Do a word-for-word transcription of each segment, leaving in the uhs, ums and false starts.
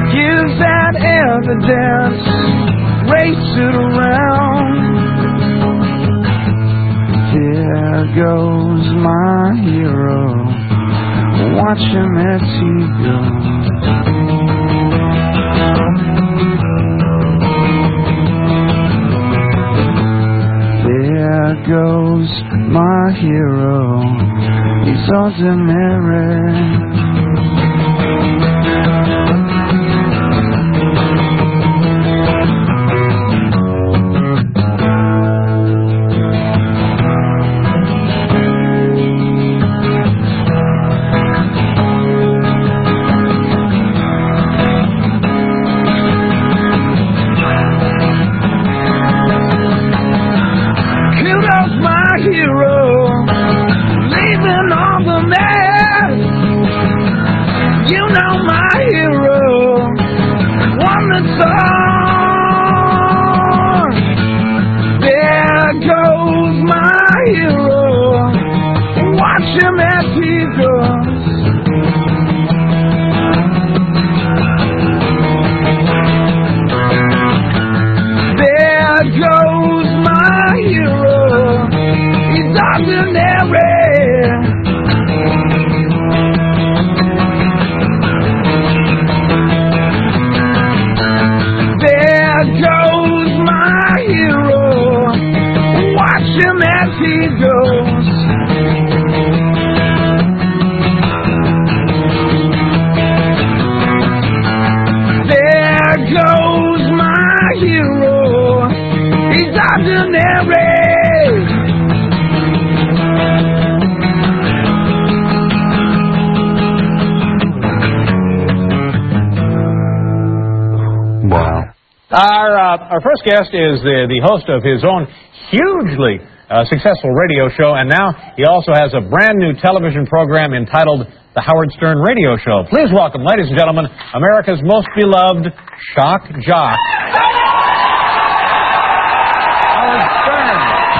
gives that evidence, race it around. There goes my hero, watch him as he goes. There goes my hero, he's ordinary. Our first guest is the, the host of his own hugely uh, successful radio show, and now he also has a brand new television program entitled The Howard Stern Radio Show. Please welcome, ladies and gentlemen, America's most beloved shock jock, Howard Stern.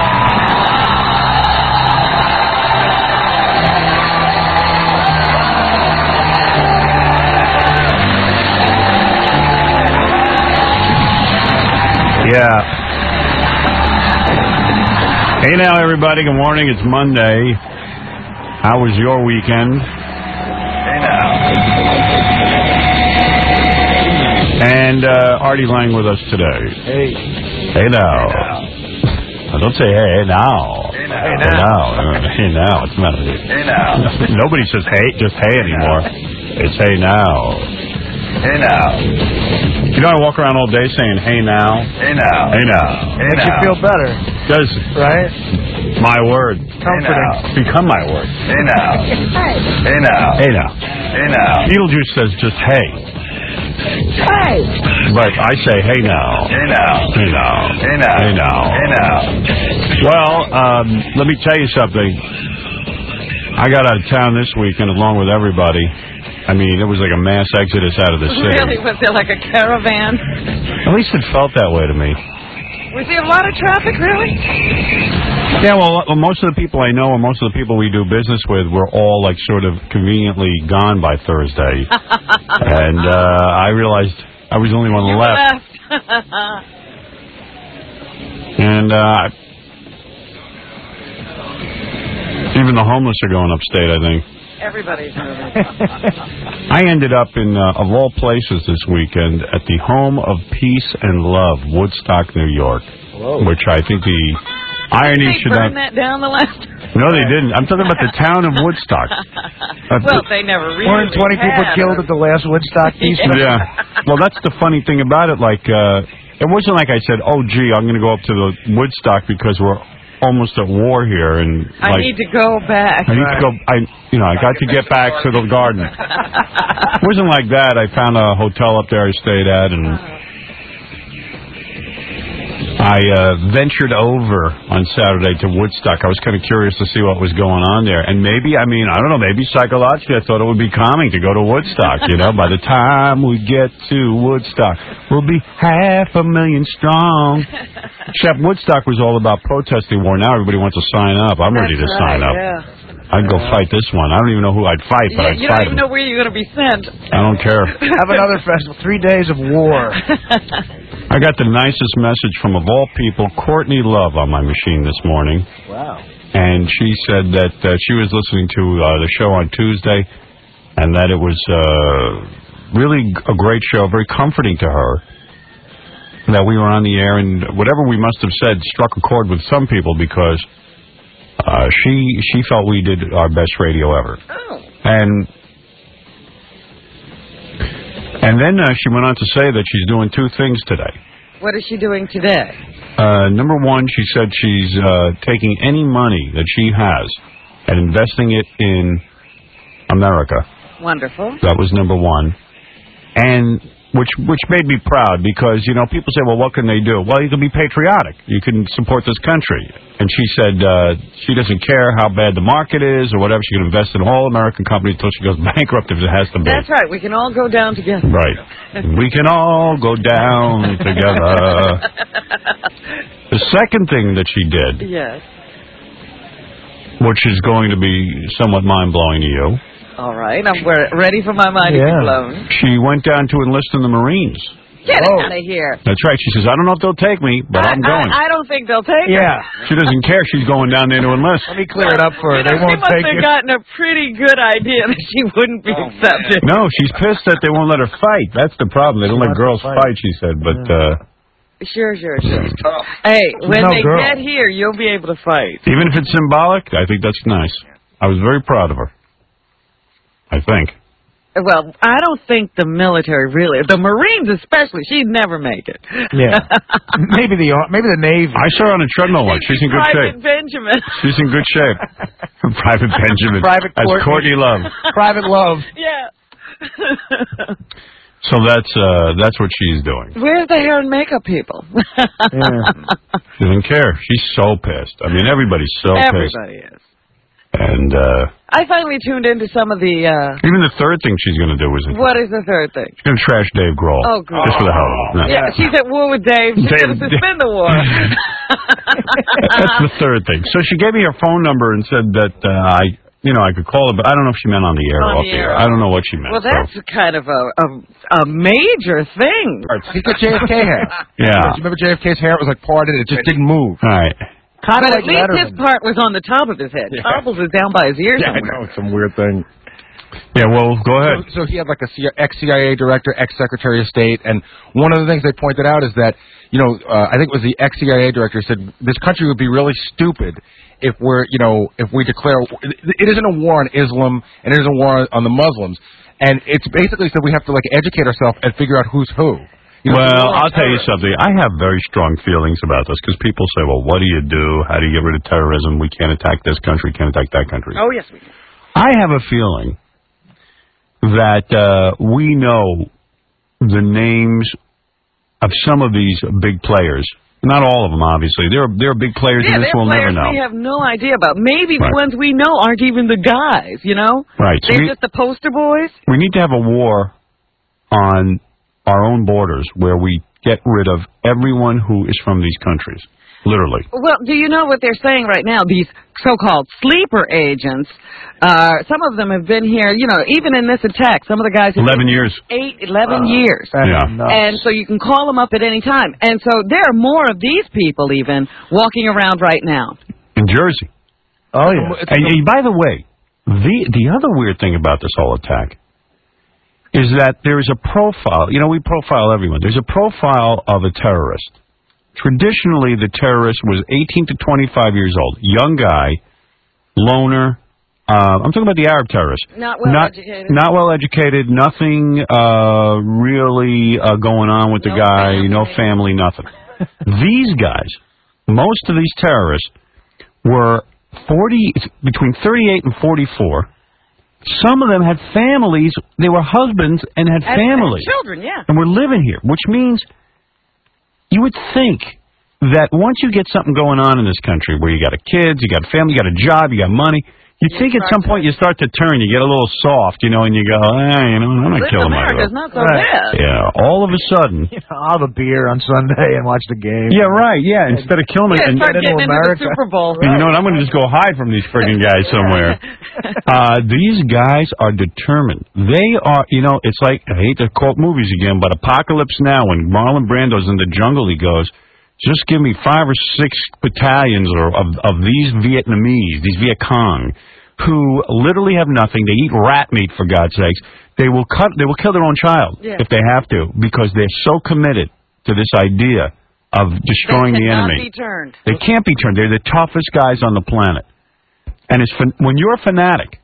Yeah. Hey now, everybody. Good morning. It's Monday. How was your weekend? Hey now. And uh, Artie Lang with us today. Hey. Hey now. Hey now. Oh, don't say hey, hey now. Hey now. Hey now. Hey now. It's not. Hey now. Nobody says hey, just hey anymore. Hey, it's hey now. Hey now. You know, I walk around all day saying, hey now. Hey now. Hey now. Hey Makes now. you feel better. Does. Right? My word. Comforting. Hey become my word. Hey now. Hey. Hey now. Hey now. Hey now. Beetlejuice says just hey. Hey. But I say hey now. Hey now. Hey now. Hey now. Hey now. Hey now. Well, um, let me tell you something. I got out of town this weekend along with everybody. I mean, it was like a mass exodus out of the city. Really? Was there like a caravan? At least it felt that way to me. Was there a lot of traffic, really? Yeah, well, most of the people I know and most of the people we do business with were all like sort of conveniently gone by Thursday. And uh, I realized I was the only one you left. left. And uh, even the homeless are going upstate, I think. Everybody's moving. I ended up in, uh, of all places this weekend, at the Home of Peace and Love, Woodstock, New York. Whoa. Which I think the irony Did they should burn not... that down the last... No, they didn't. I'm talking about the town of Woodstock. Uh, well, they never really Weren't twenty had people killed at the last Woodstock Peace? Yeah. Well, that's the funny thing about it. Like, uh, it wasn't like I said, oh, gee, I'm going to go up to the Woodstock because we're almost at war here, and I like, need to go back. I need to go. I, you know, I got to get back to the garden. It wasn't like that. I found a hotel up there I stayed at, and I uh, ventured over on Saturday to Woodstock. I was kind of curious to see what was going on there, and maybe, I mean, I don't know, maybe psychologically, I thought it would be calming to go to Woodstock. You know, by the time we get to Woodstock, we'll be half a million strong. Except Woodstock was all about protesting war. Now everybody wants to sign up. I'm That's ready to right, sign up. Yeah. I'd go fight this one. I don't even know who I'd fight, but Yeah, I'd you fight don't even him. know where you're going to be sent. I don't care. Have another festival. Three days of war. I got the nicest message from, of all people, Courtney Love on my machine this morning. Wow. And she said that uh, she was listening to uh, the show on Tuesday and that it was uh, really a great show, very comforting to her, that we were on the air, and whatever we must have said struck a chord with some people because uh, she she felt we did our best radio ever. Oh. And and then uh, she went on to say that she's doing two things today. What is she doing today? Uh, number one, she said she's uh, taking any money that she has and investing it in America. Wonderful. That was number one. And which which made me proud because, you know, people say, well, what can they do? Well, you can be patriotic. You can support this country. And she said uh, she doesn't care how bad the market is or whatever. She can invest in all American companies until she goes bankrupt if it has to be. That's right. We can all go down together. Right. We can all go down together. The second thing that she did, Yes. which is going to be somewhat mind-blowing to you. All right. I'm we're ready for my mind to Yeah. be blown. She went down to enlist in the Marines. Get Whoa. out of here. That's right. She says, I don't know if they'll take me, but I, I'm going. I, I don't think they'll take her. Yeah. She doesn't care. She's going down there to enlist. Let me clear it up for her. You They know, she won't must take have you. gotten a pretty good idea that she wouldn't be Oh, accepted. No, she's pissed that they won't let her fight. That's the problem. They don't She let wants girls to fight. fight. she said. But uh, Sure, sure, sure. Hey, when no they girl. get here, you'll be able to fight. even if it's symbolic, I think that's nice. I was very proud of her. I think. Well, I don't think the military really, the Marines especially, she'd never make it. Yeah. maybe the maybe the Navy. I saw her on a treadmill once. She's in good Private shape. Benjamin. She's in good shape. Private Benjamin. Private As Courtney. Courtney Love. Private love. Yeah. So that's uh, that's what she's doing. Where's the hair and makeup people? Yeah. She doesn't care. She's so pissed. I mean, everybody's so pissed. Everybody is. And uh, I finally tuned into some of the, uh, even the third thing she's going to do is what is the third thing? she's going to trash Dave Grohl. Oh, good. Just for the hell of it. No. Yeah, she's at war with Dave. She's Dave- going to suspend the war. That's the third thing. So she gave me her phone number and said that uh, I, you know, I could call her, but I don't know if she meant on the air or On off the the air. air. I don't know what she meant. Well, that's kind of a, a, a major thing. He's got J F K hair. So, yeah. You remember J F K's hair? It was like parted. It just didn't move. All right. Kind But of at like least Letterman. his part was on the top of his head. Yeah. Topples is down by his ear Yeah, I somewhere. know. It's some weird thing. Yeah, well, go ahead. So, so he had like a C- ex-C I A director, ex-Secretary of State, and one of the things they pointed out is that, you know, uh, I think it was the ex-C I A director said this country would be really stupid if we're, you know, if we declare it isn't a war on Islam and it isn't a war on the Muslims, and it's basically said we have to like educate ourselves and figure out who's who. You know, Well, the war on I'll tell you terror. something. I have very strong feelings about this because people say, well, what do you do? How do you get rid of terrorism? We can't attack this country, can't attack that country. Oh, yes, we can. I have a feeling that uh, we know the names of some of these big players. Not all of them, obviously. There are, there are big players Yeah, in this they're we'll never players know. we have no idea about. Maybe Right. the ones we know aren't even the guys, you know? Right. So They're we, just the poster boys. we need to have a war on our own borders where we get rid of everyone who is from these countries. Literally. Well, do you know what they're saying right now? These so-called sleeper agents, uh, some of them have been here, you know, even in this attack, some of the guys have Eleven been years. eight, eleven years. That's Yeah. nuts. And so you can call them up at any time. And so there are more of these people even walking around right now. In Jersey. Oh yeah. And, and by the way, the the other weird thing about this whole attack is that there is a profile. You know, we profile everyone. There's a profile of a terrorist. Traditionally, the terrorist was eighteen to twenty-five years old, young guy, loner. Uh, I'm talking about the Arab terrorist. Not well not, educated. Not well educated. Nothing uh, really uh, going on with the No guy. family. No family. Nothing. These guys, most of these terrorists, were forty between thirty-eight and forty-four. Some of them had families. They were husbands and had And- families, and children, yeah. and were living here, which means you would think that once you get something going on in this country where you got a kids, you got a family, you got a job, you got money, You think at some point you start to turn, you get a little soft, you know, and you go, eh, you know, I'm not This killing America's myself. not so bad. Yeah, all of a sudden. You know, I'll have a beer on Sunday and watch the game. Yeah, right, yeah, instead of killing Yeah, and start into getting into America. the Super Bowl. And you know what? I'm going to just go hide from these friggin' guys somewhere. Uh, these guys are determined. They are, you know, it's like, I hate to quote movies again, but Apocalypse Now, when Marlon Brando's in the jungle, he goes, just give me five or six battalions or of, of these Vietnamese, these Viet Cong, who literally have nothing. They eat rat meat, for God's sakes. They will cut. They will kill their own child Yeah. if they have to, because they're so committed to this idea of destroying They the cannot enemy. be turned. They can't be turned. They're the toughest guys on the planet. And it's fan- when you're a fanatic,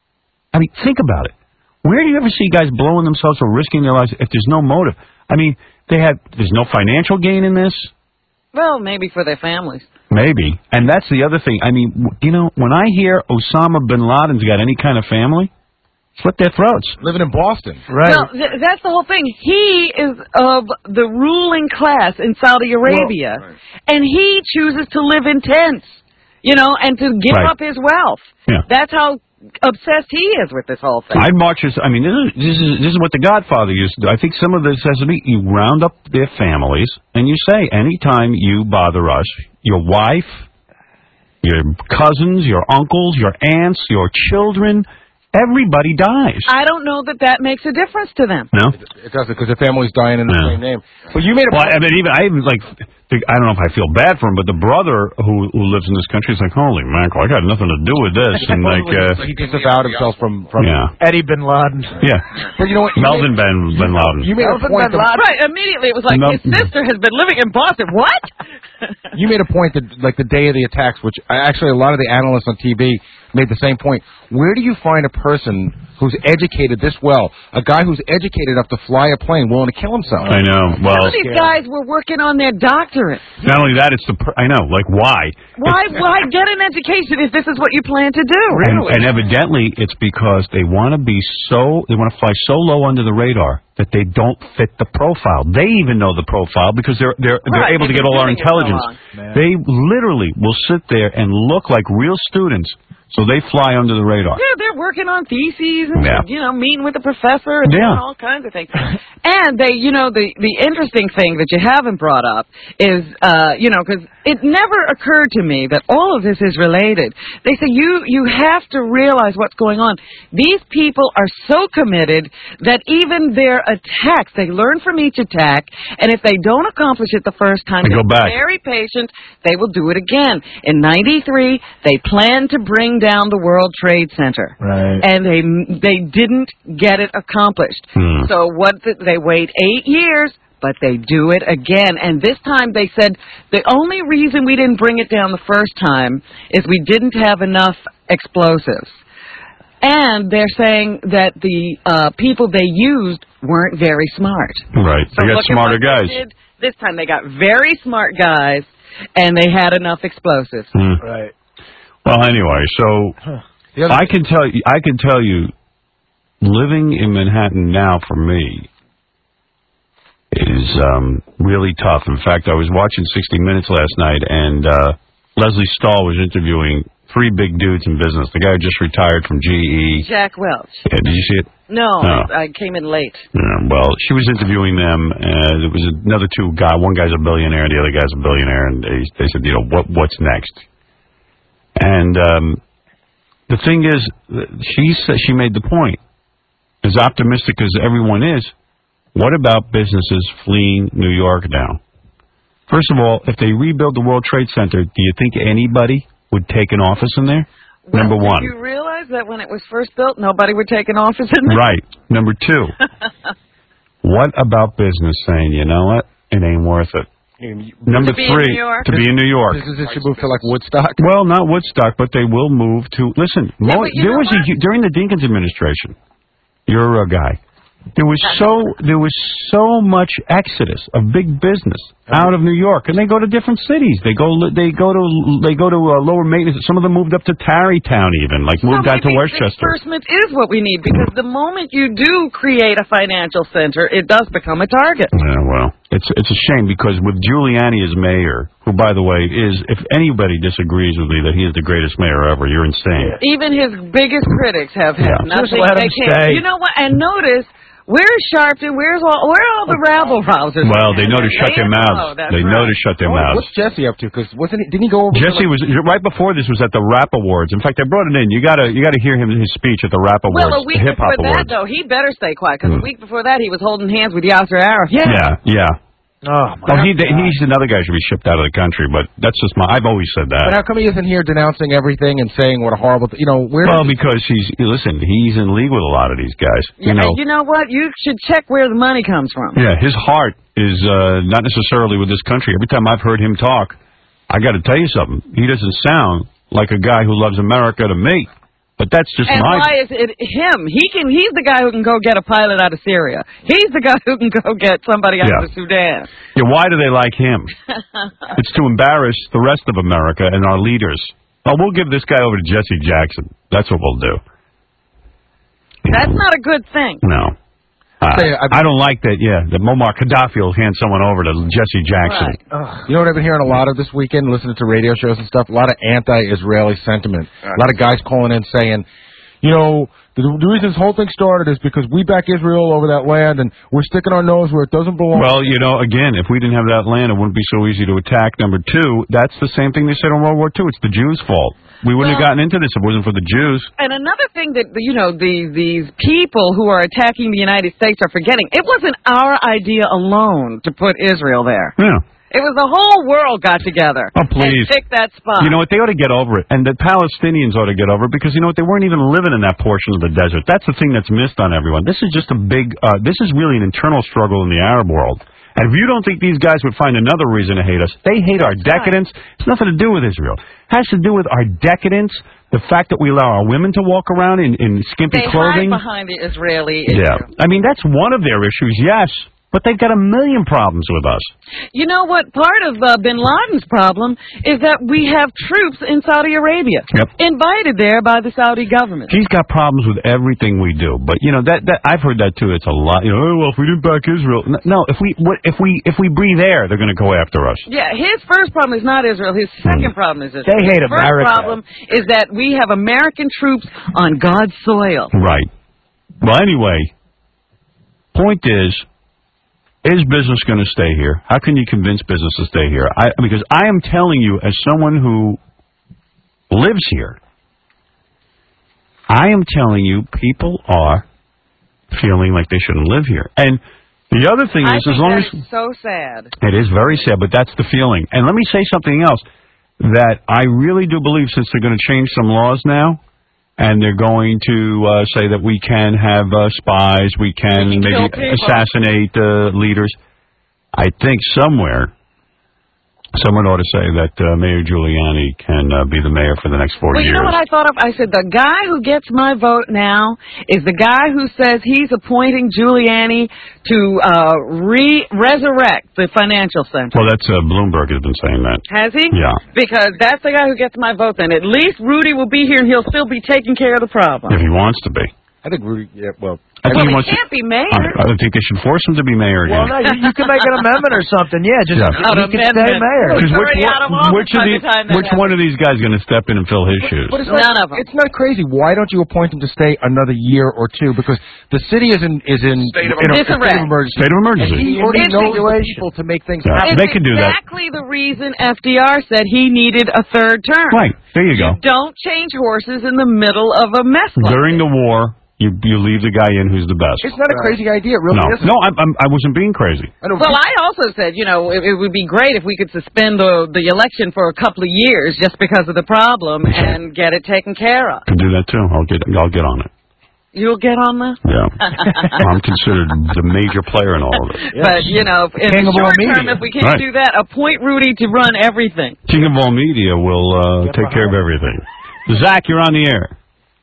I mean, think about it. Where do you ever see guys blowing themselves or risking their lives if there's no motive? I mean, they have. There's no financial gain in this. Well, maybe for their families. Maybe. And that's the other thing. I mean, w- you know, when I hear Osama bin Laden's got any kind of family, slit their throats. Living in Boston. Right. Well, th- that's the whole thing. He is of the ruling class in Saudi Arabia, Well, right. and he chooses to live in tents, you know, and to give Right. up his wealth. Yeah. That's how obsessed he is with this whole thing. I'd march this. I mean, this is, this is this is what The Godfather used to do. I think some of this has to be you round up their families and you say, anytime you bother us, your wife, your cousins, your uncles, your aunts, your children, everybody dies. I don't know that that makes a difference to them. No. It doesn't, because the family's dying in the Yeah. same name. But you made a Well, point. I mean, even I even like. think- I don't know if I feel bad for him, but the brother who who lives in this country is like, holy mackerel, I got nothing to do with this, and like, uh, he disavowed himself from from. yeah, Eddie Bin Laden. yeah. But you know what? You Melvin made, Ben Bin Laden. you made a Melvin point. Bin that- Laden. Right, immediately it was like, No. his sister has been living in Boston. What? You made a point that, like, the day of the attacks, which I, actually a lot of the analysts on T V made the same point. Where do you find a person who's educated this well, a guy who's educated enough to fly a plane, willing to kill himself? I know. Some Well, of these guys were working on their doctorate. not only that, it's the per- I know. Like, why? Why, why get an education if this is what you plan to do? And, and evidently, it's because they want to be so they want to fly so low under the radar that they don't fit the profile. They even know the profile because they're they're they're Right, able to they've get been all our doing it so intelligence. long. They literally will sit there and look like real students, so they fly under the radar. Yeah, they're working on theses and, Yeah. you know, meeting with the professor and Yeah. doing all kinds of things. And they, you know, the, the interesting thing that you haven't brought up is, uh, you know, because it never occurred to me that all of this is related. They say you, you have to realize what's going on. These people are so committed that even their attacks, they learn from each attack, and if they don't accomplish it the first time, They go they're back. very patient, they will do it again. In ninety-three, they planned to bring down the World Trade Center. Right. And they they didn't get it accomplished. Hmm. So what did they wait eight years, but they do it again. And this time they said the only reason we didn't bring it down the first time is we didn't have enough explosives. And they're saying that the uh, people they used weren't very smart. Right. So They got look at smarter what they guys. did. This time they got very smart guys, and they had enough explosives. Hmm. Right. Well, anyway, so The other- I can tell you, I can tell you, living in Manhattan now for me is um, really tough. In fact, I was watching sixty minutes last night, and uh, Leslie Stahl was interviewing three big dudes in business. The guy who just retired from G E. Jack Welch. Yeah, did you see it? No, No. I came in late. Yeah, well, she was interviewing them. Uh, there was another two guy. One guy's a billionaire, the other guy's a billionaire, and they they said, you know, what what's next? And um, the thing is, she said she made the point. As optimistic as everyone is, what about businesses fleeing New York now? First of all, if they rebuild the World Trade Center, do you think anybody would take an office in there? Well, Number did one. you realize that when it was first built, nobody would take an office in there? Right. Number two, what about business saying, you know what, it ain't worth it? Number To be in three, New York? to be in New York. Businesses should move to, like, Woodstock. Well, not Woodstock, but they will move to. Listen, Yeah, mo- but you there know was a what? hu- during the Dinkins administration. You're a guy. There was so there was so much exodus of big business out of New York, and they go to different cities. They go they go to they go to uh, lower maintenance. Some of them moved up to Tarrytown, even like moved So out to maybe Westchester. disbursement is what we need, because the moment you do create a financial center, it does become a target. Yeah, well, It's it's a shame because with Giuliani as mayor, who, by the way, is, if anybody disagrees with me that he is the greatest mayor ever, you're insane. Even his biggest critics have had Yeah. nothing Just let they him can. stay. You know what? And notice, where's Sharpton? Where's all? Where are all the rabble rousers? Well, they know to shut their know, mouths. that's They know to right. shut their Oh, mouths. what's Jesse up to? Because wasn't he? Didn't he go over? Jesse to, was right before this was at the Rap Awards. In fact, I brought it in. You gotta you gotta hear him his speech at the Rap Awards, Well, a week the Hip Hop before that, Awards. though, he better stay quiet because Hmm. a week before that, he was holding hands with Yasser Arafat. Yeah, yeah. Oh, Well, he he's another guy who should be shipped out of the country. But that's just my. I've always said But that. how come he isn't here denouncing everything and saying what a horrible? Th- you know, where? Well, because he's listen, he's in league with a lot of these guys. You Yeah, know. and you know what? You should check where the money comes from. Yeah, his heart is uh, not necessarily with this country. Every time I've heard him talk, I got to tell you something. He doesn't sound like a guy who loves America to me. But that's just And my. why is it him? He can. He's the guy who can go get a pilot out of Syria. He's the guy who can go get somebody out Yeah. of Sudan. Yeah, why do they like him? It's to embarrass the rest of America and our leaders. Oh, we'll give this guy over to Jesse Jackson. That's what we'll do. That's not a good thing. No. Uh, Say, I- I don't like that, yeah, that Muammar Gaddafi will hand someone over to Jesse Jackson. Right. You know what I've been hearing a lot of this weekend, listening to radio shows and stuff? A lot of anti-Israeli sentiment. A lot of guys calling in saying, you know, the, the reason this whole thing started is because we back Israel over that land, and we're sticking our nose where it doesn't belong. Well, you know, again, if we didn't have that land, it wouldn't be so easy to attack. Number two, that's the same thing they said in World War Two. It's the Jews' fault. We wouldn't Well- have gotten into this if it wasn't for the Jews. And another thing that you know the these people who are attacking the United States are forgetting, it wasn't our idea alone to put Israel there. Yeah. It was the whole world got together Oh, please. and picked that spot. You know what? They ought to get over it. And the Palestinians ought to get over it because, you know what? They weren't even living in that portion of the desert. That's the thing that's missed on everyone. This is just a big, uh, this is really an internal struggle in the Arab world. And if you don't think these guys would find another reason to hate us, they hate our decadence. It's nothing to do with Israel. It has to do with our decadence, the fact that we allow our women to walk around in, in skimpy they clothing. hide behind the Israeli Yeah. issue. I mean, that's one of their issues, yes. But they've got a million problems with us. You know what? Part of uh, Bin Laden's problem is that we have troops in Saudi Arabia, Yep. invited there by the Saudi government. He's got problems with everything we do, but you know that, that I've heard that too. It's a lot. You know, oh, well, if we didn't back Israel, no. If we what, if we if we breathe air, they're going to go after us. Yeah, his first problem is not Israel. His second problem is Israel. They hate his first America. problem is that we have American troops on God's soil. Right. Well, anyway, point is, is business going to stay here? How can you convince business to stay here? I, because I am telling you, as someone who lives here, I am telling you, people are feeling like they shouldn't live here. And the other thing I is, think as long that as is so sad. it is very sad, but that's the feeling. And let me say something else that I really do believe, since they're going to change some laws now, and they're going to uh, say that we can have uh, spies, we can We can maybe kill people. assassinate uh, leaders. I think somewhere, someone ought to say that uh, Mayor Giuliani can uh, be the mayor for the next four Well, years. you know what I thought of? I said, the guy who gets my vote now is the guy who says he's appointing Giuliani to uh, re resurrect the financial center. Well, that's uh, Bloomberg has been saying that. Has he? Yeah. Because that's the guy who gets my vote then. At least Rudy will be here and he'll still be taking care of the problem. If he wants to be. I think Rudy. Yeah, well, I Well, think he he wants can't to, be mayor. I, I think they should force him to be mayor again. Well, no, you, you can make an amendment or something. Yeah, just Yeah. he can stay Amendment. mayor. He's Because which, already out of office which, of by the these, time that which one of these guys is going to step in and fill his shoes? but it's not, None of 'em. It's not crazy. Why don't you appoint him to stay another year or two? Because the city is in is in State of in a disarray. state of emergency. State of emergency. And he already It's knows the situation. people to make things Yeah. happen. It's They can do that. exactly the reason F D R said he needed a third term. Right. There you go. Don't change horses in the middle of a mess like During this. the war, you you leave the guy in who's the best. It's not a crazy idea. It really No, isn't. no, I, I'm, I wasn't being crazy. I don't Well, I also said, you know, it, it would be great if we could suspend the, the election for a couple of years just because of the problem and get it taken care of. Can do that too. I'll get I'll get on it. You'll get on that? Yeah, I'm considered the major player in all of it. But, you know, in King the of all short term, media. if we can't Right. do that, appoint Rudy to run everything. King of all media will uh, take care of everything. Zach, you're on the air.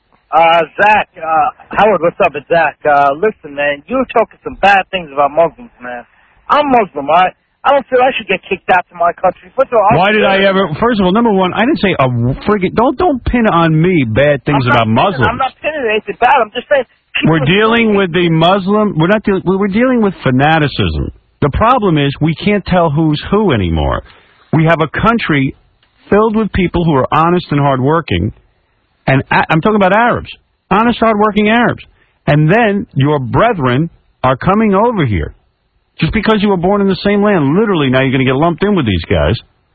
Uh, Zach, uh, Howard, what's up? It's Zach. Uh, listen, man, you're talking some bad things about Muslims, man. I'm Muslim, right? I don't feel I should get kicked out to my country. First of all, Why did I ever? First of all, number one, I didn't say a friggin'. Don't don't pin on me bad things I'm about not pinning- Muslims. I'm not pinning anything bad. I'm just saying. people We're are dealing saying- with the Muslim. We're not dealing. We're dealing with fanaticism. The problem is we can't tell who's who anymore. We have a country filled with people who are honest and hardworking, and I'm talking about Arabs, honest, hardworking Arabs. And then your brethren are coming over here. Just because you were born in the same land, literally now you're going to get lumped in with these guys.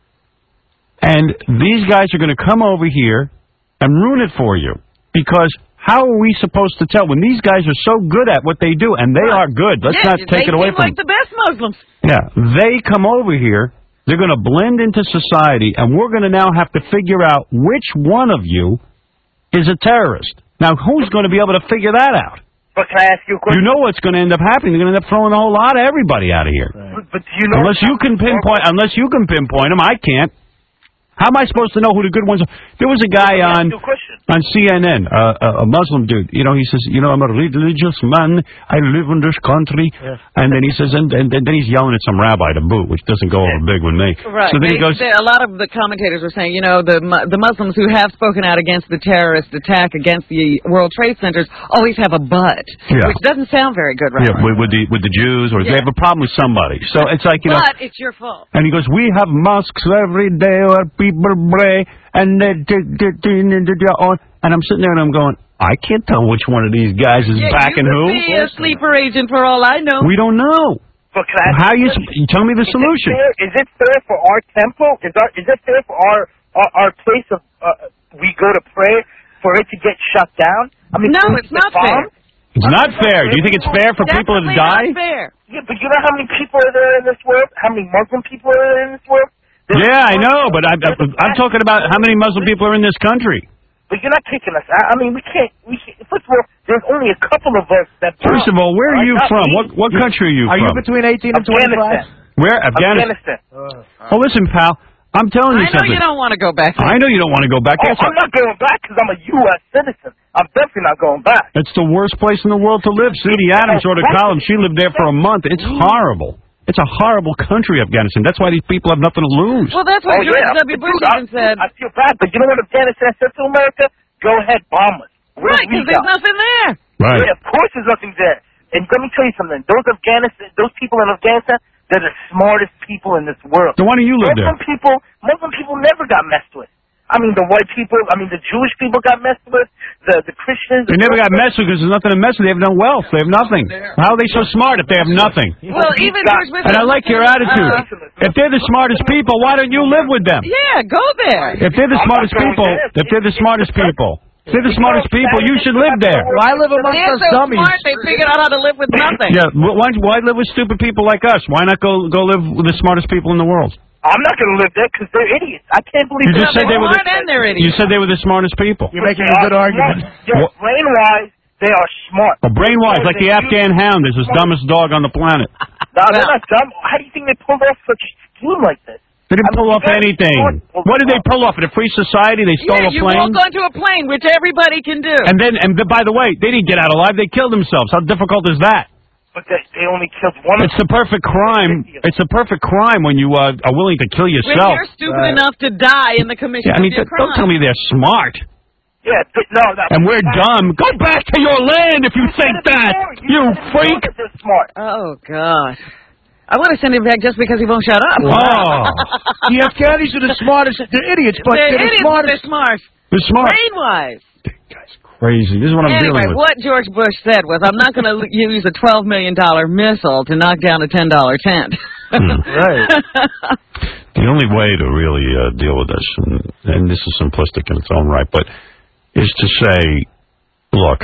And these guys are going to come over here and ruin it for you. Because how are we supposed to tell when these guys are so good at what they do, and they are good. Let's yeah, not take it away from them. They seem like the best Muslims. Yeah, they come over here, they're going to blend into society, and we're going to now have to figure out which one of you is a terrorist. Now, who's going to be able to figure that out? But can I ask you a question? You know what's going to end up happening. They're going to end up throwing a whole lot of everybody out of here. Right. But, but do you know... Unless you can pinpoint, unless you can pinpoint them, I can't. How am I supposed to know who the good ones are? There was a guy on on C N N, uh, a Muslim dude. You know, he says, you know, I'm a religious man. I live in this country. Yeah. And then he says, and, and, and then he's yelling at some rabbi to boot, which doesn't go over big with me. Right. So then they, he goes... They, a lot of the commentators were saying, you know, the the Muslims who have spoken out against the terrorist attack against the World Trade Centers always have a but, yeah. which doesn't sound very good, right? Yeah, with, with the with the Jews, or yeah. they have a problem with somebody. So it's like, you but know... But it's your fault. And he goes, we have mosques every day where people pray, and they, they, they, they, they, on. And I'm sitting there and I'm going, I can't tell which one of these guys is yeah, backing who. You could be a sleeper agent for all I know. We don't know. But can I How you, you tell me the is solution. It fair, is it fair for our temple? Is, our, is it fair for our our, our place of uh, we go to pray for it to get shut down? I mean, no, it's not fair. It's not fair. Do you think it's fair for people to die? Not fair. Yeah, but you know how many people are there in this world? How many Muslim people are there in this world? There's yeah, I know, but I, I, I'm talking about how many Muslim people are in this country. But you're not kicking us out. I mean, we can't. We can't. First of all, there's only a couple of us that. First of all, where are you from? What what country are you are from? Are you between eighteen and twenty-five? Where? Afghanistan. Afghanistan. Oh, listen, pal. I'm telling you I know something. you don't want to go back. I know you don't want to go back. Oh, I'm not going back because I'm a U S citizen. I'm definitely not going back. It's the worst place in the world to live. Cindy Adams wrote a column. She lived there for a month. It's horrible. It's a horrible country, Afghanistan. That's why these people have nothing to lose. Well, that's what oh, George yeah. W. Bush even said. I feel bad, but you know what Afghanistan said to America? Go ahead, bomb us. What right, because there's nothing there. Right. Yeah, of course there's nothing there. And let me tell you something. Those Afghanistan, those people in Afghanistan, they're the smartest people in this world. So why do you live Muslim there? people, Muslim people never got messed with. I mean, the white people, I mean, the Jewish people got messed with, the, the Christians. They the never got messed with because there's nothing to mess with. They have no wealth. They have nothing. How are they so smart if they have nothing? Well, even George Bush. And I like your attitude. Uh, if they're the smartest people, why don't you live with them? Yeah, go there. If they're the smartest people, if they're the smartest people, if they're the smartest people, you should live there. Well, I live amongst They're those so dummies. smart, they figured out how to live with nothing. Yeah, why, why live with stupid people like us? Why not go go live with the smartest people in the world? I'm not going to live there because they're idiots. I can't believe you just said they were the, and they're idiots. You said they were the smartest people. You're making a good argument. Yeah, brain-wise, they are smart. Well, brain-wise, like the Afghan hound is the dumbest dog on the planet. No, they're not dumb. How do you think they pulled off such a scheme like this? They didn't I mean, pull off anything. What did they pull off? In a free society, they stole yeah, a plane? you walk onto a plane, which everybody can do. And then, and by the way, they didn't get out alive. They killed themselves. How difficult is that? But they, they only killed one. It's the perfect crime. It's the perfect crime when you uh, are willing to kill yourself. When you're stupid right. enough to die in the commission yeah, I mean, of your don't crime. tell me they're smart. Yeah, but no, no. And we're dumb. Go back to your land if you, you think that, you, you freak. They're smart. Oh God. I want to send him back just because he won't shut up. Oh. The Afghanis are the smartest. They're idiots, but they're, they're idiots, the smartest. They're smart. They're smart. Brain-wise. Guy's crazy. This is what I'm anyway, dealing with. what George Bush said was, I'm not going to use a twelve million dollar missile to knock down a ten dollar tent. Hmm. Right. The only way to really uh, deal with this, and, and this is simplistic in its own right, but is to say, look,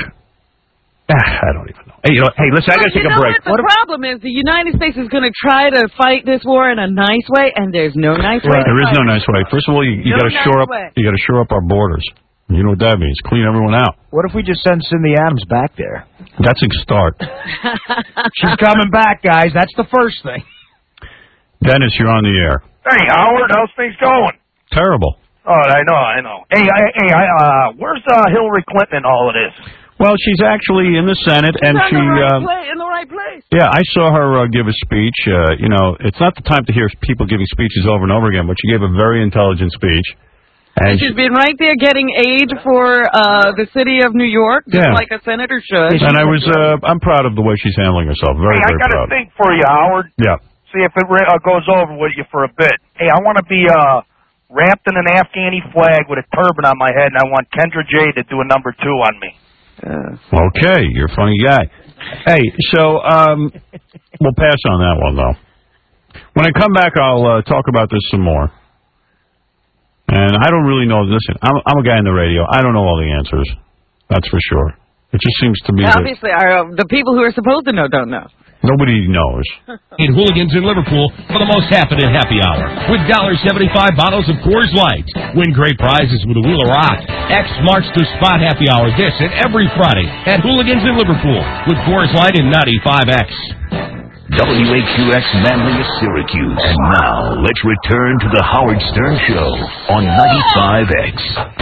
I don't even know. Hey, you know, hey listen, I got to take you a know break. What the what problem is, the United States is going to try to fight this war in a nice way, and there's no nice way. Right. To There is fight no it. nice way. First of all, you, you no got to nice shore up. way. You got to shore up our borders. You know what that means? Clean everyone out. What if we just send Cindy Adams back there? That's a start. She's coming back, guys. That's the first thing. Dennis, you're on the air. Hey, Howard, how's things going? Terrible. Oh, I know, I know. Hey, I, hey, I, uh, where's uh, Hillary Clinton in all of this? Well, she's actually in the Senate, She's and on she. the right uh, play, in the right place. Yeah, I saw her uh, give a speech. Uh, you know, it's not the time to hear people giving speeches over and over again, but she gave a very intelligent speech. And she's been right there getting aid for uh, the city of New York, just Yeah. like a senator should. And I was, uh, I'm proud of the way she's handling herself. Very, hey, very I got proud. a thing for you, Howard. Yeah. see if it uh, goes over with you for a bit. Hey, I want to be uh, wrapped in an Afghani flag with a turban on my head, and I want Kendra J to do a number two on me. Uh, okay, you're a funny guy. Hey, so um, we'll pass on that one, though. When I come back, I'll uh, talk about this some more. And I don't really know. Listen, I'm, I'm a guy in the radio. I don't know all the answers. That's for sure. It just seems to me Obviously, our, uh, the people who are supposed to know don't know. Nobody knows. In Hooligans in Liverpool for the most happening happy hour with one dollar seventy-five bottles of Coors Light. Win great prizes with a Wheel of Rock. X marks the spot happy hour this and every Friday at Hooligans in Liverpool with Coors Light and ninety-five X. W A Q X Manly is Syracuse. And now, let's return to the Howard Stern Show on ninety-five X.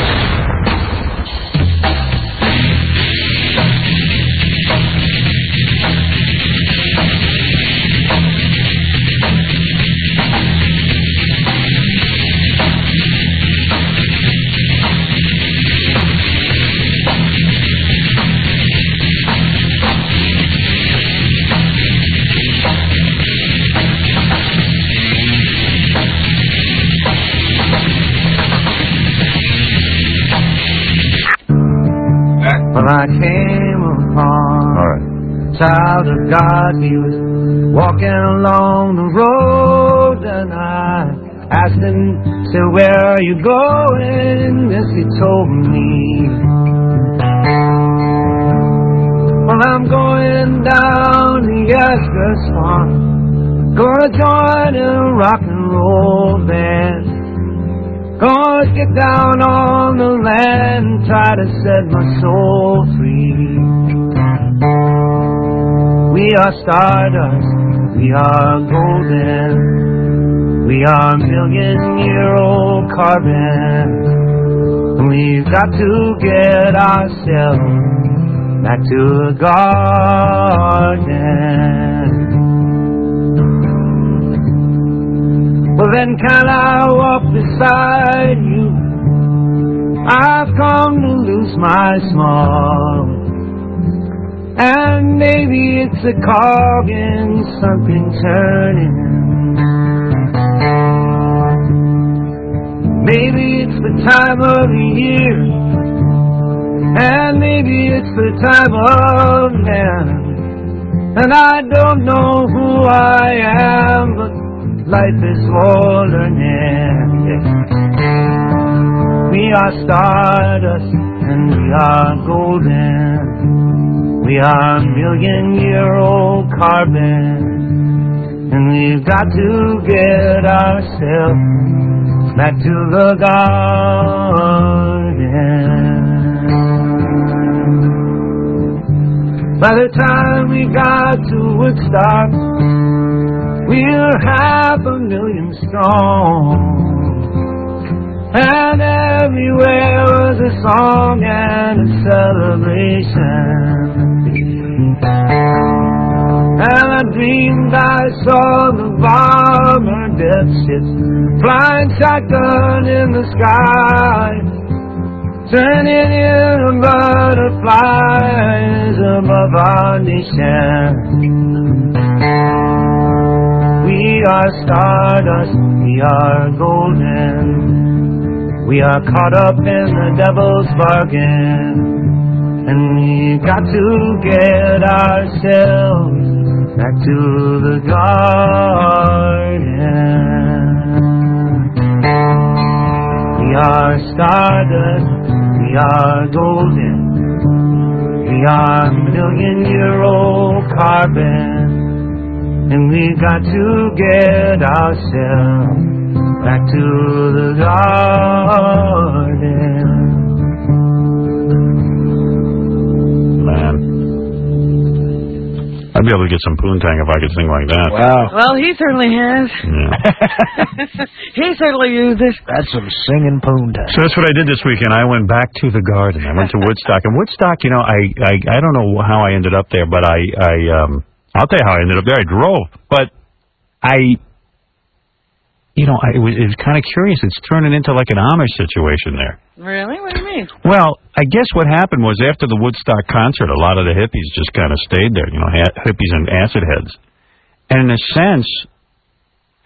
Well, I came upon a child of God. He was walking along the road, and I asked him, said, where are you going? Yes, he told me. Well, I'm going down to Yasgur's farm, gonna join a rock and roll band. Gonna get down on the land and try to set my soul free. We are stardust, we are golden, we are million-year-old carbon. And we've got to get ourselves back to the garden. Well, then can I walk beside you? I've come to lose my small. And maybe it's a cog in something turning. Maybe it's the time of the year. And maybe it's the time of man. And I don't know who I am, but life is all learning, yes. We are stardust and we are golden. We are million-year-old carbon. And we've got to get ourselves back to the garden. By the time we got to Woodstock, we're half a million strong. And everywhere was a song and a celebration. And I dreamed I saw the bomber death ships flying shotgun in the sky, turning into butterflies above our nation. We are stardust, we are golden. We are caught up in the devil's bargain. And we got to get ourselves back to the garden. We are stardust, we are golden. We are million-year-old carbon. And we got to get ourselves back to the garden. Man. I'd be able to get some poontang if I could sing like that. Wow. Well, he certainly has. Yeah. He certainly used it. That's some singing poontang. So that's what I did this weekend. I went back to the garden. I went to Woodstock. And Woodstock, you know, I, I, I don't know how I ended up there, but I, I, um, I'll tell you how I ended up there. I drove, but I, you know, I, it was, it was kind of curious. It's turning into like an Amish situation there. Really? What do you mean? Well, I guess what happened was after the Woodstock concert, a lot of the hippies just kind of stayed there, you know, ha- hippies and acid heads. And in a sense,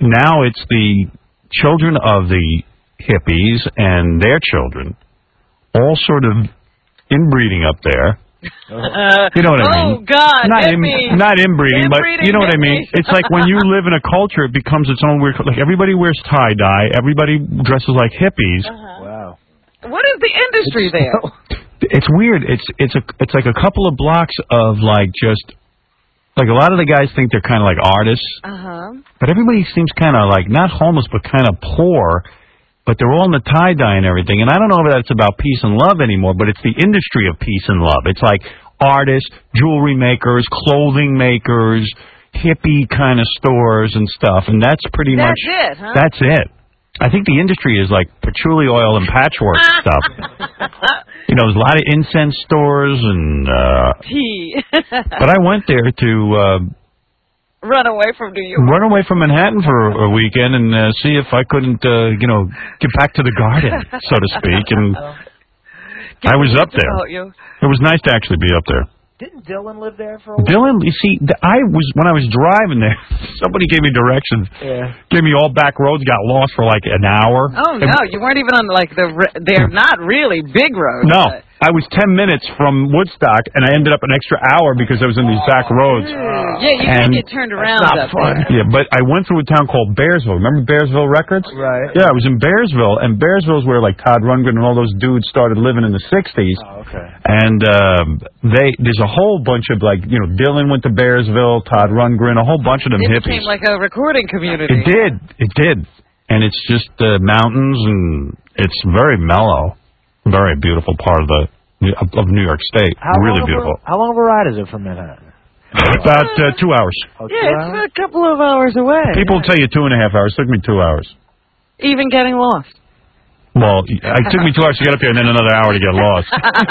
now it's the children of the hippies and their children all sort of inbreeding up there. Uh, You know what I oh, mean? God. Not in, hippie. not inbreeding, but Inbreeding you know what I mean? hippie. It's like when you live in a culture, it becomes its own weird... Like, everybody wears tie-dye. Everybody dresses like hippies. Uh-huh. Wow. What is the industry there? It's weird. It's it's a it's like a couple of blocks of, like, just... Like, a lot of the guys think they're kind of like artists. Uh-huh. But everybody seems kind of, like, not homeless, but kind of poor. But they're all in the tie-dye and everything. And I don't know if that's about peace and love anymore, but it's the industry of peace and love. It's like... artists, jewelry makers, clothing makers, hippie kind of stores and stuff, and that's pretty That's much it, huh? that's it. I think the industry is like patchouli oil and patchwork stuff. You know, there's a lot of incense stores and. Uh, Tea. but I went there to uh, Run away from New York. run away from Manhattan for a weekend and uh, see if I couldn't, uh, you know, get back to the garden, so to speak, and. I was up there. It was nice to actually be up there. Didn't Dylan live there for a while? Dylan, you see, th- I was when I was driving there. Somebody gave me directions. Yeah. Gave me all back roads. Got lost for like an hour. Oh no, you weren't even on like the. Re- they're not really big roads. No, but- I was ten minutes from Woodstock, and I ended up an extra hour because I was in these back roads. Yeah, you And- can get turned around up there. Yeah, but I went through a town called Bearsville. Remember Bearsville Records? Right. Yeah, I was in Bearsville, and Bearsville's where like Todd Rundgren and all those dudes started living in the sixties. Oh, okay. And um, they there's a whole bunch of like you know Dylan went to Bearsville, Todd Rundgren, a whole bunch of them It hippies. became like a recording community. It did, it did, and it's just uh, mountains and it's very mellow, very beautiful part of the of, of New York State. How really long beautiful. Of a, how long of a ride is it from Manhattan? About uh, two hours. Oh, two Yeah, hours? it's a couple of hours away. People tell you two and a half hours. It took me two hours. Even getting lost. Well, it took me two hours to get up here and then another hour to get lost.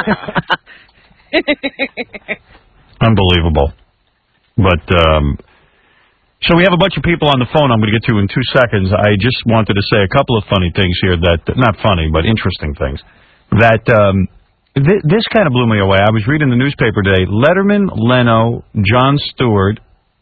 Unbelievable. But, um, so we have a bunch of people on the phone I'm going to get to in two seconds. I just wanted to say a couple of funny things here that, not funny, but interesting things. That, um, th- this kind of blew me away. I was reading the newspaper today. Letterman, Leno, Jon Stewart,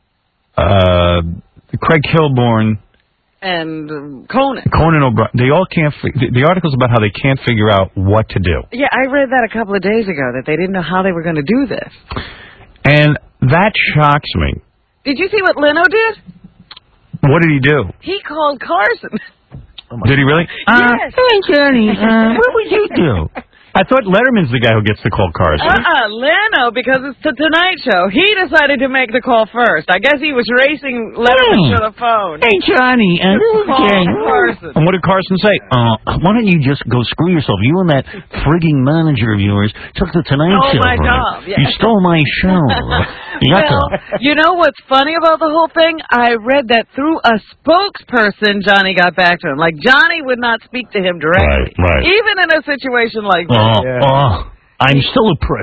uh, Craig Kilborn, and um, Conan. Conan O'Brien, they all can't, fi- the, the article's about how they can't figure out what to do. Yeah, I read that a couple of days ago, that they didn't know how they were going to do this. And that shocks me. Did you see what Leno did? What did he do? He called Carson. Did he really? Yes. Hey, Johnny, uh, what would you do? I thought Letterman's the guy who gets to call Carson. Uh-uh, Leno, because it's the Tonight Show. He decided to make the call first. I guess he was racing Letterman Hmm. to the phone. Hey, Johnny, uh, this is Call Jay. Carson. And what did Carson say? Uh, why don't you just go screw yourself? You and that frigging manager of yours took the Tonight Stole Show. my from job, me. yeah. You stole my show. Yucca. Well, you know what's funny about the whole thing? I read that through a spokesperson, Johnny got back to him. Like, Johnny would not speak to him directly. Right, right. Even in a situation like this. Oh, oh, I'm still a prick.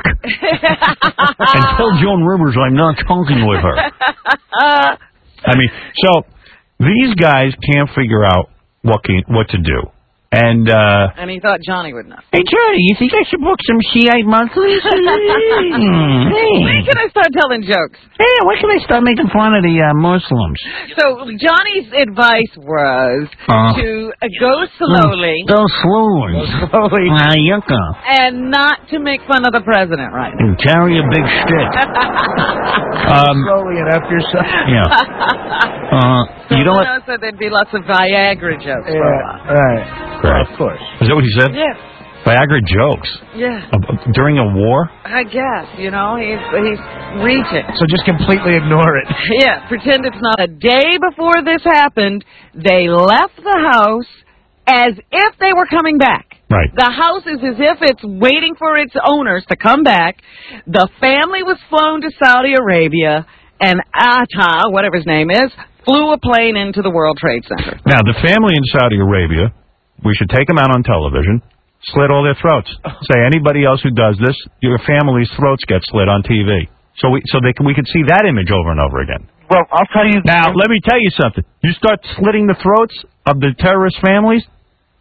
And tell Joan Rivers I'm not talking with her. I mean, so these guys can't figure out what can, what to do. And, uh... And he thought Johnny would know. Hey, Johnny, you think I should book some Shiite monthlies? Mm, When hey. can I start telling jokes? Hey, when can I start making fun of the uh, Muslims? So Johnny's advice was Uh. to uh, go slowly Go slowly. Slowly. Uh, yucca. and not to make fun of the president right now. And carry a big stick. um, Slowly and after yourself. yeah. Uh, So you know what? Leno said there'd be lots of Viagra jokes for a while. Yeah, right. Right. Of course. Is that what he said? Yes. Viagra jokes. Yeah. Uh, uh, during a war? I guess, you know, he's he's reaching. So just completely ignore it. Yeah, pretend it's not. A day before this happened, they left the house as if they were coming back. Right. The house is as if it's waiting for its owners to come back. The family was flown to Saudi Arabia, and Atta, whatever his name is, flew a plane into the World Trade Center. Now, the family in Saudi Arabia, we should take them out on television, slit all their throats. Say, anybody else who does this, your family's throats get slit on T V. So we so they can, we could see that image over and over again. Well, I'll tell you. Now, let me tell you something. You start slitting the throats of the terrorist families,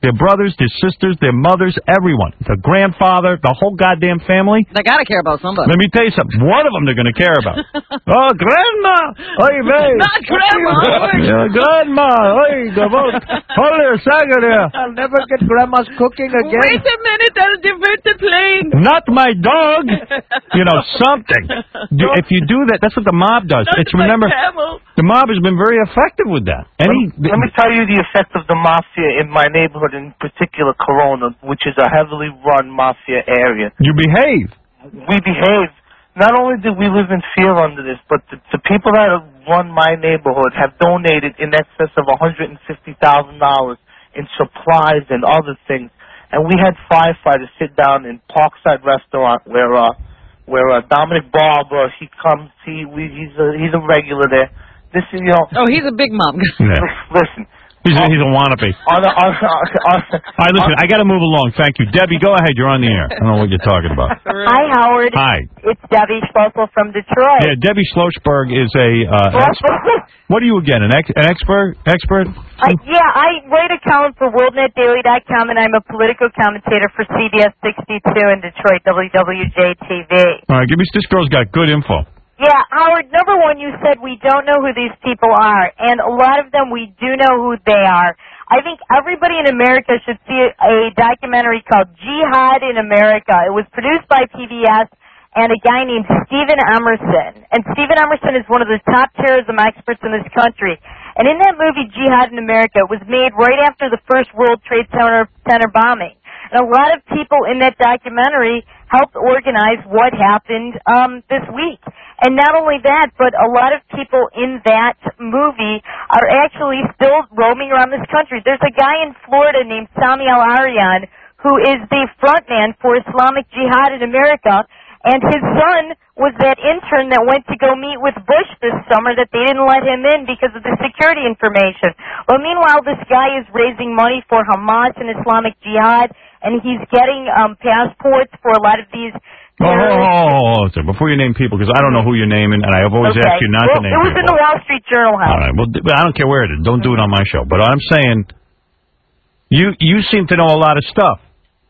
their brothers, their sisters, their mothers, everyone. The grandfather, the whole goddamn family. They got to care about somebody. Let me tell you something. One of them they're going to care about. Oh, grandma! Oy vey! Not grandma! Yeah, grandma! Oy, hold a second here. I'll never get grandma's cooking again. Wait a minute, I'll divert the plane. Not my dog! You know, something. Do, if you do that, that's what the mob does. Not It's remember, camel. the mob has been very effective with that. Any, Let me tell you the effect of the mafia in my neighborhood, in particular Corona, which is a heavily run mafia area. you behave. We behave. Not only do we live in fear under this, but the, the people that have run my neighborhood have donated in excess of one hundred fifty thousand dollars in supplies and other things. And we had firefighters sit down in Parkside Restaurant where uh, where uh, Dominic Barber, he comes, he we, he's a he's a regular there. This is, you know. Oh, he's a big mom. Yeah. Listen. He's a, he's a wannabe. On the, on, on, on, All right, listen, I got to move along. Thank you. Debbie, go ahead. You're on the air. I don't know what you're talking about. Hi, Howard. Hi. It's Debbie Schlossel from Detroit. Yeah, Debbie Schlossberg is a... Uh, ex- what are you again, an, ex- an expert? Expert? Uh, yeah, I write a column for world net daily dot com, and I'm a political commentator for C B S sixty-two in Detroit, W W J T V. All right, give me... This girl's got good info. Yeah, Howard, number one, you said we don't know who these people are, and a lot of them we do know who they are. I think everybody in America should see a, a documentary called Jihad in America. It was produced by P B S and a guy named Stephen Emerson. And Stephen Emerson is one of the top terrorism experts in this country. And in that movie, Jihad in America, it was made right after the first World Trade Center, Center bombing. And a lot of people in that documentary helped organize what happened um, this week. And not only that, but a lot of people in that movie are actually still roaming around this country. There's a guy in Florida named Sami Al-Aryan who is the frontman for Islamic Jihad in America, and his son was that intern that went to go meet with Bush this summer that they didn't let him in because of the security information. Well, meanwhile, this guy is raising money for Hamas and Islamic Jihad, and he's getting um, passports for a lot of these. Oh, oh, oh, oh, before you name people, because I don't know who you're naming, and I've always okay. asked you not well, to name it was people. in the Wall Street Journal, House. All right, well, I don't care where it is. Don't do it on my show. But I'm saying, you you seem to know a lot of stuff,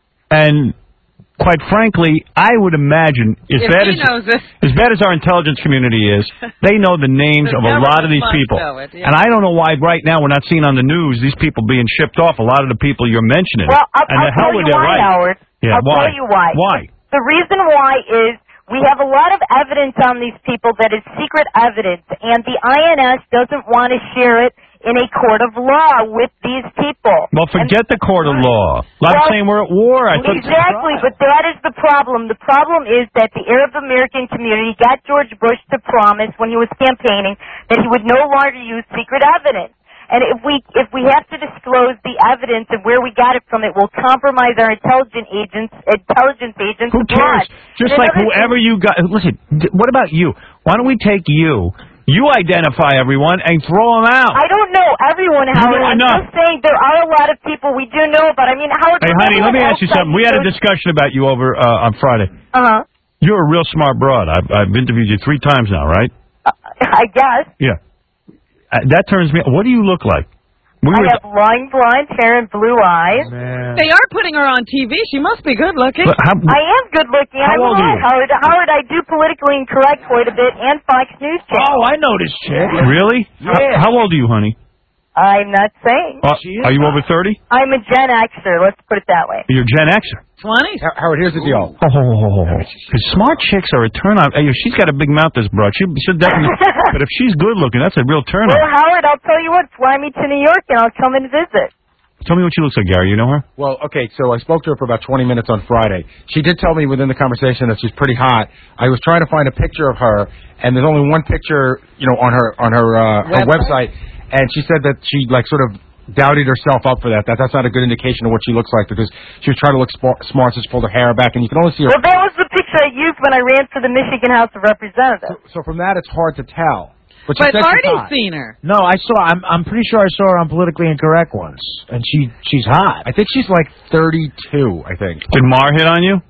and quite frankly, I would imagine, as If bad he as knows it. as bad as our intelligence community is, they know the names of a lot of these Must people, know it, yeah. and I don't know why right now we're not seeing on the news these people being shipped off. A lot of the people you're mentioning, Well, I'll, and I'll the hell tell with you their why, right. Howard. Yeah, I'll why? tell you why. Why? The reason why is we have a lot of evidence on these people that is secret evidence, and the I N S doesn't want to share it in a court of law with these people. Well, forget and, the court of law. A lot well, of saying we're at war. I thought exactly, but that is the problem. The problem is that the Arab American community got George Bush to promise when he was campaigning that he would no longer use secret evidence. And if we if we have to disclose the evidence and where we got it from, it will compromise our intelligence agents. Intelligence agents. Who cares? abroad. Just And like another whoever thing- you got. Listen, d- what about you? Why don't we take you? You identify everyone and throw them out. I don't know everyone, You Howard. know I'm enough. just saying there are a lot of people we do know about. I mean, Howard. Hey, honey, let me ask you something. We had a discussion. discussion about you over uh, on Friday. Uh huh. You're a real smart broad. I've, I've interviewed you three times now, right? Uh, I guess. Yeah. Uh, that turns me. What do you look like? We I were- have long blonde hair and blue eyes. They are putting her on T V. She must be good looking. But how- I am good looking. How I'm old are not, you? Howard. Howard, I do politically incorrect quite a bit and Fox News Channel. Oh, I know this chick. Really? Yeah. How, how old are you, honey? I'm not saying. Uh, are you over thirty? I'm a Gen Xer. Let's put it that way. You're Gen Xer. twenty. Howard, here's the deal. Oh, oh, oh, oh. Because smart chicks are a turn on. Hey, she's got a big mouth, this broad. She should definitely. But if she's good looking, that's a real turn Well, on. Howard, I'll tell you what. Fly me to New York and I'll come and visit. Tell me what she looks like, Gary. You know her? Well, okay, so I spoke to her for about twenty minutes on Friday. She did tell me within the conversation that she's pretty hot. I was trying to find a picture of her, and there's only one picture, you know, on her on her uh, her website, and she said that she like sort of doubted herself up for that. That that's not a good indication of what she looks like because she was trying to look sp- smart, so she pulled her hair back, and you can only see her. Well, that was the picture I used when I ran for the Michigan House of Representatives. So from that, it's hard to tell. But, she But said she's Marty's hot. seen her. No, I saw. I'm. I'm pretty sure I saw her on Politically Incorrect once, and she. She's hot. I think she's like thirty-two. I think. Did Mar hit on you?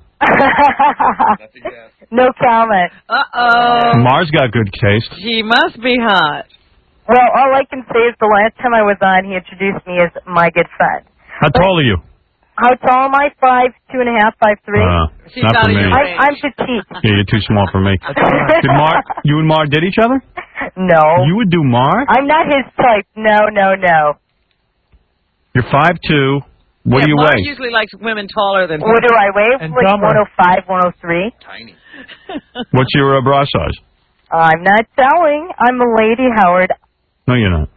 No comment. Uh-oh. Mar's got good taste. She must be hot. Well, all I can say is the last time I was on, he introduced me as my good friend. How tall are you? How tall am I? Five, two and a half, five, three. Uh, not for me. I, I'm petite. Yeah, you're too small for me. Did Mar, you and Mar did each other? No. You would do Mar? I'm not his type. No, no, no. You're five two. What yeah, do you Mark weigh? usually likes women taller than him. What do I weigh? And like dumber. one oh five, one oh three. Tiny. What's your uh, bra size? I'm not selling. I'm a lady, Howard. No, you're not.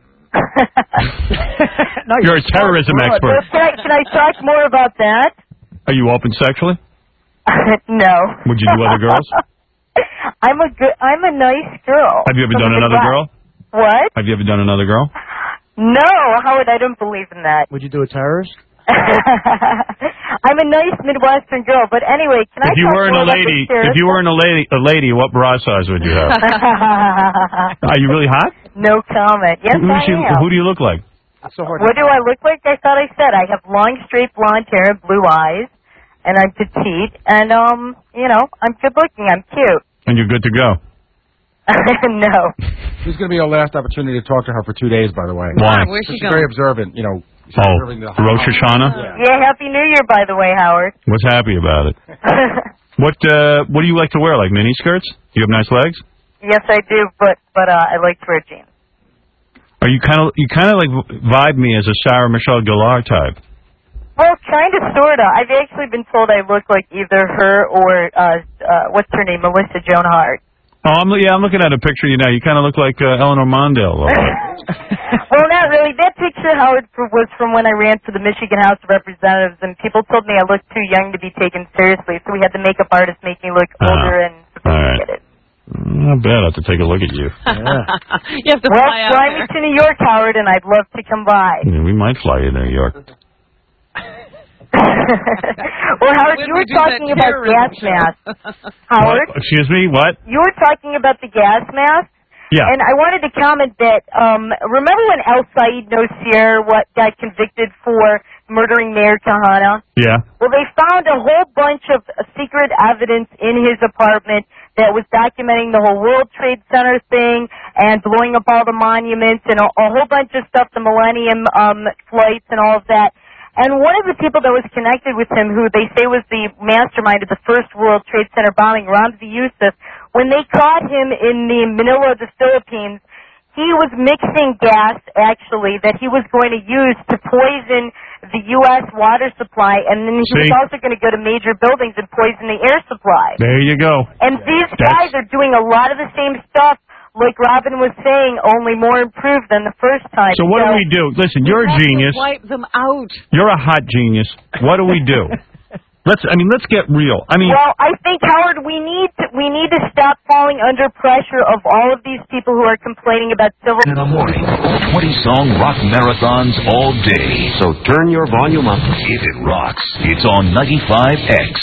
no, you're a terrorism Well, expert. Can I, can I talk more about that? Are you open sexually? No. Would you do other girls? I'm a good. I'm a nice girl. Have you ever From done the another Midwest. girl? What? Have you ever done another girl? No, Howard. I don't believe in that. Would you do a terrorist? I'm a nice Midwestern girl, but anyway, can I If you talk weren't more a about lady, the terrorist? if you weren't a lady, a lady, what bra size would you have? Are you really hot? No comment. Yes, who, I does she- am. who do you look like? What do I look like? I thought I said I have long, straight blonde hair and blue eyes, and I'm petite, and um, you know, I'm good looking. I'm cute. And you're good to go. No. This is going to be our last opportunity to talk to her for two days, by the way. Why? Where's she She's going? very observant, you know. She's Oh, observing the Rosh Hashanah? Yeah, Happy New Year, by the way, Howard. What's happy about it? What uh, What do you like to wear? Like mini skirts? Do you have nice legs? Yes, I do, but but uh, I like to wear jeans. Are you kind of you kind of like vibe me as a Sarah Michelle Gellar type? Well, kind of, sort of. I've actually been told I look like either her or uh, uh, what's her name, Melissa Joan Hart. Oh, I'm yeah, I'm looking at a picture of you now. You kind of look like uh, Eleanor Mondale. Well, not really. That picture, Howard, f- was from when I ran for the Michigan House of Representatives, and people told me I looked too young to be taken seriously, so we had the makeup artist make me look older and All right. Not bad. I have to take a look at you. You have to well, fly out fly there. me to New York, Howard, and I'd love to come by. Yeah, we might fly you to New York. Well, Howard, When you we were do that talking about terrorism gas show. masks. Howard, What? Excuse me. What? you were talking about the gas masks. Yeah. And I wanted to comment that, um, remember when El Said Nosir what, got convicted for murdering Mayor Kahana? Yeah. Well, they found a whole bunch of secret evidence in his apartment that was documenting the whole World Trade Center thing and blowing up all the monuments and a, a whole bunch of stuff, the Millennium um, flights and all of that. And one of the people that was connected with him, who they say was the mastermind of the first World Trade Center bombing, Ramzi Youssef, when they caught him in the Manila of the Philippines, he was mixing gas, actually, that he was going to use to poison the U S water supply, and then he See? was also going to go to major buildings and poison the air supply. There you go. And these That's- guys are doing a lot of the same stuff, like Robin was saying, only more improved than the first time. So what do we do? Listen, you're a You have to genius. Wipe them out. You're a hot genius. What do we do? Let's. I mean, let's get real. I mean, Well, I think, Howard, we need to, we need to stop falling under pressure of all of these people who are complaining about civil... In the morning, twenty-song rock marathons all day. So turn your volume up. If it rocks, it's on ninety-five X.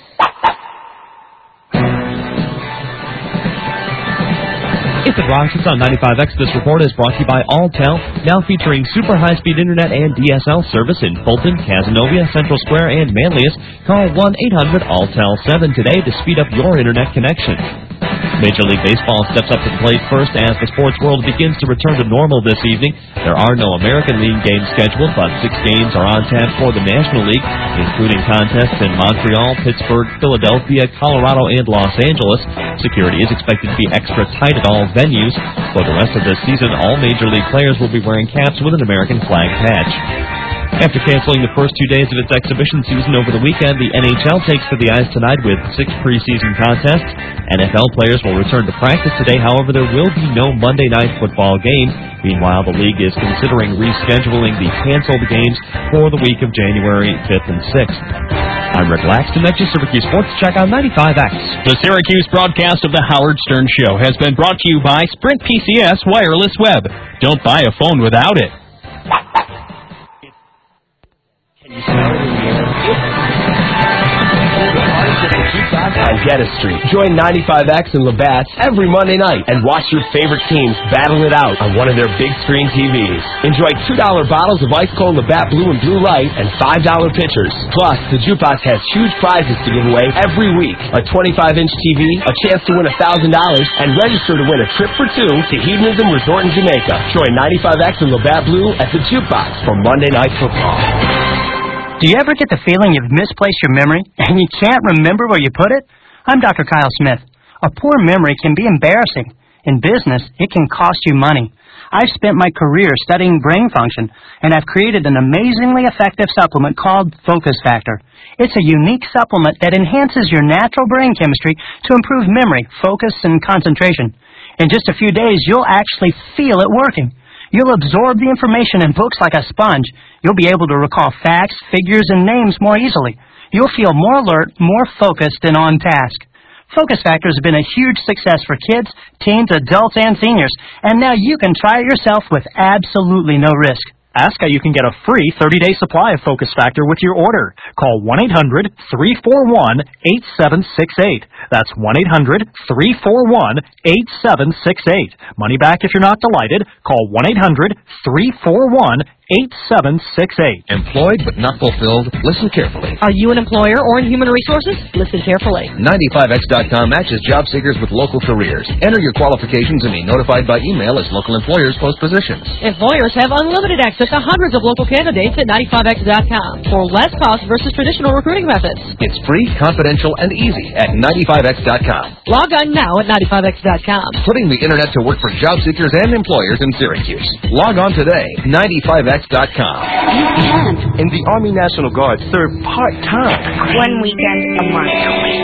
If it rocks, it's on ninety-five X. This report is brought to you by Alltel, now featuring super high-speed internet and D S L service in Fulton, Cazenovia, Central Square, and Manlius. Call one eight hundred A L T E L seven today to speed up your internet connection. Major League Baseball steps up to the plate first as the sports world begins to return to normal this evening. There are no American League games scheduled, but six games are on tap for the National League, including contests in Montreal, Pittsburgh, Philadelphia, Colorado, and Los Angeles. Security is expected to be extra tight at all venues. For the rest of the season, all Major League players will be wearing caps with an American flag patch. After canceling the first two days of its exhibition season over the weekend, the N H L takes to the ice tonight with six preseason contests. N F L players will return to practice today. However, there will be no Monday night football game. Meanwhile, the league is considering rescheduling the canceled games for the week of January fifth and sixth. I'm Rick Laxton. That's your Syracuse Sports Check on ninety-five X. The Syracuse broadcast of the Howard Stern Show has been brought to you by Sprint P C S Wireless Web. Don't buy a phone without it. On Geddes Street. Join ninety-five X and Labatt's every Monday night and watch your favorite teams battle it out on one of their big screen T Vs. Enjoy two dollar bottles of ice cold Labatt Blue and Blue Light and five dollar pitchers. Plus, the jukebox has huge prizes to give away every week. A twenty-five inch T V, a chance to win one thousand dollars, and register to win a trip for two to Hedonism Resort in Jamaica. Join ninety-five X and Labatt Blue at the jukebox for Monday Night Football. Do you ever get the feeling you've misplaced your memory and you can't remember where you put it? I'm Doctor Kyle Smith. A poor memory can be embarrassing. In business, it can cost you money. I've spent my career studying brain function, and I've created an amazingly effective supplement called Focus Factor. It's a unique supplement that enhances your natural brain chemistry to improve memory, focus, and concentration. In just a few days, you'll actually feel it working. You'll absorb the information in books like a sponge. You'll be able to recall facts, figures, and names more easily. You'll feel more alert, more focused, and on task. Focus Factor has been a huge success for kids, teens, adults, and seniors, and now you can try it yourself with absolutely no risk. Ask how you can get a free thirty-day supply of Focus Factor with your order. Call one eight hundred, three four one, eight seven six eight. That's one eight hundred, three four one, eight seven six eight. Money back if you're not delighted. Call one eight hundred, three four one, eight seven six eight. Employed but not fulfilled? Listen carefully. Are you an employer or in human resources? Listen carefully. ninety-five X dot com matches job seekers with local careers. Enter your qualifications and be notified by email as local employers post positions. Employers have unlimited access to hundreds of local candidates at ninety-five X dot com for less cost versus traditional recruiting methods. It's free, confidential, and easy at ninety-five X dot com. Log on now at ninety-five X dot com. Putting the internet to work for job seekers and employers in Syracuse. Log on today, ninety-five X dot com. You can. And the Army National Guard serve part-time. One weekend a month.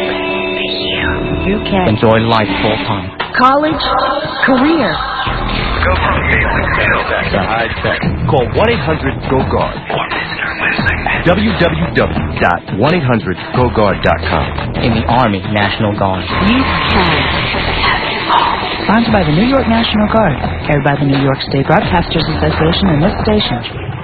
You can. Enjoy life full-time. College, career. Go from basic sales to high tech. Call one eight hundred Go Guard. w w w dot one eight hundred go guard dot com. In the Army National Guard. You can. Sponsored by the New York National Guard. Carried by the New York State Broadcasters Association and this station.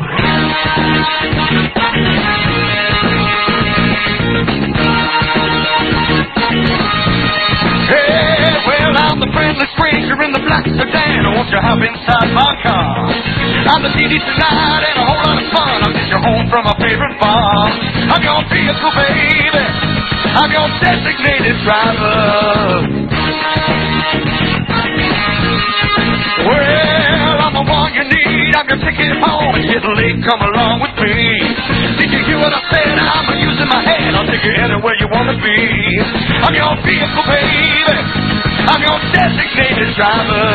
Hey, well, I'm the friendly stranger in the black sedan. Won't you hop inside my car? I'm the D D tonight and a whole lot of fun. I'll get you home from my favorite bar. I'm your vehicle, baby. I'm your designated driver. Well, I'm the one you need. I'm your ticket home. It's getting late. Come along with me. Did you hear what I said? I'm using my head. I'll take you anywhere you want to be. I'm your vehicle, baby. I'm your designated driver.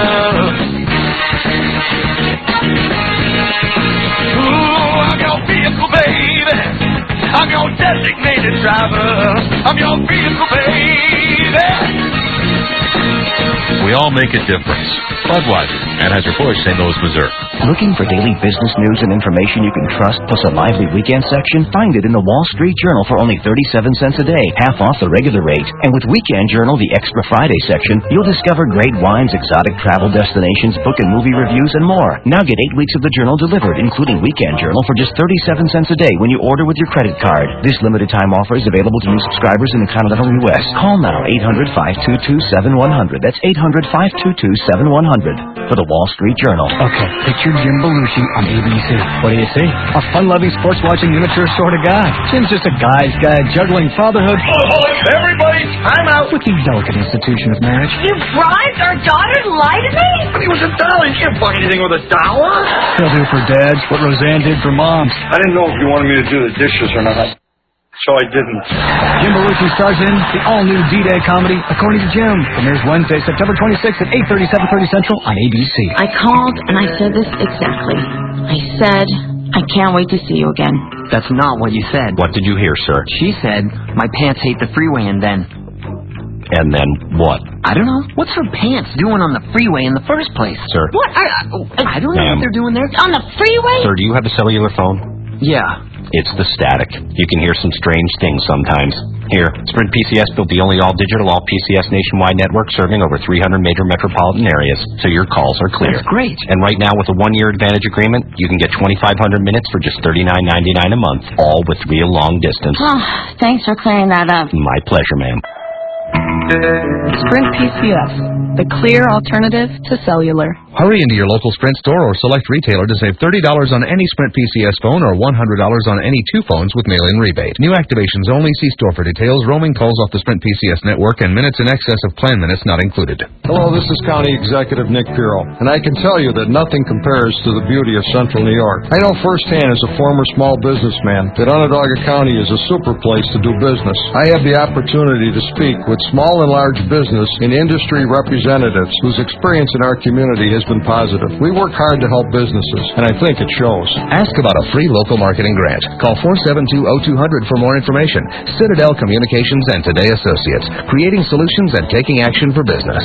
Ooh, I'm your vehicle, baby. I'm your designated driver. I'm your vehicle, baby. We all make a difference. Budweiser, Anheuser-Busch, Saint Louis, Missouri. Looking for daily business news and information you can trust, plus a lively weekend section? Find it in the Wall Street Journal for only thirty-seven cents a day, half off the regular rate. And with Weekend Journal, the Extra Friday section, you'll discover great wines, exotic travel destinations, book and movie reviews, and more. Now get eight weeks of the journal delivered, including Weekend Journal, for just thirty-seven cents a day when you order with your credit card. This limited time offer is available to new subscribers in the continental U S. Call now, eight hundred, five two two, seven one zero zero. That's eight hundred, five two two, seven one zero zero for the Wall Street Journal. Okay, picture Jim Belushi on A B C. What do you see? A fun-loving, sports-watching, immature sort of guy. Jim's just a guy's guy juggling fatherhood. Oh, everybody, time out. With the delicate institution of marriage. You bribed our daughter to lie to me? But he was a dollar. You can't buy anything with a dollar. He'll do for dads what Roseanne did for moms. I didn't know if you wanted me to do the dishes or not, so I didn't. Jim Belushi stars in the all-new D-Day comedy, According to Jim. Premieres Wednesday, September twenty-sixth at eight thirty, seven thirty Central on A B C. I called and I said this exactly. I said, I can't wait to see you again. That's not what you said. What did you hear, sir? She said, my pants hate the freeway, and then... And then what? I don't know. What's her pants doing on the freeway in the first place? Sir. What? I, I, I don't know Ma'am. what they're doing there. On the freeway? Sir, do you have a cellular phone? Yeah. It's the static. You can hear some strange things sometimes. Here, Sprint P C S built the only all-digital, all-P C S nationwide network serving over three hundred major metropolitan areas, so your calls are clear. That's great. And right now, with a one-year Advantage agreement, you can get twenty-five hundred minutes for just thirty-nine ninety-nine a month, all with real long distance. Oh, thanks for clearing that up. My pleasure, ma'am. Sprint P C S, the clear alternative to cellular. Hurry into your local Sprint store or select retailer to save thirty dollars on any Sprint P C S phone or one hundred dollars on any two phones with mail-in rebate. New activations only. See store for details. Roaming calls off the Sprint P C S network and minutes in excess of plan minutes not included. Hello, this is County Executive Nick Pirro, and I can tell you that nothing compares to the beauty of Central New York. I know firsthand as a former small businessman that Onondaga County is a super place to do business. I have the opportunity to speak with small and large business and industry representatives whose experience in our community has been positive. We work hard to help businesses, and I think it shows. Ask about a free local marketing grant. Call four seven two, oh two hundred for more information. Citadel Communications and Today Associates, creating solutions and taking action for business.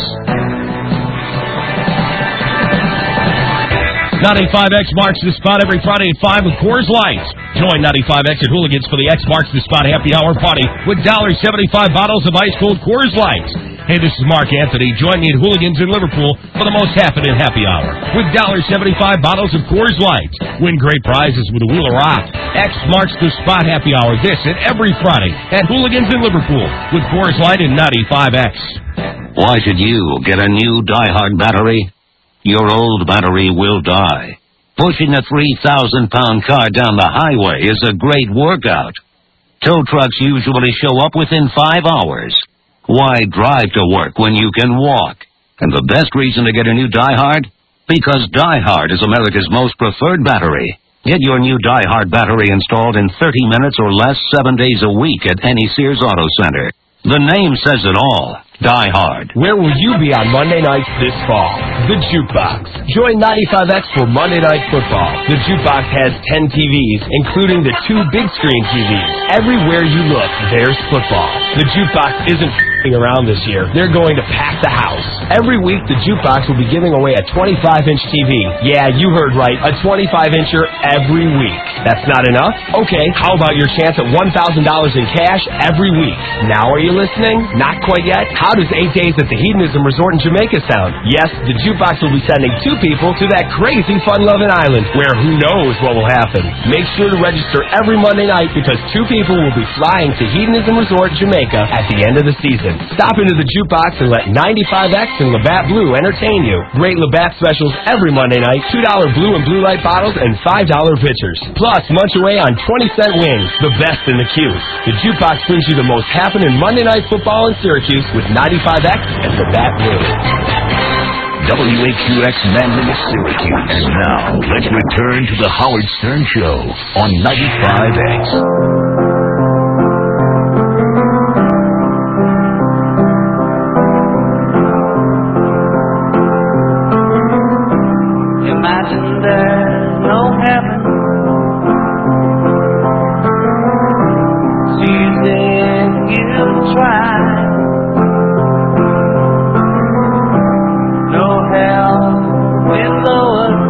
ninety-five X marks the spot every Friday at five with Coors Lights. Join ninety-five X at Hooligans for the X marks the spot happy hour party with one dollar seventy-five bottles of ice-cold Coors Lights. Hey, this is Mark Anthony. Join me at Hooligans in Liverpool for the most happening happy hour with one dollar seventy-five bottles of Coors Lights. Win great prizes with a wheel of rock. X marks the spot happy hour this and every Friday at Hooligans in Liverpool with Coors Light and ninety-five X. Why should you get a new Die-Hard battery? Your old battery will die. Pushing a three thousand pound car down the highway is a great workout. Tow trucks usually show up within five hours. Why drive to work when you can walk? And the best reason to get a new Die-Hard? Because Die-Hard is America's most preferred battery. Get your new Die-Hard battery installed in thirty minutes or less, seven days a week at any Sears Auto Center. The name says it all. Die Hard. Where will you be on Monday nights this fall? The Jukebox. Join ninety-five X for Monday Night Football. The Jukebox has ten T Vs, including the two big screen T Vs. Everywhere you look, there's football. The Jukebox isn't f***ing around this year. They're going to pack the house. Every week, the Jukebox will be giving away a twenty-five inch T V. Yeah, you heard right. A twenty-five incher every week. That's not enough? Okay, how about your chance at one thousand dollars in cash every week? Now are you listening? Not quite yet? How does eight days at the Hedonism Resort in Jamaica sound? Yes, the Jukebox will be sending two people to that crazy fun-loving island where who knows what will happen. Make sure to register every Monday night because two people will be flying to Hedonism Resort Jamaica at the end of the season. Stop into the Jukebox and let ninety-five X and Labatt Blue entertain you. Great Labatt specials every Monday night, two dollar blue and blue light bottles and five dollar pitchers. Plus, munch away on twenty cent wings, the best in the queue. The Jukebox brings you the most happening Monday Night Football in Syracuse with ninety-five X and Labatt Blue. W A Q X Manly, Syracuse. And now, let's return to the Howard Stern Show on ninety-five X. Imagine there's no heaven. Season you try. No hell below us.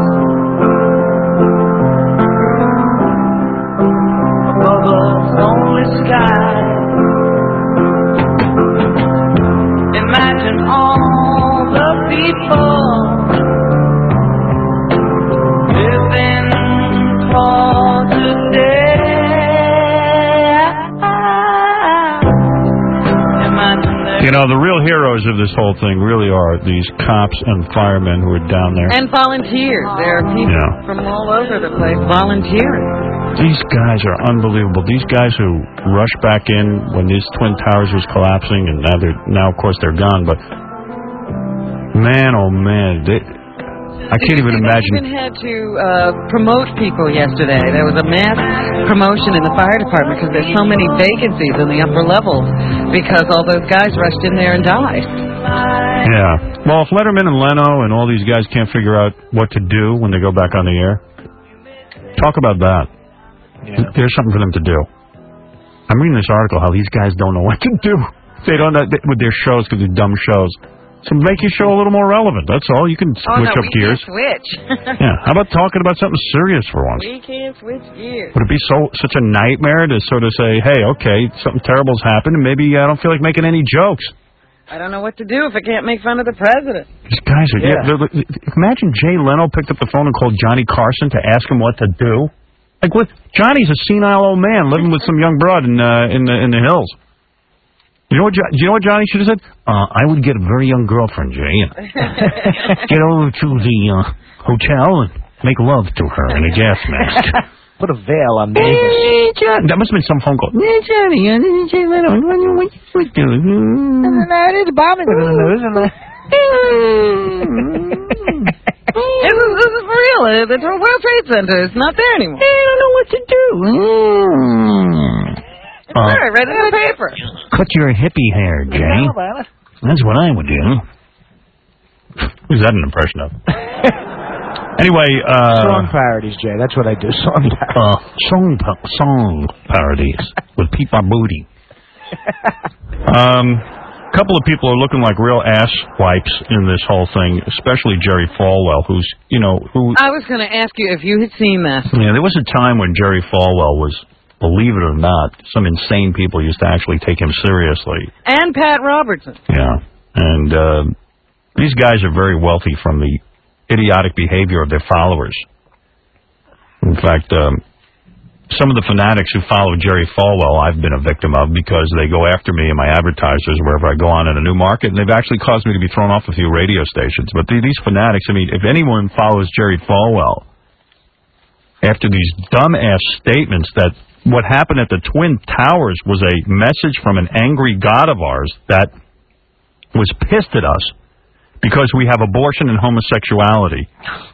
Above us only sky. Imagine all the people living for today. You know, the real heroes of this whole thing really are these cops and firemen who are down there. And volunteers. There are people Yeah. from all over the place volunteering. These guys are unbelievable. These guys who rushed back in when these Twin Towers was collapsing, and now they're now of course they're gone. But man, oh man, they, I can't even imagine. They even had to uh, promote people yesterday. There was a mass promotion in the fire department because there's so many vacancies in the upper levels because all those guys rushed in there and died. Yeah. Well, if Letterman and Leno and all these guys can't figure out what to do when they go back on the air, talk about that. Yeah. There's something for them to do. I'm reading this article how these guys don't know what to do. They don't know with their shows because they're dumb shows. So make your show a little more relevant. That's all. You can switch oh, no, up we gears. Can't switch. Yeah. How about talking about something serious for once? We can't switch gears. Would it be so such a nightmare to sort of say, hey, okay, something terrible's happened, and maybe I don't feel like making any jokes? I don't know what to do if I can't make fun of the president. These guys are. Yeah. Yeah, they're, they're, imagine Jay Leno picked up the phone and called Johnny Carson to ask him what to do. Like, what? Johnny's a senile old man living with some young broad in uh, in the in the hills. You know what? Jo- Do you know what Johnny should have said? Uh, I would get a very young girlfriend, Jay, and get over to the uh, hotel and make love to her in a gas mask. Put a veil on me. That must have been some phone call. Hey, Johnny, what you doing? It's bombing in the news, isn't it? This is, this is for real. Uh, The World Trade Center is not there anymore. I don't know what to do. It's Uh, there, right in the paper. Cut your hippie hair, Jay. That's what I would do. Who's that an impression of? Anyway, uh... Song parodies, Jay. That's what I do. Song parodies. Uh, song, pa- song parodies with Pete Barbudi. Um... A couple of people are looking like real ass wipes in this whole thing, especially Jerry Falwell, who's, you know, who... I was going to ask you if you had seen this. Yeah, there was a time when Jerry Falwell was, believe it or not, some insane people used to actually take him seriously. And Pat Robertson. Yeah. And uh, these guys are very wealthy from the idiotic behavior of their followers. In fact, um, some of the fanatics who follow Jerry Falwell I've been a victim of because they go after me and my advertisers wherever I go on in a new market, and they've actually caused me to be thrown off a few radio stations. But these fanatics, I mean, if anyone follows Jerry Falwell after these dumb-ass statements that what happened at the Twin Towers was a message from an angry God of ours that was pissed at us because we have abortion and homosexuality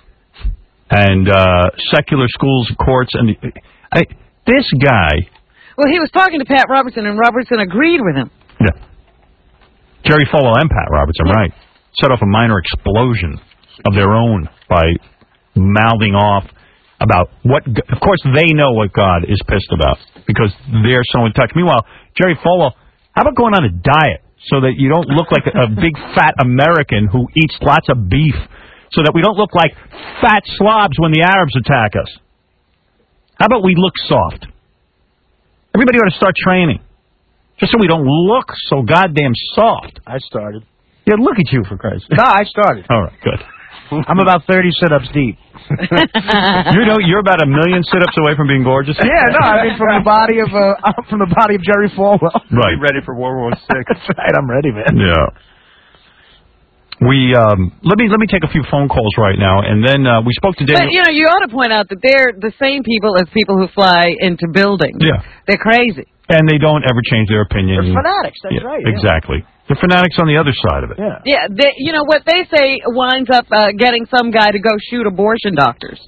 and uh, secular schools, courts, and... I, this guy... Well, he was talking to Pat Robertson, and Robertson agreed with him. Yeah. Jerry Falwell and Pat Robertson, yeah. Right. Set off a minor explosion of their own by mouthing off about what... Of course, they know what God is pissed about because they're so in touch. Meanwhile, Jerry Falwell, how about going on a diet so that you don't look like a, a big fat American who eats lots of beef so that we don't look like fat slobs when the Arabs attack us? How about we look soft? Everybody ought to start training. Just so we don't look so goddamn soft. I started. Yeah, look at you, for Christ's sake. No, I started. All right, good. I'm about thirty sit-ups deep. you know, you're about a million sit-ups away from being gorgeous. Yeah, no, I mean from the body of uh, from the body of Jerry Falwell. Right. You ready for World War Six? That's right. I'm ready, man. Yeah. We um, let me let me take a few phone calls right now, and then uh, we spoke to David. But you know, you ought to point out that they're the same people as people who fly into buildings. Yeah, they're crazy, and they don't ever change their opinion. They're fanatics. That's yeah, right. Yeah. Exactly. They're fanatics on the other side of it. Yeah. Yeah. They, you know what they say winds up uh, getting some guy to go shoot abortion doctors.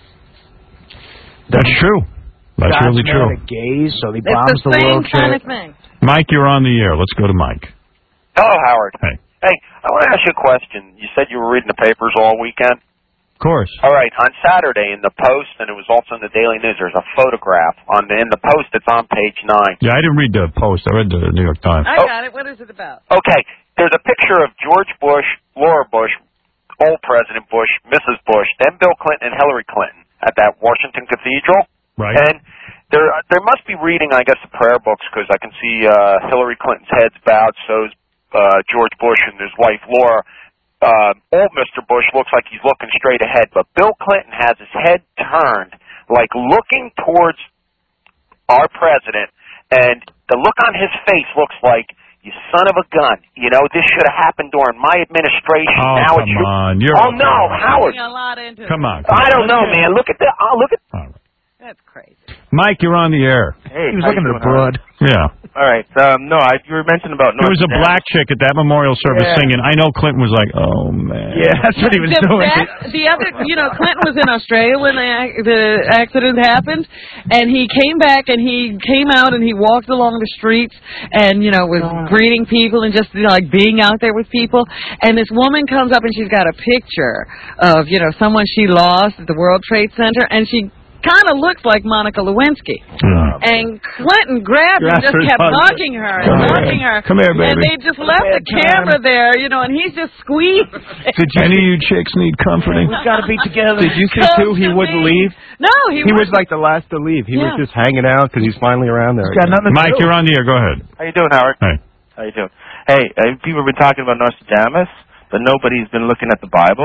That's true. That's God's really true. man a gaze, so he It's bombs the the same world kind trade. of thing. Mike, you're on the air. Let's go to Mike. Hello, Howard. Hey. Hey, I want to ask you a question. You said you were reading the papers all weekend? Of course. All right. On Saturday in the Post, and it was also in the Daily News, there's a photograph. on the, In the Post, it's on page nine. Yeah, I didn't read the Post. I read the New York Times. I got it. What is it about? Okay. There's a picture of George Bush, Laura Bush, old President Bush, Missus Bush, then Bill Clinton and Hillary Clinton at that Washington Cathedral. Right. And there there must be reading, I guess, the prayer books, because I can see uh, Hillary Clinton's head's bowed, so's uh, George Bush and his wife Laura. Uh, old Mister Bush looks like he's looking straight ahead, but Bill Clinton has his head turned, like looking towards our president, and the look on his face looks like, you son of a gun. You know, this should have happened during my administration. Oh, now come it's your... on. You're oh, no, Howard. Come on. Come I on. don't know, man. Look at that. Oh, look at... That's crazy. Mike, you're on the air. Hey, he was looking at the broad. Yeah. All right. Um, no, I, you were mentioning about There North was a Sudan. black chick at that memorial service Yeah. singing. I know Clinton was like, oh, man. Yeah, that's what he was The, doing. that, the other, you know, Clinton was in Australia when the, ac- the accident happened, and he came back and he came out and he walked along the streets and, you know, was greeting people and just, you know, like being out there with people. And this woman comes up and she's got a picture of, you know, someone she lost at the World Trade Center, and she kind of looks like Monica Lewinsky. Yeah. And Clinton grabbed her and just Grabbed her kept husband. knocking her and Come here. knocking her. Come here, And baby. they just left the camera there, you know, and he's just squeezed. Did you, any of you chicks need comforting? We've got to be together. Did you see, too, he wouldn't leave? No, he, He was like the last to leave. He Yeah. was just hanging out because he's finally around there. He's got nothing to Mike, do. you're on the air. Go ahead. How you doing, Howard? Hey. How you doing? Hey, uh, people have been talking about Nostradamus, but nobody's been looking at the Bible.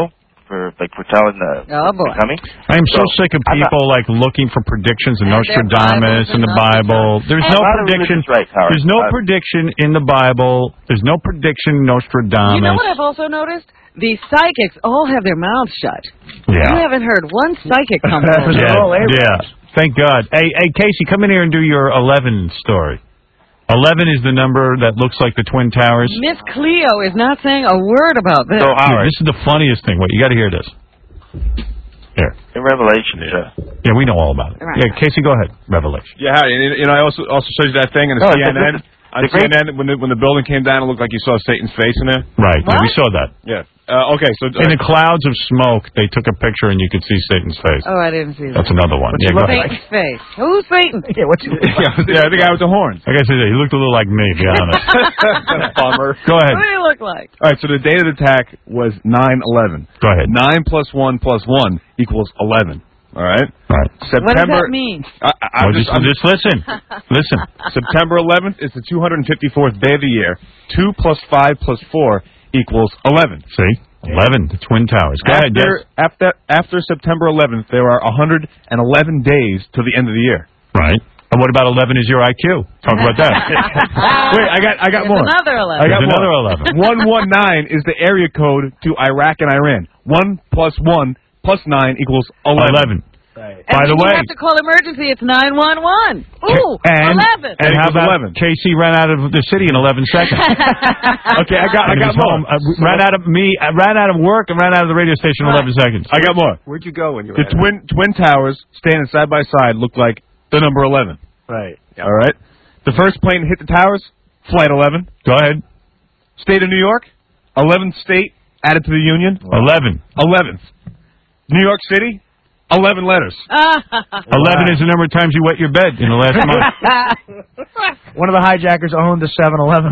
for like foretelling the Oh, boy. coming. I am so, So, sick of I thought- people like looking for predictions in And their Nostradamus Bibles and the and Bible. There's And- no A lot of prediction. religions, right, Howard. There's no Uh, prediction in the Bible. There's no prediction in Nostradamus. You know what I've also noticed? The psychics all have their mouths shut. Yeah. You haven't heard one psychic come forward. Yeah, yeah. Thank God. Hey, hey, Casey, come in here and do your eleven story. Eleven is the number that looks like the Twin Towers. Miss Cleo is not saying a word about this. So, Howard, this is the funniest thing. Wait, you got to hear this. Here. In Revelation, yeah. Yeah, we know all about it. Right. Yeah, Casey, go ahead. Revelation. Yeah, Harry, and you know, I also also showed you that thing on the Oh, C N N. the- On the C N N, when the when the building came down, it looked like you saw Satan's face in there. Right. Yeah, we saw that. Yeah. Uh, okay, so In the clouds of smoke, they took a picture and you could see Satan's face. Oh, I didn't see that. That's another one. Yeah, go ahead. Satan's face. Who's Satan? Yeah, what's yeah, yeah, the guy with the horns. I guess he he looked a little like me, to be honest. Bummer. Go ahead. What do you look like? All right, so the date of the attack was nine eleven. Go ahead. Nine plus one plus one equals eleven. All right. All right. What does September. that mean? I, I, Well, I'm just, I'm just listen. Listen. September eleventh is the two hundred fifty-fourth day of the year. Two plus five plus four equals eleven. See? eleven, the Twin Towers. Go ahead, After, yes. after, after September eleventh, there are one hundred eleven days to the end of the year. Right. And what about eleven is your I Q? Talk about that. Wait, I got I got There's more. another eleven. I got There's another more. eleven. one one nine is the area code to Iraq and Iran. one plus one plus nine equals eleven. eleven. And By the when way, you have to call emergency, it's nine one one. Ooh, and, eleven. and how Equals about eleven. K C ran out of the city in eleven seconds? Okay, I got I And he got was more. home. I ran out of me. I ran out of work and ran out of the radio station in eleven seconds. I got more. Where'd you go when you were The twin twin towers standing side by side look like the number eleven. Right. All right. The first plane to hit the towers, flight eleven. Go ahead. State of New York, eleventh state added to the union. eleven. eleventh. New York City, eleven letters. eleven is the number of times you wet your bed in the last month. One of the hijackers owned the seven eleven.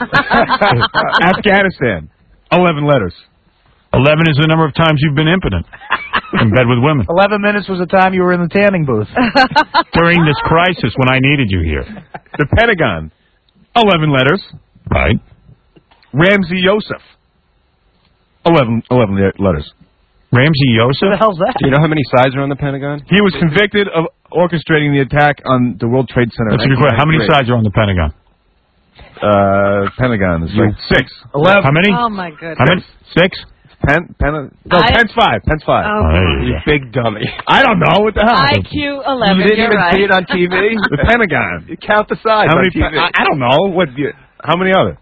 Afghanistan, eleven letters. eleven is the number of times you've been impotent in bed with women. Eleven minutes was the time you were in the tanning booth. During this crisis when I needed you here. The Pentagon, eleven letters. Right. Ramsey Yosef, eleven, eleven le- letters. Ramsey Yosef? What the hell's that? Do you know how many sides are on the Pentagon? He was convicted of orchestrating the attack on the World Trade Center. That's a good question. How many sides are on the Pentagon? Uh, Pentagon is like six. Eleven. How many? Oh, my goodness. How many? Six? Pen, pen, no, I- Penn's five. Penn's five. Oh, Hey. You big dummy. I don't know. What the hell? I Q eleven. You didn't You're even right. see it on T V? The Pentagon. You count the sides How on many? T V. pe- I, I don't know. What? you- How many other?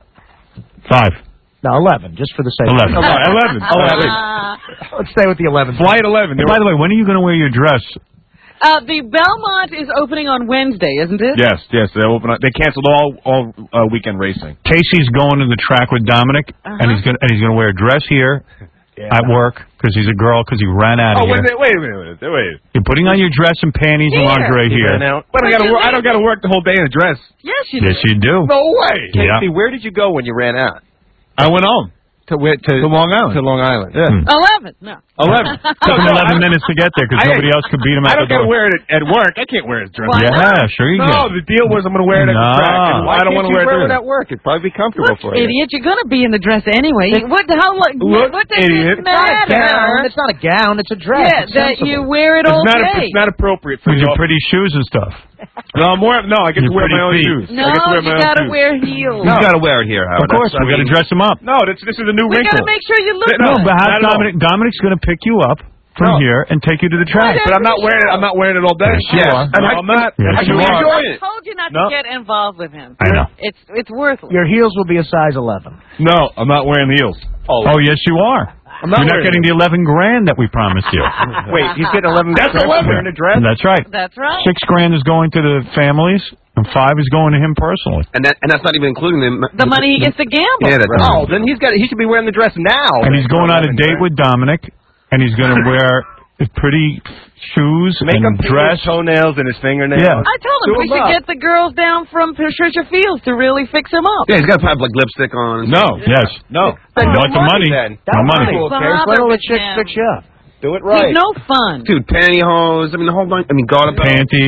Five. No, eleven, just for the sake Eleven. of it. Eleven. Eleven. Let's stay with the eleven. Flight eleven. By the way, when are you going to wear your dress? Uh, the Belmont is opening on Wednesday, isn't it? Yes, yes. They open. Up, they canceled all all uh, weekend racing. Casey's going to the track with Dominic, Uh-huh. and he's going and he's going to wear a dress here at work because he's a girl because he ran out Oh of wait, here. a minute, wait a minute, wait a minute. You're putting on your dress and panties and Here. lingerie He here. ran out. But I got to. I don't got to work the whole day in a dress. Yes, you Yes, do. you do. No way. Yeah. Casey, where did you go when you ran out? I went home To where, to, to Long Island. to Long Island. Yeah. Hmm. Eleven. No. Eleven. Took him eleven minutes to get there because I- nobody else could beat him I out don't the got to door. wear it at, at work. I can't wear it as dress. Why Yeah, sure you No, can. the deal was I'm going to wear it at the No. track. And Why I don't can't want to you wear wear it it there. at work? It'd probably be comfortable Look, for you. idiot, you're going to be in the dress anyway. What? How? What, Look, what does idiot. it matter? Gown. It's not a gown. It's a dress. Yeah, It's that sensible. you wear it all It's not, day. it's not appropriate for With you. your pretty shoes and stuff. No, I'm wearing, no, I get Your to wear my own pretty shoes. no, I get to wear you my own got to shoes. wear heels. You got to wear it here, Howard. Of course, That's- I we got to mean- dress him up. No, this, this is a new We got wrinkle. to make sure you look No, No, good. but how not at all. Dominic, Dominic's going to pick you up from No. here and take you to the track. But I'm not wearing it. I'm not wearing it all day. Yes, you are. No, I'm not. Yes, I you can are. enjoy I it. told you not No. to get involved with him. I know. It's it's worthless. Your heels will be a size eleven. No, I'm not wearing the heels. Oh, yes, you are. I'm not You're not wearing getting it. the eleven grand that we promised you. Wait, he's getting eleven. That's grand for eleven. wearing a dress. That's right. That's right. Six grand is going to the families, and five is going to him personally. And that and that's not even including the The money he gets to gamble. Yeah, that's oh, then he's got he should be wearing the dress now. And he's going on a date with Dominic, and he's going to wear pretty shoes Make him and paint dress. his toenails and his fingernails. Yeah. I told him Do we him should up. get the girls down from Patricia Fields to really fix him up. Yeah, he's got to have like lipstick on. and No. Yes. No. Then You no want the money? Then. No money. Cool, Father okay? Let all the with chicks him. fix you up. Do it He's no fun. Dude, pantyhose. I mean, the whole bunch. I mean, God about Panties. Yeah.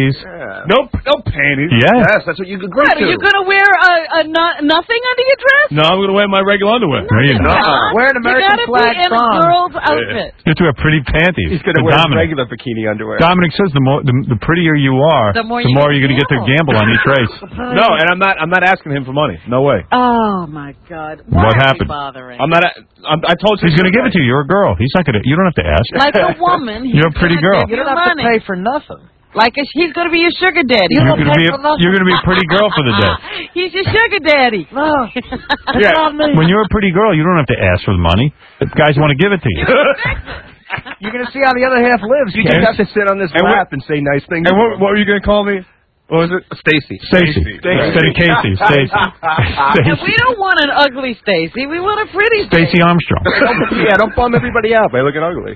Yeah. No, no panties. Yes. Yes, that's what you agreed What, to. are you going to wear a, a no- nothing under your dress? No, I'm going to wear my regular underwear. No, you're not. Wear an American you gotta flag be in thong. a girl's outfit. You have to wear pretty panties. He's going to For wear Dominic. regular bikini underwear. Dominic says the more the, the prettier you are, The more you you're can going to get to gamble on each race. No, and I'm not. I'm not asking him for money. No way. Oh, my God. Why What are happened? we bothering? I'm not. a- I'm, I told you He's going to give it to you. You're a girl. He's not going to. You don't have to ask. Like a woman. he's You're a pretty gonna girl. give You don't you have money. to pay for nothing. Like a, he's going to be your sugar daddy. You're going to be. A, you're going to be a pretty girl for the day. He's your sugar daddy. No. Yeah. When you're a pretty girl, you don't have to ask for the money. If guys want to give it to you. You're going to see how the other half lives. You kid. just have to sit on this And lap and say nice things. And what, what were you going to call me? What was it? Stacy. Stacy. Instead of Casey. Stacy. And we don't want an ugly Stacy. We want a pretty Stacy Armstrong. Yeah, don't bum everybody out by looking ugly.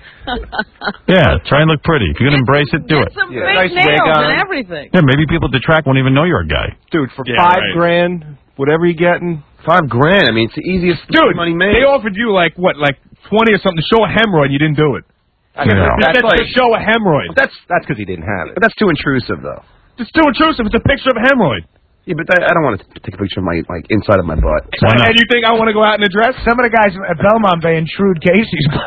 Yeah, try and look pretty. If you're going to embrace it, do it. Some Yeah. fake Nice wig nails on. and everything. Yeah, maybe people at the track won't even know you're a guy. Dude, for Yeah, five right. grand, whatever you're getting, five grand. I mean, it's the easiest Dude, money made. they offered you like what, like twenty or something to show a hemorrhoid. You didn't do it. I know. That's, That's like, to show a hemorrhoid. that's that's because he didn't have it. But that's too intrusive, though. It's too intrusive. It's a picture of a hemorrhoid. Yeah, but I, I don't want to take a picture of my like inside of my butt. Why not? And you think I want to go out in a dress? Some of the guys at Belmont Bay intrude Casey's butt.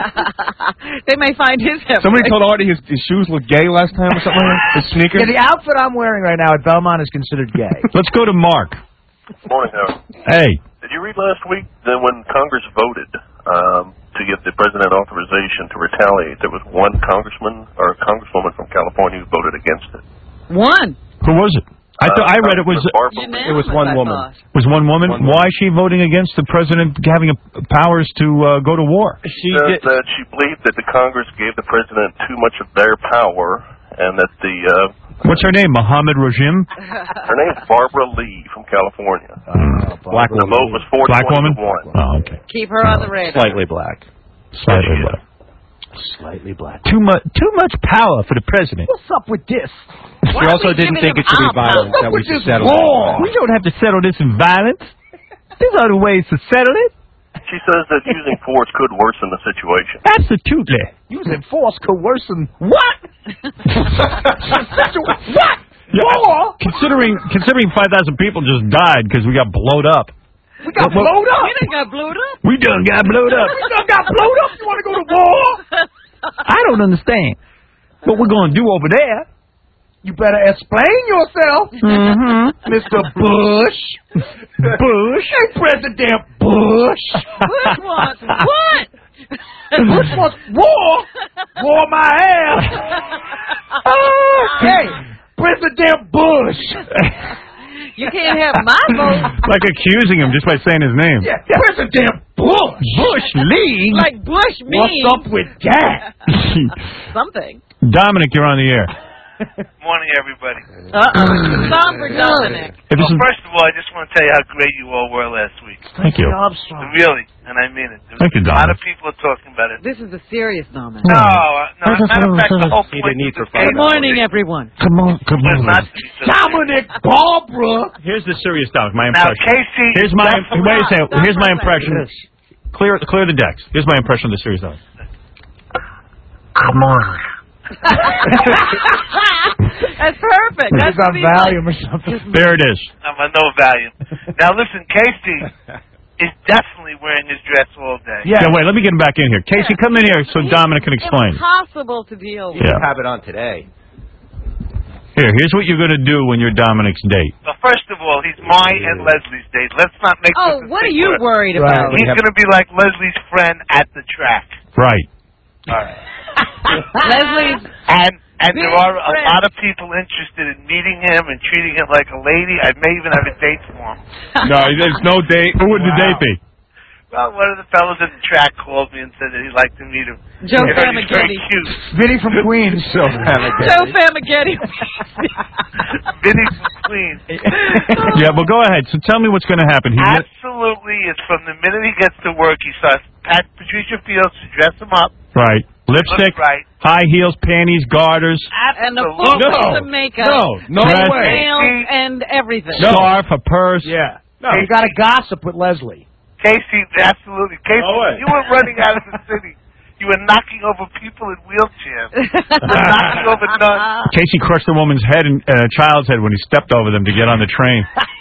They may find his hemorrhoid. Somebody told Artie his, his shoes looked gay last time or something like that. His sneakers. Yeah, the outfit I'm wearing right now at Belmont is considered gay. Let's go to Mark. Morning, Howard. Hey. Did you read last week that when Congress voted um, to give the president authorization to retaliate, there was one congressman or congresswoman from California who voted against it? One. Who was it? I thought I read it was Barbara It was one woman. was one woman. One woman. Why is she voting against the president having a, powers to uh, go to war? She says that she believed that the Congress gave the president too much of their power, and that the uh, What's her name? Mohammed Rajim? her name's Barbara Lee from California. Uh, Black The vote was four Black woman? to one. Oh, okay. Keep her on the radar. Slightly black. Slightly black. Slightly black. Too much, too much power for the president. What's up with this? She also didn't think it should be violent. That we should settle it. We don't have to settle this in violence. There's other ways to settle it. She says that using force could worsen the situation. Absolutely. Using force could worsen. What? What? Yeah, considering considering five thousand people just died because we got blowed up. We got What- blowed up. We done got blowed up. We done got blowed up. We done got blowed up. You want to go to war? I don't understand what we're going to do over there. You better explain yourself, Mm-hmm. Mister Bush. Bush. Hey, President Bush. Bush wants what? Bush wants war. War my ass. Oh, hey, President Bush. You can't have my vote. Like accusing him just by saying his name. Yeah, President Bush. Bush League. Like Bush me. What's up with that? Something. Dominic, you're on the air. Morning, everybody. Uh-uh. Song for Dominic. If this Well, is- first of all, I just want to tell you how great you all were last week. Thank you. Really, and I mean it. There Thank you, was a lot Dominic. of people are talking about it. This is a serious Dominic. No, uh, no. As a matter of fact, the whole point of this game Good morning, everyone. Come on, come was on. not to be so Dominic Barbara. Here's the serious Dominic. My Now, impression. Casey, Here's my. that's a Wait a lot. second. Here's my impression. Clear, clear the decks. Here's my impression of the serious Dominic. Come on. That's perfect. This That's is on what he Valium or something. There it is. I'm on no value. Now, listen, Casey is definitely wearing his dress all day. Yeah. Wait. Let me get him back in here. Casey, come in here so Dominic can explain. Impossible to deal with. Yeah. Have it on today. Here, here's what you're going to do when you're Dominic's date. Well, first of all, he's my and Leslie's date. Let's not make Oh, this a what are big you word. worried Right. about? He's going to be like Leslie's friend at the track. Right. All right. Leslie's And and big there are a friend. lot of people interested in meeting him and treating him like a lady. I may even have a date for him. No, there's no date. Who would the date be? Well, one of the fellows at the track called me and said that he'd like to meet him. Joe He said he's very Famagetti. cute. Vinny from Queens. So Joe Famagetti. Vinny from Queens. Yeah, well, go ahead. So tell me what's going to happen. He Absolutely. It's from the minute he gets to work, he starts. Pat Patricia Fields to dress him up. Right. Lipstick, Look right. high heels, panties, garters, And the full Absolutely. face of makeup. No, no and way. nails and everything. scarf, a purse. Yeah. No, you got to gossip with Leslie. Casey, absolutely. Casey, No way. you were running out of the city. You were knocking over people in wheelchairs. You were knocking over nuns. Casey crushed a woman's head and uh, a child's head when he stepped over them to get on the train.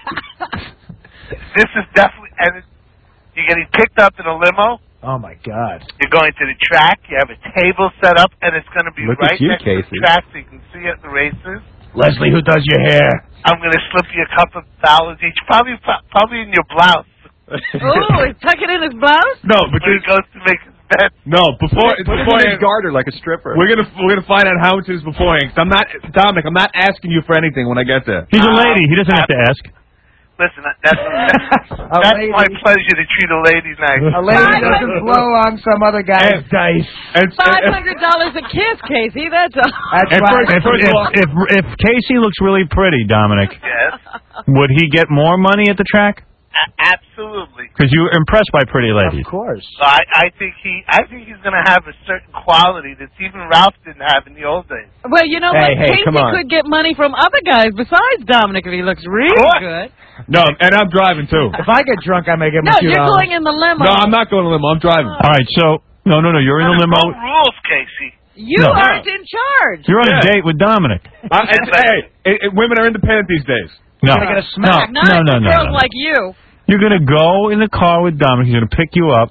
This is definitely, and you're getting picked up in a limo. Oh my God! You're going to the track. You have a table set up, and it's going to be Look right at you, next Casey. to the track, so you can see it at the races. Leslie, who does your hair? I'm going to slip you a couple of dollars each, probably probably in your blouse. Oh, he's tucking in his blouse? No, but when he goes to make his bed. No, before Put it before in his garter like a stripper. We're gonna we're gonna find out how much it is beforehand. Cause I'm not Dominic. I'm not asking you for anything when I get there. He's a lady. He doesn't have to ask. Listen, that's that's, that's my pleasure to treat a lady nice. A lady doesn't blow on some other guy's dice. Five hundred dollars a kiss, Casey. That's all. That's And right. first, if, if, if, if Casey looks really pretty, Dominic, Yes, would he get more money at the track? a- absolutely. Because you were impressed by pretty ladies. Of course. So I, I think he, I think he's going to have a certain quality that even Ralph didn't have in the old days. Well, you know Hey, what? hey, Casey come on. could get money from other guys besides Dominic if he looks really good. No, and I'm driving too. If I get drunk, I may get No, my two you're dollars. going in the limo. No, I'm not going to limo. I'm driving. All right, so no, no, no. You're in the limo. No rules, Casey. You No. aren't in charge. You're on a Yeah. date with Dominic. I, it's, hey, it, it, women are independent these days. No, Gonna get a smack. no, Not no, no, no, girls no. like you. You're gonna go in the car with Dominic. He's gonna pick you up.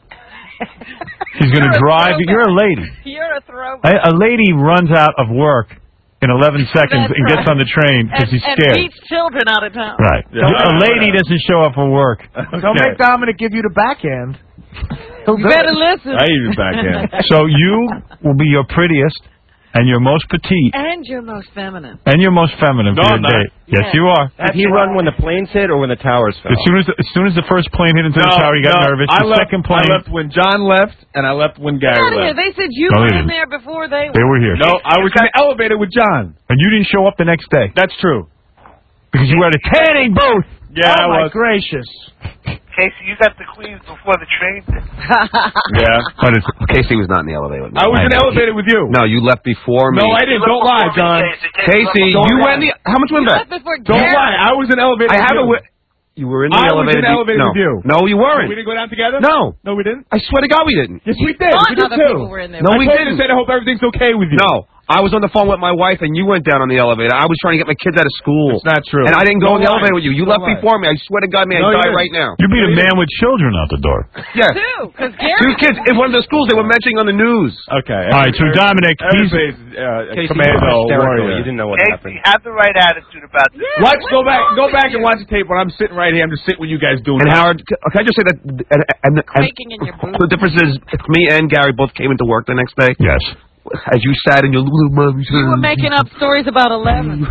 He's gonna You're a drive. throwback. You're a lady. You're a throwback. A, a lady runs out of work in eleven seconds That's and gets right. on the train because And, she's and scared. beats children out of town. Right. Yeah. A lady doesn't show up for work. Don't make Dominic give you the backhand. He'll You do better it. listen. I even backhand. So you will be your prettiest and your most petite And you're most feminine. and your most feminine No, for I'm your not. date. Yes, Yeah. you are. Did he run when the planes hit or when the towers fell? As soon as the, as soon as the first plane hit into the No, tower, you got no, nervous. I The left, second I plane, left when John left, and I left when Get Gary out of here. left. They said you No, were they in didn't. there before they they were here. No, I was in the elevator with John. And you didn't show up the next day That's true. because you were at a tanning booth. Yeah, oh I my was. gracious. Casey, you got the queens before the train did. Yeah. But it's, Casey was not in the elevator with me. I was in the elevator with you. No, you left before me. No, I didn't. Don't lie, John. Casey, Don't you lie. went in the... How much went back? before Don't Gary. lie. I was in the elevator I with haven't... you. Wi- you were in the I was elevator. in the elevator no. with you. No, you weren't. We didn't go down together? No. No, we didn't? I swear to God we didn't. Yes, we did. Thought We did other too. people were in there. No, I we told you to didn't. say I hope everything's okay with you. No. I was on the phone with my wife, and you went down on the elevator. I was trying to get my kids out of school. It's not true. And I didn't go Don't in the lie. elevator with you. You Don't left lie. before me. I swear to God, may No, I you die didn't. right now. you beat a man with children out the door. Yeah. Two, because Gary. Two kids in one of the schools they were mentioning on the news. Okay. All right, so Dominic, he's Everybody's uh, Casey, commando you were hysterical. warrior. You didn't know what Casey, happened. have the right attitude about this. Yeah, Watch, what's go back, wrong go with back and you? watch the tape when I'm sitting right here. I'm just sitting with you guys doing And that. Howard, can I just say that and, and, and Quaking in your boots. the difference is me and Gary both came into work the next day. yes. As you sat in your little mom, You were making up stories about eleven.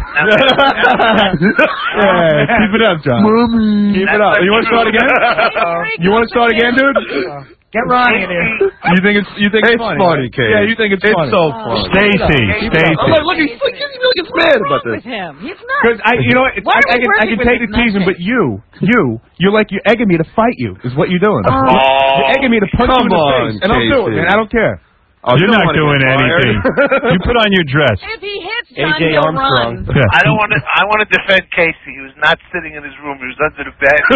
Yeah, keep it up, John. Mommy. Keep it up. You want to start again? You want to start again, dude? Get Ronnie in here. You think it's you think it's, It's funny? funny, Kate. Yeah, you think it's, It's funny. so funny. Stacy, Stacy. Oh, look, look, he's, look, he's, look, he's mad about With this. him. He's not. Because I, you know, it's, Why I, I are we can, I working can with take this the teasing, nonsense? but you, you, you're like you're egging me to fight you. Is what you're doing. Oh. You're egging me to punch Come you in the on, face, and I'll do it, Casey. man. I don't care. Oh, You're you not don't wanna doing get fired. anything. You put on your dress. If he hits A John, J he'll Armstrong. run. Yeah. I don't want to. I want to defend Casey. He was not sitting in his room. He was under the bed.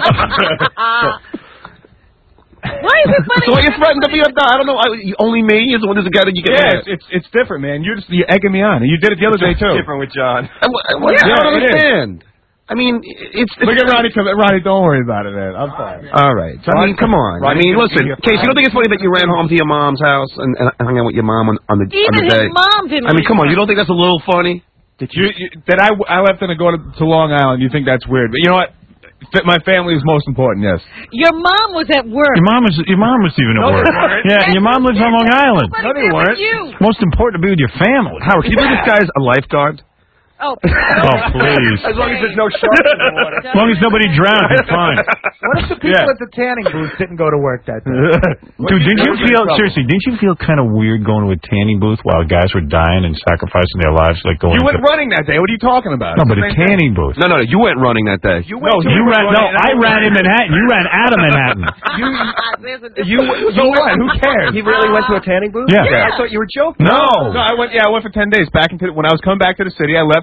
Why is it funny? So what you threatened to be a I don't know. I, only me is the one who's the guy that you get Yeah, mad. it's, it's it's different, man. You're just you're egging me on, and you did it the other day too. Different with John. I, I, I, Yeah, I don't it is. understand. I mean, it's, it's Look at Ronnie. Come, Ronnie, don't worry about it, man. I'm fine. All right. So, I mean, come on. I Ronnie's mean, gonna listen, be here Casey, you don't think it's funny that you ran home to your mom's house and, and hung out with your mom on, on the Even on the his day? mom didn't. I mean, come on. You don't think that's a little funny? Did you, you that I, I left them to go to, to Long Island? You think that's weird? But you know what? F- My family is most important. Yes. Your mom was at work. Your mom was your mom was even at No, work. they weren't. Yeah, and your mom lives on Long Island. No, they weren't. You. It's most important to be with your family. Howard, can you believe this guy's a lifeguard? Oh, Oh, please. As long as there's no sharks in the water. As long as nobody drowns, you're fine. What if the people Yeah. at the tanning booth didn't go to work that day? Dude, didn't you What if feel trouble? seriously? Didn't you feel kind of weird going to a tanning booth while guys were dying and sacrificing their lives, like going? You to, went running that day. What are you talking about? No, It's but the a same tanning booth. No, no, no. You went running that day. You No, you ran. No, I ran in Manhattan. You ran out of Manhattan. You, you what? Who cares? He really went to a tanning booth? Yeah. I thought you were joking. No. No, I went. Yeah, I went for ten days. Back into when I was coming back to the city, I left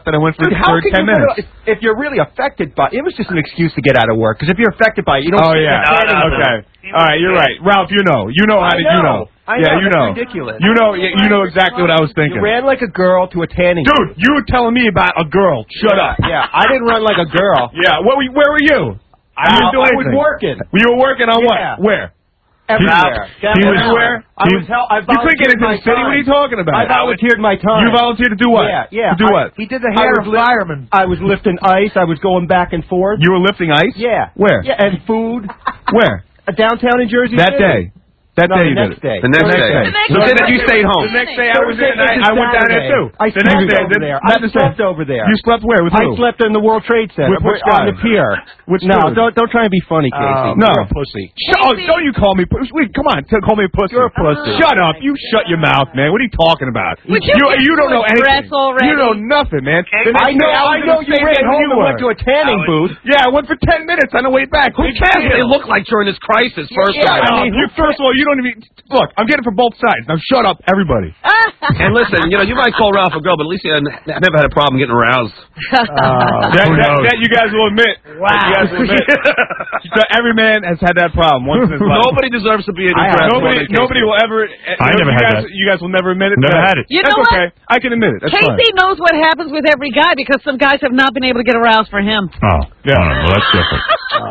left, and I went for, Dude, how for can ten you minutes. Go to, if you're really affected by it, was just an excuse to get out of work. Because if you're affected by it, you don't. Oh yeah. No, no, okay. no. All right, you're right, Ralph. You know. You know how I did you know? know. I yeah, know. you That's know. ridiculous. You know. You, you know exactly what I was thinking. You ran like a girl to a tanning. Dude, you were telling me about a girl. Shut yeah, up. Yeah, I didn't run like a girl. Yeah. What? Were, where were you? I, you didn't do I was anything. working. You were working on Yeah. what? Where? Everywhere. He was where? I was hell. I You couldn't get into the city. What are you talking about? I volunteered my time. You volunteered to do what? Yeah, yeah. To do I, what? He did the hair of fireman. I was lifting ice. I was going back and forth. You were lifting ice? Yeah. Where? Yeah, and food. Where? Uh, downtown in Jersey That City. day. That no, day the you next did it. day. The next day. So then you stayed home. The next day I was in. I, I went down there too. I the slept next day, over there. I not the same. slept over there. You slept where? With I who? slept in the World Trade Center. With which on guy? the pier. Which no, dude? don't don't try and be funny, Casey. Uh, no. You're a pussy. Sh- oh, don't you call me pussy. Wait, come on. T- call me a pussy. You're a pussy. Shut up. You shut your mouth, man. What are you talking about? Would you get you don't to know address anything. already? You know nothing, man. The I next know. day I was know in the you same ran day home you and were. went to a tanning booth. Yeah, I went for ten minutes on the way back. Who cares What they look like during this crisis, first Yeah, of all. I mean, you, first of all, you don't even look. I'm getting from both sides. Now shut up, everybody. And listen, you know, you might call Ralph a girl, but at least you had, I never had a problem getting aroused. Uh, that, that, that you guys will admit. Wow. You guys will admit. So every man has had that problem once in his life. Nobody deserves to be in I a have. Nobody, nobody will ever. I never you had guys, that. You guys will never admit it. Never That's- had it. You That's know okay. I can admit it. That's Casey fine. knows what happens with every guy because some guys have not been able to get aroused for him. Oh, yeah. Oh, well, that's different.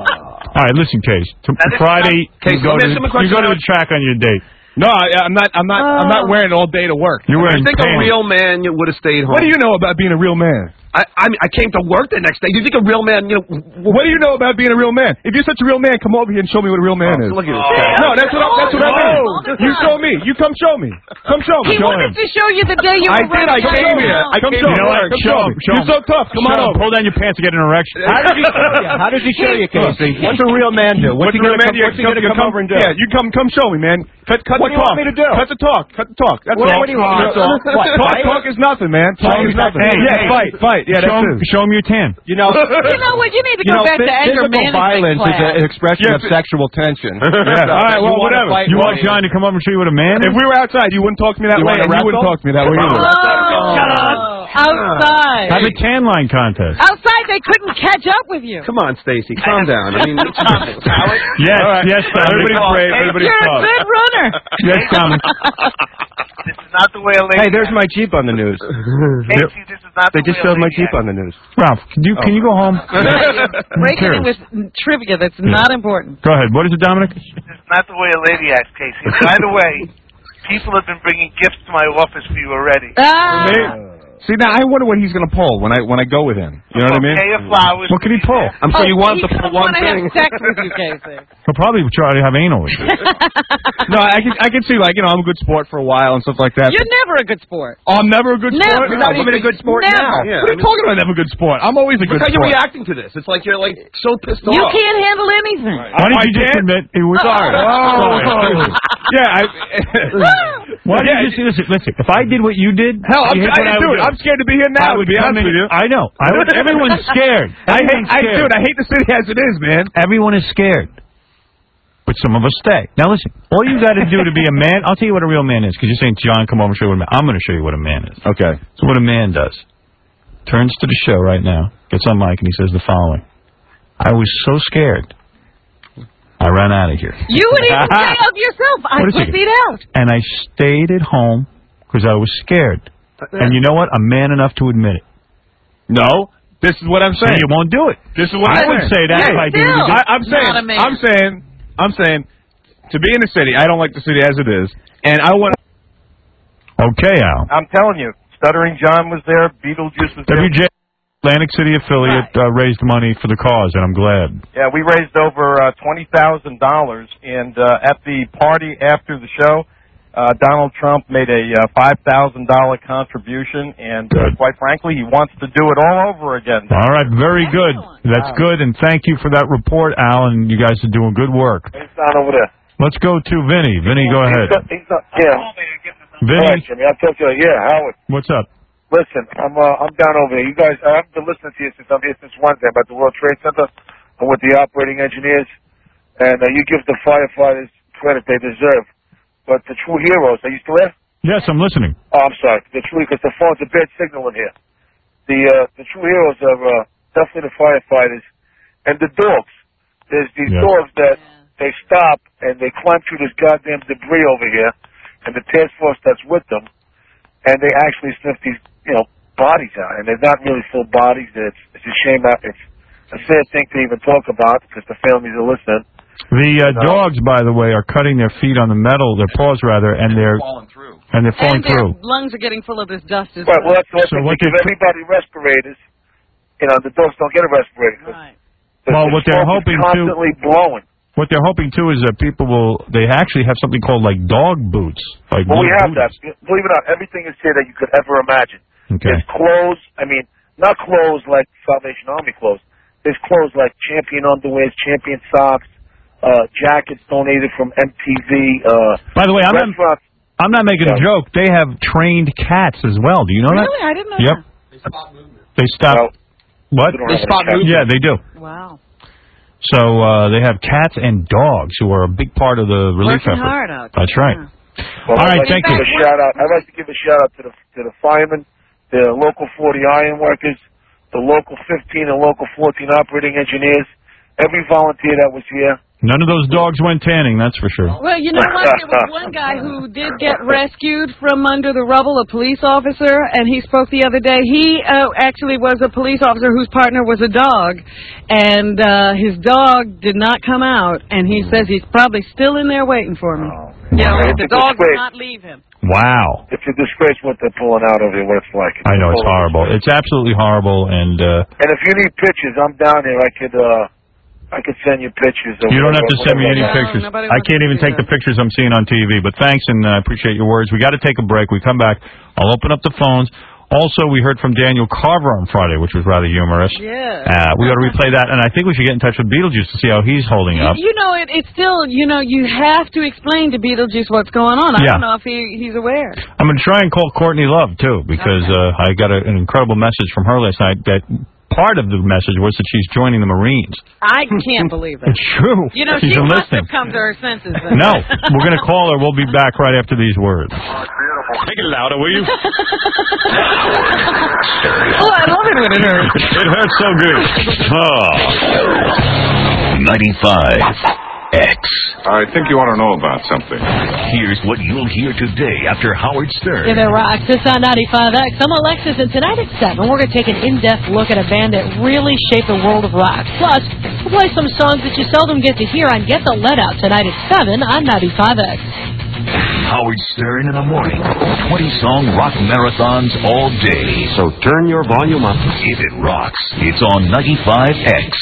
All right, listen, Case. T- Friday, Case, you go let to me ask him a you go to question. the track on your date. No, I, I'm not. I'm not. I'm not wearing it all day to work. You're I wearing think a pants. real man would have stayed home. What do you know about being a real man? I, I mean, I came to work the next day. Do you think a real man, you know... What do you know about being a real man? If you're such a real man, come over here and show me what a real man Oh, is. look at this guy. No, that's what I, that's what I mean. You show me. You come show me. Come show me. He Show wanted him. to show you the day you I were did. I running came down. here. I Come came show show me. me. Come show me. You're so tough. Come on over. Pull down your pants and get an erection. How does he show you? How does he show you, Casey? What's a real man do? What's What's he a real gonna man? come, what's he gonna come over and do? Yeah, you come come show me, man. Cut cut What do the you talk. want me to do? Cut the talk. Cut the talk. That's What- all. what do you want? That's all. What, Talk, fight? talk is nothing, man. Talk is nothing. Hey, yeah, hey. fight, fight. Yeah, show, that's him, it. show him your tan. You know, You know what? You need to you go know, back to phys- anger physical management violence class. is an expression Yeah, of phy- sexual tension. Yeah. All right. Well, You wanna whatever. fight You want warriors. John to come over and show you what a man If is? we were outside, you wouldn't talk to me that You way, wanna and you wouldn't wrestle? talk to me that way either. Shut up. Outside. Have a tan line contest. Outside, they couldn't catch up with you. Come on, Stacy, calm down. I mean, Yes, All right. yes, Dominic. Everybody's brave. Everybody's You're a tough. good runner. Yes, Dominic. This is not the way a lady. Hey, there's my Jeep on the news. Casey, this is not They the just way a showed my lady Jeep acts. on the news. Ralph, can you can you go home? Breaking in with trivia that's not important. Go ahead. What is it, Dominic? This is not the way a lady acts, Casey. By the way, people have been bringing gifts to my office for you already. Ah. Me? See, now I wonder what he's going to pull when I when I go with him. You know what I mean? Bouquet of flowers. What can he pull? I'm sure you want He's the gonna one want to thing. have sex with you, Casey. He'll probably try to have anal with you. No, I can I can see like you know I'm a good sport for a while and stuff like that. You're never a good sport. Oh, I'm never a good Never. sport. You're not even a good sport Never. now. Yeah, What are I you mean, talking about? Never a good sport. I'm always a look good how you're sport. reacting to this. It's like you're like so pissed off. You can't handle anything. Why did I you just can't? admit he was sorry? Oh, yeah. I, Why did Yeah, you just listen? Listen, if I did what you did, hell, I'm, you hit I, what I would dude, do. I'm scared to be here now. I would to be come honest in- with you. I know. I would, everyone's scared. I hate, Everyone's I, scared. dude, I hate the city as it is, man. Everyone is scared. But some of us stay. Now listen, all you got to do to be a man, I'll tell you what a real man is, because you're saying, John, come over and show you what a man. I'm going to show you what a man is. Okay. So what a man does. Turns to the show right now, gets on mic, and he says the following. I was so scared. I ran out of here. You would even say of yourself, I What is it? pussied out. And I stayed at home because I was scared. And you know what? I'm man enough to admit it. No, this is what I'm So saying. you won't do it. This is what I I'm would saying. say that Hey, if I did still. it. I, I'm saying, Not a man. I'm saying, I'm saying, to be in the city, I don't like the city as it is, and I want. Okay, Al. I'm telling you, Stuttering John was there, Beetlejuice was there. W J Atlantic City affiliate uh, raised money for the cause, and I'm glad. Yeah, we raised over uh, twenty thousand dollars, and uh, at the party after the show, uh, Donald Trump made a uh, five thousand dollars contribution, and uh, quite frankly, he wants to do it all over again. All right, very good. That's good, and thank you for that report, Al, and you guys are doing good work. He's down over there. Let's go to Vinny. Vinny, go ahead. He's not, he's not, yeah. Vinny, All right, Jimmy, I'll talk to you. Yeah, Howard. what's up? Listen, I'm uh, I'm down over there. You guys, I haven't been listening to you since I'm here since Wednesday about the World Trade Center and with the operating engineers, and uh, you give the firefighters credit they deserve. But the true heroes, are you still there? Yes, I'm listening. Oh, I'm sorry. The true, because the phone's a bad signal in here. the uh, the true heroes are uh, definitely the firefighters and the dogs. There's these Yeah. dogs that they stop and they climb through this goddamn debris over here, and the task force that's with them, and they actually sniff these, you know, bodies out, and they're not really full bodies. It's it's a shame that it's a sad thing to even talk about because the families are listening. The uh, dogs, by the way, are cutting their feet on the metal, their paws rather, and they're falling through. And they're falling and their through. lungs are getting full of this dust as Right, well, that's what So they what give they- everybody respirators. You know, the dogs don't get a respirator. 'cause Right. the- Well, the what they're smoke is hoping to- constantly blowing. What they're hoping too is that people will. They actually have something called like dog boots. Like Well, we little have booties. that. Believe it or not, everything is here that you could ever imagine. Okay. There's clothes. I mean, not clothes like Salvation Army clothes. There's clothes like Champion underwears, Champion socks, uh, jackets donated from M T V. Uh, By the way, I'm not, restaurants. I'm not making a joke. They have trained cats as well. Do you know that? Really? I didn't know Yep. They stop. what? They don't They have spot any cats. movement. Yeah, they do. that. Wow. So uh, they have cats and dogs who are a big part of the relief Working effort. hard out there. That's right. Well, All I'd right, like thank to you. give a shout out. I'd like to give a shout out to the to the firemen, the local forty iron workers, the local fifteen and local fourteen operating engineers, every volunteer that was here. None of those dogs went tanning, that's for sure. Well, you know what? There was one guy who did get rescued from under the rubble, a police officer, and he spoke the other day. He uh, actually was a police officer whose partner was a dog, and uh, his dog did not come out, and he says he's probably still in there waiting for me. You know, It's the a dog disgrace. will not leave him. Wow. It's a disgrace what they're pulling out of here, what it's like. I know, it's horrible. It's absolutely horrible, and uh, And if you need pictures, I'm down here. I could, uh, I could send you pictures. Of you don't have to whatever- send me any whatever. pictures. I can't even take the pictures I'm seeing on T V, but thanks, and I appreciate your words. We got to take a break. We come back. I'll open up the phones. Also, we heard from Daniel Carver on Friday, which was rather humorous. Yeah. Uh, we got to replay that, and I think we should get in touch with Beetlejuice to see how he's holding up. You know, it, it's still, you know, you have to explain to Beetlejuice what's going on. I Yeah. don't know if he, he's aware. I'm going to try and call Courtney Love, too, because uh, I got a, an incredible message from her last night that part of the message was that she's joining the Marines. I can't believe it. It's true. You know, she's she must enlisting. have come to her senses. Then. No, we're going to call her. We'll be back right after these words. Make it louder, will you? Oh, I love it when it hurts. It hurts so good. Oh. ninety-five X. I think you want to know about something. Here's what you'll hear today after Howard Stern. If it rocks, it's on ninety-five X. I'm Alexis, and tonight at seven, we're going to take an in-depth look at a band that really shaped the world of rock. Plus, we'll play some songs that you seldom get to hear on Get the Let Out tonight at seven on ninety-five X. Howard Stern in the morning. twenty-song rock marathons all day. So turn your volume up. If it rocks, it's on ninety-five X.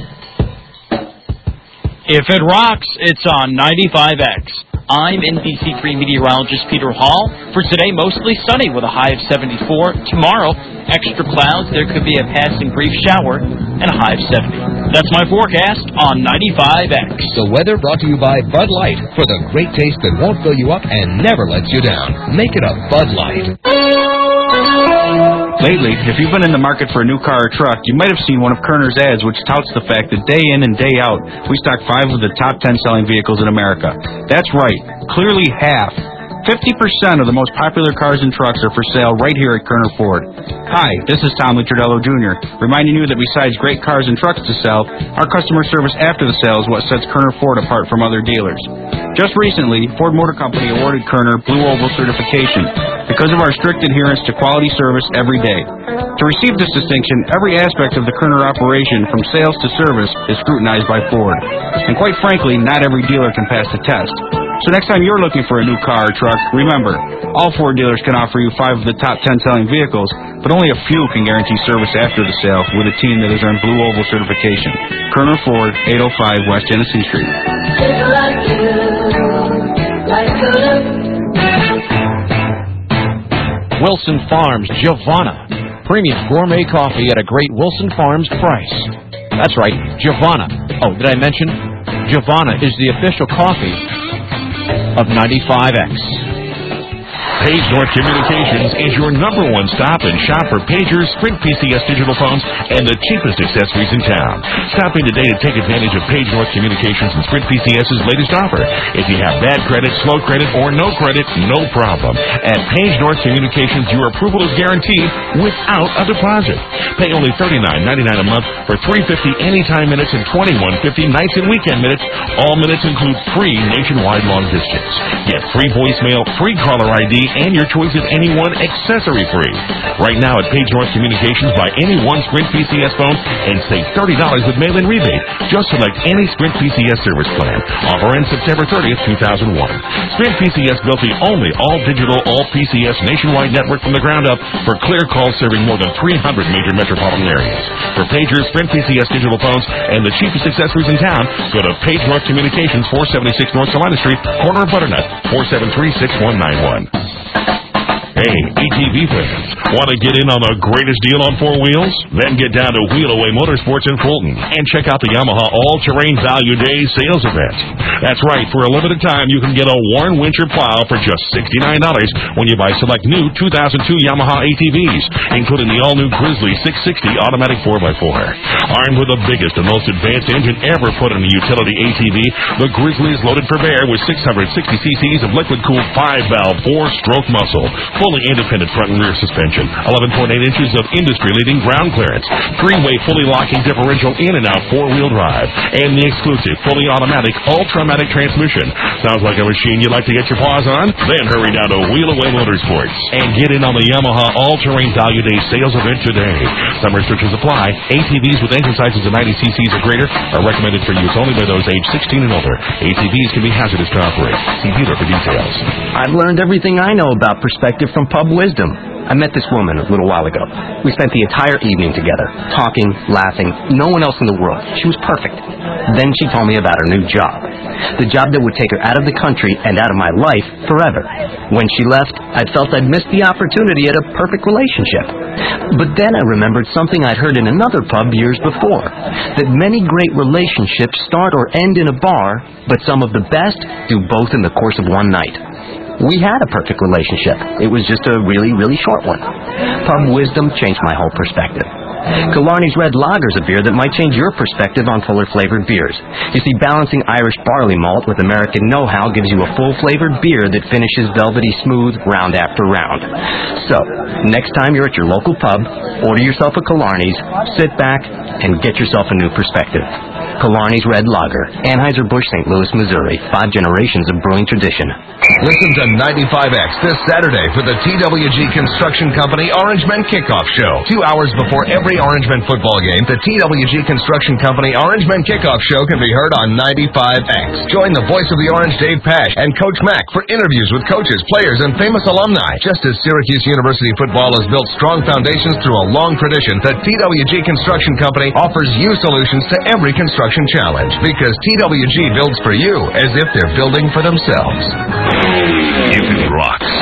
If it rocks, it's on ninety-five X. I'm N B C three meteorologist Peter Hall. For today, mostly sunny with a high of seventy-four. Tomorrow, extra clouds. There could be a passing brief shower and a high of seventy. That's my forecast on ninety-five X. The weather brought to you by Bud Light for the great taste that won't fill you up and never lets you down. Make it a Bud Light. Lately, if you've been in the market for a new car or truck, you might have seen one of Kerner's ads which touts the fact that day in and day out, we stock five of the top ten selling vehicles in America. That's right, clearly half. fifty percent of the most popular cars and trucks are for sale right here at Kerner Ford. Hi, this is Tom Lutridello Junior, reminding you that besides great cars and trucks to sell, our customer service after the sale is what sets Kerner Ford apart from other dealers. Just recently, Ford Motor Company awarded Kerner Blue Oval certification because of our strict adherence to quality service every day. To receive this distinction, every aspect of the Kerner operation, from sales to service, is scrutinized by Ford. And quite frankly, not every dealer can pass the test. So next time you're looking for a new car or truck, remember, all Ford dealers can offer you five of the top ten selling vehicles, but only a few can guarantee service after the sale with a team that has earned Blue Oval certification. Kerner Ford, eight oh five West Genesee Street. Wilson Farms Giovanna. Premium gourmet coffee at a great Wilson Farms price. That's right, Giovanna. Oh, did I mention? Giovanna is the official coffee of ninety-five X. Page North Communications is your number one stop and shop for pagers, Sprint P C S digital phones, and the cheapest accessories in town. Stop in today to take advantage of Page North Communications and Sprint P C S's latest offer. If you have bad credit, slow credit, or no credit, no problem. At Page North Communications, your approval is guaranteed without a deposit. Pay only thirty-nine ninety-nine a month for three hundred fifty anytime minutes and twenty-one fifty nights and weekend minutes. All minutes include free nationwide long distance. Get free voicemail, free caller I D, and your choice of any one accessory free. Right now at Page North Communications, buy any one Sprint P C S phone and save thirty dollars with mail-in rebate. Just select any Sprint P C S service plan. Offer ends September thirtieth, two thousand one. Sprint P C S built the only all-digital, all-P C S nationwide network from the ground up for clear calls serving more than three hundred major metropolitan areas. For pagers, Sprint P C S digital phones, and the cheapest accessories in town, go to Page North Communications, four seventy-six North Salina Street, corner of Butternut, four seven three, six one nine one. Hey, A T V fans, want to get in on the greatest deal on four wheels? Then get down to Wheel Away Motorsports in Fulton and check out the Yamaha All-Terrain Value Day sales event. That's right, for a limited time, you can get a Warn winter plow for just sixty-nine dollars when you buy select new two thousand two Yamaha A T Vs, including the all-new Grizzly six sixty automatic four by four. Armed with the biggest and most advanced engine ever put in a utility A T V, the Grizzly is loaded for bear with six hundred sixty cc's of liquid-cooled five-valve four-stroke muscle, fully independent front and rear suspension, eleven point eight inches of industry-leading ground clearance, three-way fully locking differential in and out four-wheel drive, and the exclusive fully automatic Ultramatic transmission. Sounds like a machine you'd like to get your paws on? Then hurry down to Wheel Away Motorsports and get in on the Yamaha All-Terrain Value Day sales event today. Some restrictions apply. A T Vs with engine sizes of ninety cc's or greater are recommended for use only by those age sixteen and older. A T Vs can be hazardous to operate. See dealer for details. I've learned everything I know about perspective from Pub Wisdom. I met this woman a little while ago. We spent the entire evening together, talking, laughing, no one else in the world. She was perfect. Then she told me about her new job. The job that would take her out of the country and out of my life forever. When she left, I felt I'd missed the opportunity at a perfect relationship. But then I remembered something I'd heard in another pub years before, that many great relationships start or end in a bar, but some of the best do both in the course of one night. We had a perfect relationship. It was just a really, really short one. Pub Wisdom changed my whole perspective. Killarney's Red Lager is a beer that might change your perspective on fuller-flavored beers. You see, balancing Irish barley malt with American know-how gives you a full-flavored beer that finishes velvety smooth round after round. So, next time you're at your local pub, order yourself a Killarney's, sit back, and get yourself a new perspective. Killarney's Red Lager, Anheuser-Busch, Saint Louis, Missouri. Five generations of brewing tradition. Listen to ninety-five X this Saturday for the T W G Construction Company Orangemen Kickoff Show. Two hours before every Orangemen football game, the T W G Construction Company Orangemen Kickoff Show can be heard on ninety-five X. Join the voice of the Orange, Dave Pash, and Coach Mack for interviews with coaches, players, and famous alumni. Just as Syracuse University football has built strong foundations through a long tradition, the T W G Construction Company offers you solutions to every construction challenge, because T W G builds for you as if they're building for themselves. If it rocks,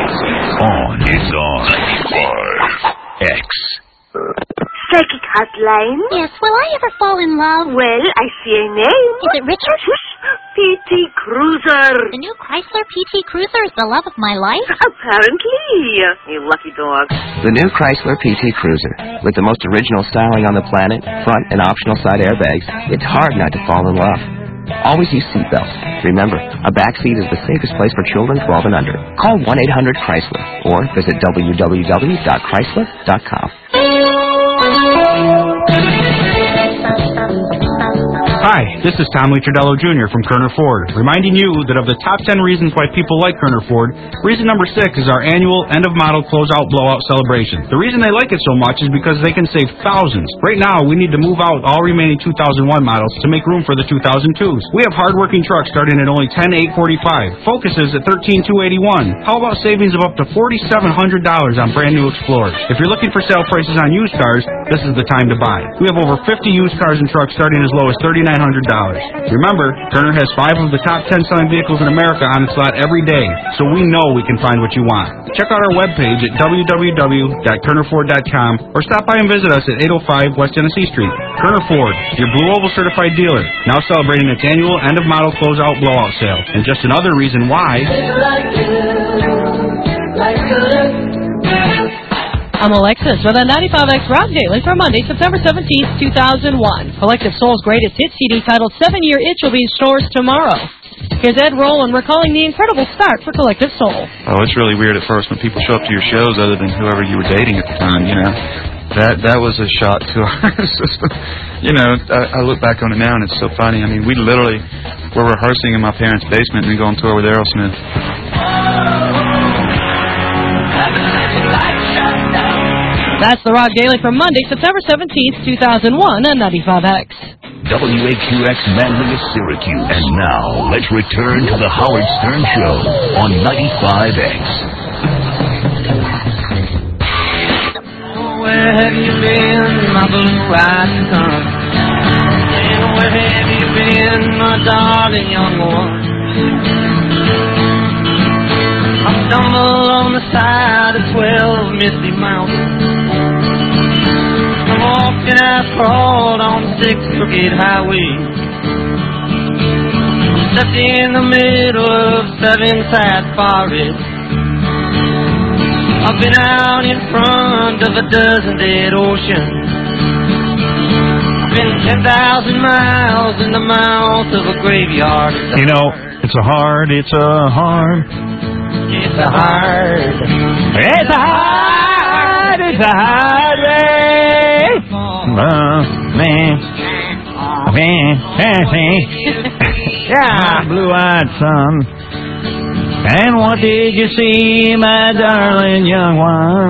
on it's on. ninety-five X. Psychic hotline? Yes, will I ever fall in love? Well, I see a name. Is it Richard? P T Cruiser. The new Chrysler P T Cruiser is the love of my life? Apparently. You lucky dog. The new Chrysler P T Cruiser. With the most original styling on the planet, front and optional side airbags, it's hard not to fall in love. Always use seatbelts. Remember, a back seat is the safest place for children twelve and under. Call one eight hundred Chrysler or visit w w w dot chrysler dot com. Hi, this is Tom Leacherdello Junior from Kerner Ford, reminding you that of the top ten reasons why people like Kerner Ford, reason number six is our annual end-of-model closeout blowout celebration. The reason they like it so much is because they can save thousands. Right now, we need to move out all remaining two thousand one models to make room for the two thousand twos. We have hard-working trucks starting at only ten thousand eight hundred forty-five dollars, Focuses at thirteen thousand two hundred eighty-one dollars. How about savings of up to four thousand seven hundred dollars on brand-new Explorers? If you're looking for sale prices on used cars, this is the time to buy. We have over fifty used cars and trucks starting as low as thirty-nine hundred dollars. Remember, Kerner has five of the top ten selling vehicles in America on its lot every day, so we know we can find what you want. Check out our webpage at w w w dot kerner ford dot com or stop by and visit us at eight oh five West Tennessee Street. Kerner Ford, your Blue Oval certified dealer, now celebrating its annual end-of-model closeout blowout sale. And just another reason why I'm Alexis with a ninety-five X Rock Daily for Monday, September seventeenth, two thousand one. Collective Soul's greatest hit C D titled Seven Year Itch will be in stores tomorrow. Here's Ed Roland recalling the incredible start for Collective Soul. Oh, it's really weird at first when people show up to your shows other than whoever you were dating at the time, you know. That that was a shock to our system. You know, I, I look back on it now and it's so funny. I mean, we literally were rehearsing in my parents' basement and then go on tour with Aerosmith. That's the Rock Daily for Monday, September seventeenth, two thousand one on ninety-five X. W A Q X Manlius, Syracuse. And now, let's return to the Howard Stern Show on ninety-five X. Where have you been, my blue-eyed son? And where have you been, my darling young one? I stumbled on the side of twelve misty mountains. I walked and I crawled on six crooked highways. I stepped in the middle of seven sad forests. I've been out in front of a dozen dead oceans. I've been ten thousand miles in the mouth of a graveyard. You know, it's a hard, it's a hard. It's a hard. It's a hard, it's a hard way. Man, man, yeah, blue-eyed son. And what did you see, my darling young one?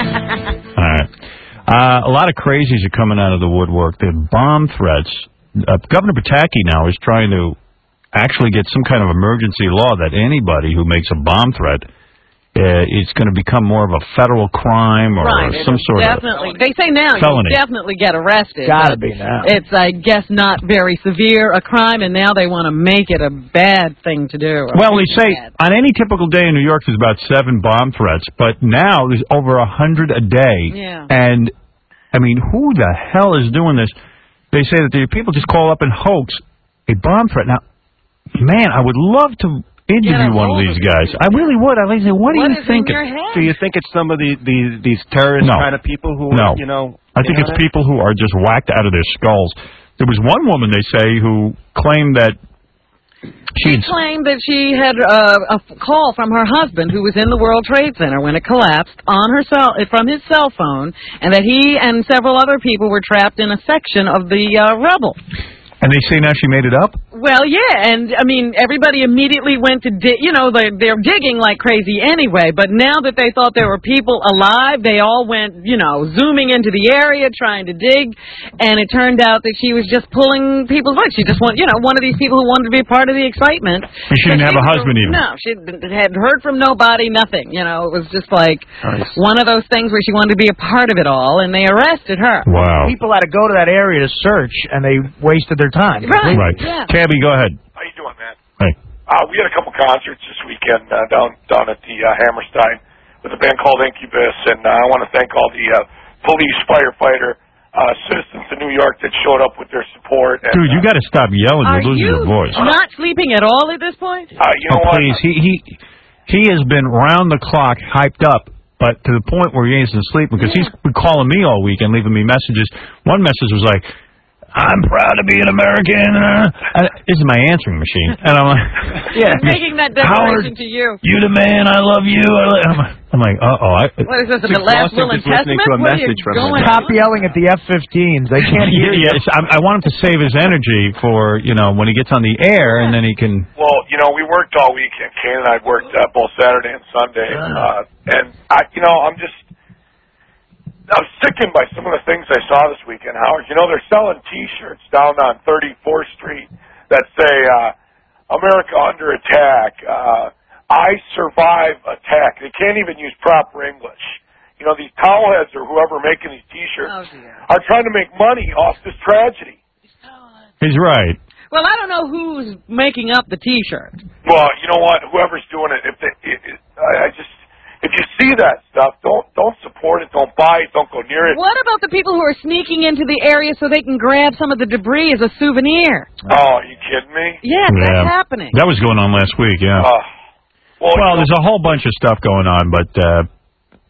All right. Uh, a lot of crazies are coming out of the woodwork. The bomb threats. Uh, Governor Pataki now is trying to actually get some kind of emergency law that anybody who makes a bomb threat uh, is going to become more of a federal crime or right, some sort definitely. of They say now felony. you definitely get arrested. Gotta be now. It's, I guess, not very severe a crime, and now they want to make it a bad thing to do. Well, they say on any typical day in New York there's about seven bomb threats, but now there's over a hundred a day. Yeah. And, I mean, who the hell is doing this? They say that the people just call up and hoax a bomb threat. Now, man, I would love to interview one of these guys. I really would. I'd like to say, what, What are you is in thinking? your head? Do you think it's some of the, the these terrorist No. kind of people who, No. are, you know... I think in it's on it? people who are just whacked out of their skulls. There was one woman, they say, who claimed that She claimed that she had uh, a f- call from her husband, who was in the World Trade Center when it collapsed, on her cell from his cell phone, and that he and several other people were trapped in a section of the uh, rubble. And they say now she made it up? Well, yeah, and, I mean, everybody immediately went to dig, you know, they're, they're digging like crazy anyway, but now that they thought there were people alive, they all went, you know, zooming into the area, trying to dig, and it turned out that she was just pulling people's legs. She just wanted, you know, one of these people who wanted to be a part of the excitement. And she didn't have a husband even? No, she had heard from nobody, nothing, you know, it was just like nice. one of those things where she wanted to be a part of it all, and they arrested her. Wow. People had to go to that area to search, and they wasted their time. Right. Right. Yeah. Cabby, go ahead. How you doing, man? Hey. Uh, we had a couple concerts this weekend uh, down down at the uh, Hammerstein with a band called Incubus, and uh, I want to thank all the uh, police, firefighter, uh, citizens in New York that showed up with their support. And, Dude, you got to stop yelling. Are You're losing you your voice. not sleeping at all at this point? Uh, you know oh, what? please. He, he, he has been round the clock hyped up, but to the point where he ain't sleeping because he's been calling me all week and leaving me messages. One message was like, I'm proud to be an American. Uh, uh, this is my answering machine. And I'm like, yeah. Making that declaration to you. You the man, I love you. I lo- I'm, I'm like, uh-oh. I, What is this, the last will and testament? What are you going Stop on? yelling at the F fifteens. They can't hear you. yes, I, I want him to save his energy for, you know, when he gets on the air, and then he can... Well, you know, we worked all weekend. Kane and I worked uh, both Saturday and Sunday. Uh, and, I, you know, I'm just... I'm sickened by some of the things I saw this weekend, Howard. You know, they're selling T-shirts down on thirty-fourth Street that say, uh, America under attack, uh, I survive attack. They can't even use proper English. You know, these towelheads or whoever making these T-shirts Oh, are trying to make money off this tragedy. He's right. Well, I don't know who's making up the T-shirt. Well, you know what? Whoever's doing it, if they, it, it, I, I just... If you see that stuff, don't don't support it, don't buy it, don't go near it. What about the people who are sneaking into the area so they can grab some of the debris as a souvenir? Oh, are you kidding me? Yeah, that's happening. That was going on last week, yeah. Uh, well, well there's a whole bunch of stuff going on, but uh,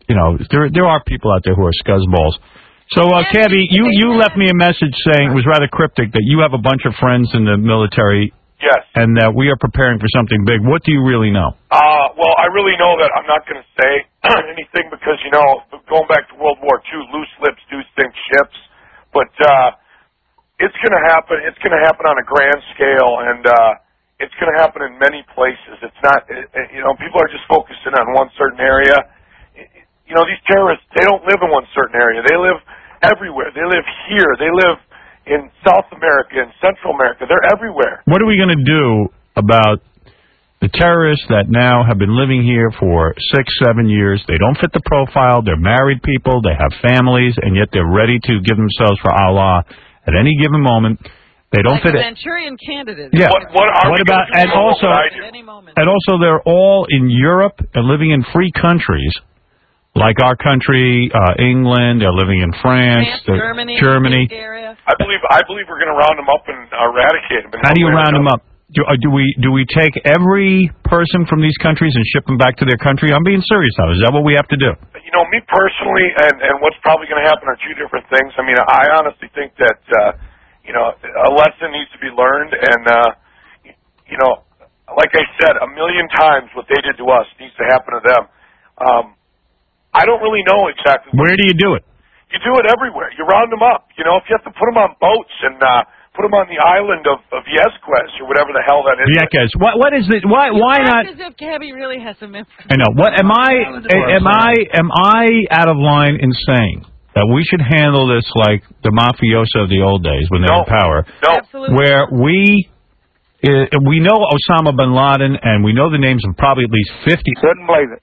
you know, there there are people out there who are scuzzballs. So, uh, Cabby, you, you left me a message saying, it was rather cryptic, that you have a bunch of friends in the military. Yes. And that we are preparing for something big. What do you really know? Uh, well, I really know that I'm not going to say anything because, you know, going back to World War Two, loose lips do sink ships. But uh, it's going to happen. It's going to happen on a grand scale, and uh, it's going to happen in many places. It's not, it, it, you know, people are just focusing on one certain area. You know, these terrorists, they don't live in one certain area. They live everywhere. They live here. They live in South America, in Central America. They're everywhere. What are we going to do about the terrorists that now have been living here for six, seven years? They don't fit the profile. They're married people. They have families, and yet they're ready to give themselves for Allah at any given moment. They don't like fit a it. Manchurian candidate. Yeah. What, what are what we about gonna do and about also what I do? and also they're all in Europe and living in free countries. Like our country, uh, England, they're living in France, France Germany, Germany. I believe I believe we're going to round them up and eradicate them. How do you round them up? Do, uh, do we do we take every person from these countries and ship them back to their country? I'm being serious now. Is that what we have to do? You know, me personally, and and what's probably going to happen are two different things. I mean, I honestly think that uh, you know a lesson needs to be learned, and uh, you know, like I said a million times, what they did to us needs to happen to them. Um, I don't really know exactly. Where do you do it? You do it everywhere. You round them up. You know, if you have to put them on boats and uh, put them on the island of, of Yesquez or whatever the hell that is. Vieques. What what is it? Why why not? As if Cabby really has some information. I know. What am I? Am I am I out of line in saying that we should handle this like the mafioso of the old days when they were in power? No. Absolutely. Where we uh, we know Osama bin Laden and we know the names of probably at least fifty. Couldn't believe it.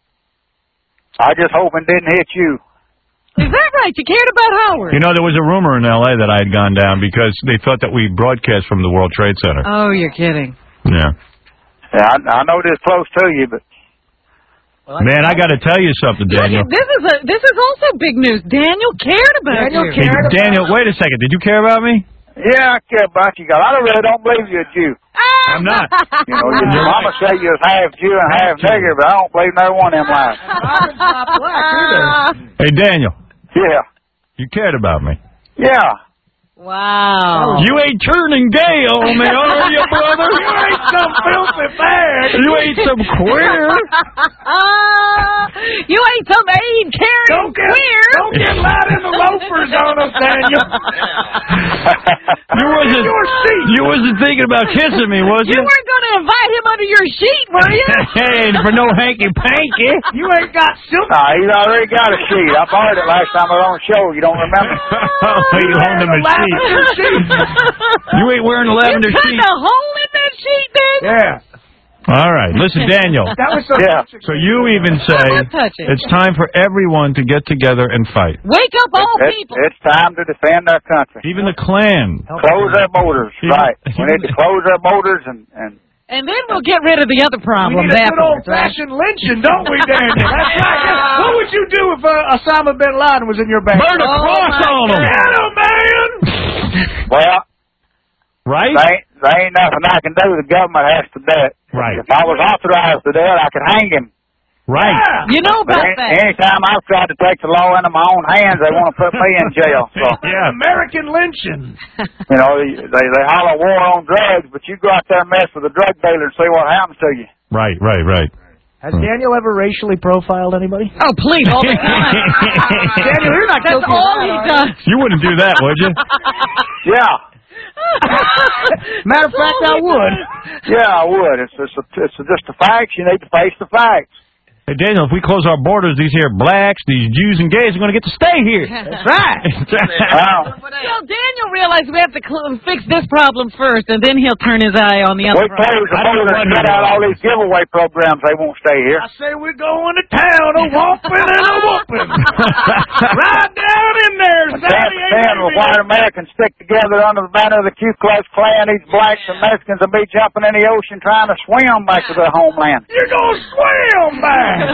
I just hope it didn't hit you. Is that right? You cared about Howard? You know, there was a rumor in L A that I had gone down because they thought that we broadcast from the World Trade Center. Oh, you're kidding. Yeah. Yeah, I, I know this close to you, but... Man, I got to tell you something, Daniel. This is a this is also big news. Daniel cared about Daniel you. cared Hey, Daniel, wait a second. Did you care about me? Yeah, I care about you guys. I don't really don't believe you're a Jew. I'm not. You know, your mama say you're half Jew and half nigger, but I don't believe neither one of them lies. Hey, Daniel. Yeah. You cared about me. Yeah. Wow. You ain't turning gay on me, are you, brother? You ain't some filthy bag. You ain't some queer. You ain't some aid carrying queer. Don't get loud in the loafers on us, Daniel. You wasn't, you wasn't thinking about kissing me, was you? You weren't going to invite him under your sheet, were you? Hey, for no hanky-panky. You ain't got silk. Nah, he's already got a sheet. I borrowed it last time I was on the show. You don't remember? Oh, you loaned him a sheet. You ain't wearing a lavender you sheet. You a hole in that sheet, then? Yeah. All right. Listen, Daniel. That was so yeah. So you even say it's time for everyone to get together and fight. Wake up all it's, people. It's time to defend our country. Even the Klan. Close our borders. Even, right. We need to close our borders and... and And then we'll get rid of the other problems we need a good afterwards, old-fashioned lynching, don't we, Daniel? That's right. What would you do if uh, Osama bin Laden was in your band? Burn a oh, cross on him. Get him, man! Well, right? There ain't, there ain't nothing I can do. The government has to do it. Right. If I was authorized to do it, I could hang him. Right. Yeah. You know But about any, that. anytime I've tried to take the law into my own hands, they want to put me in jail. So, Yeah. American lynching. you know, they, they holler war on drugs, but you go out there and mess with a drug dealer and see what happens to you. Right, right, right. Has Daniel ever racially profiled anybody? Oh, please, all the time. Daniel, you're not That's guilty of all that, he are you? does. You wouldn't do that, would you? Yeah. Matter of fact, I would. Yeah, I would. It's, it's, a, it's a, just the facts. You need to face the facts. Hey, Daniel, if we close our borders, these here blacks, these Jews and gays are going to get to stay here. That's right. Wow. Well, Daniel realized we have to cl- fix this problem first, and then he'll turn his eye on the other We problem. close the borders and cut out all these giveaway programs. They won't stay here. I say we're going to town, a whopping and a whooping. Right down in there, And ten percent of white Americans stick together under the banner of the Ku Klux Klan. These blacks and Mexicans will be jumping in the ocean trying to swim back to their homeland. You're going to swim back. Now,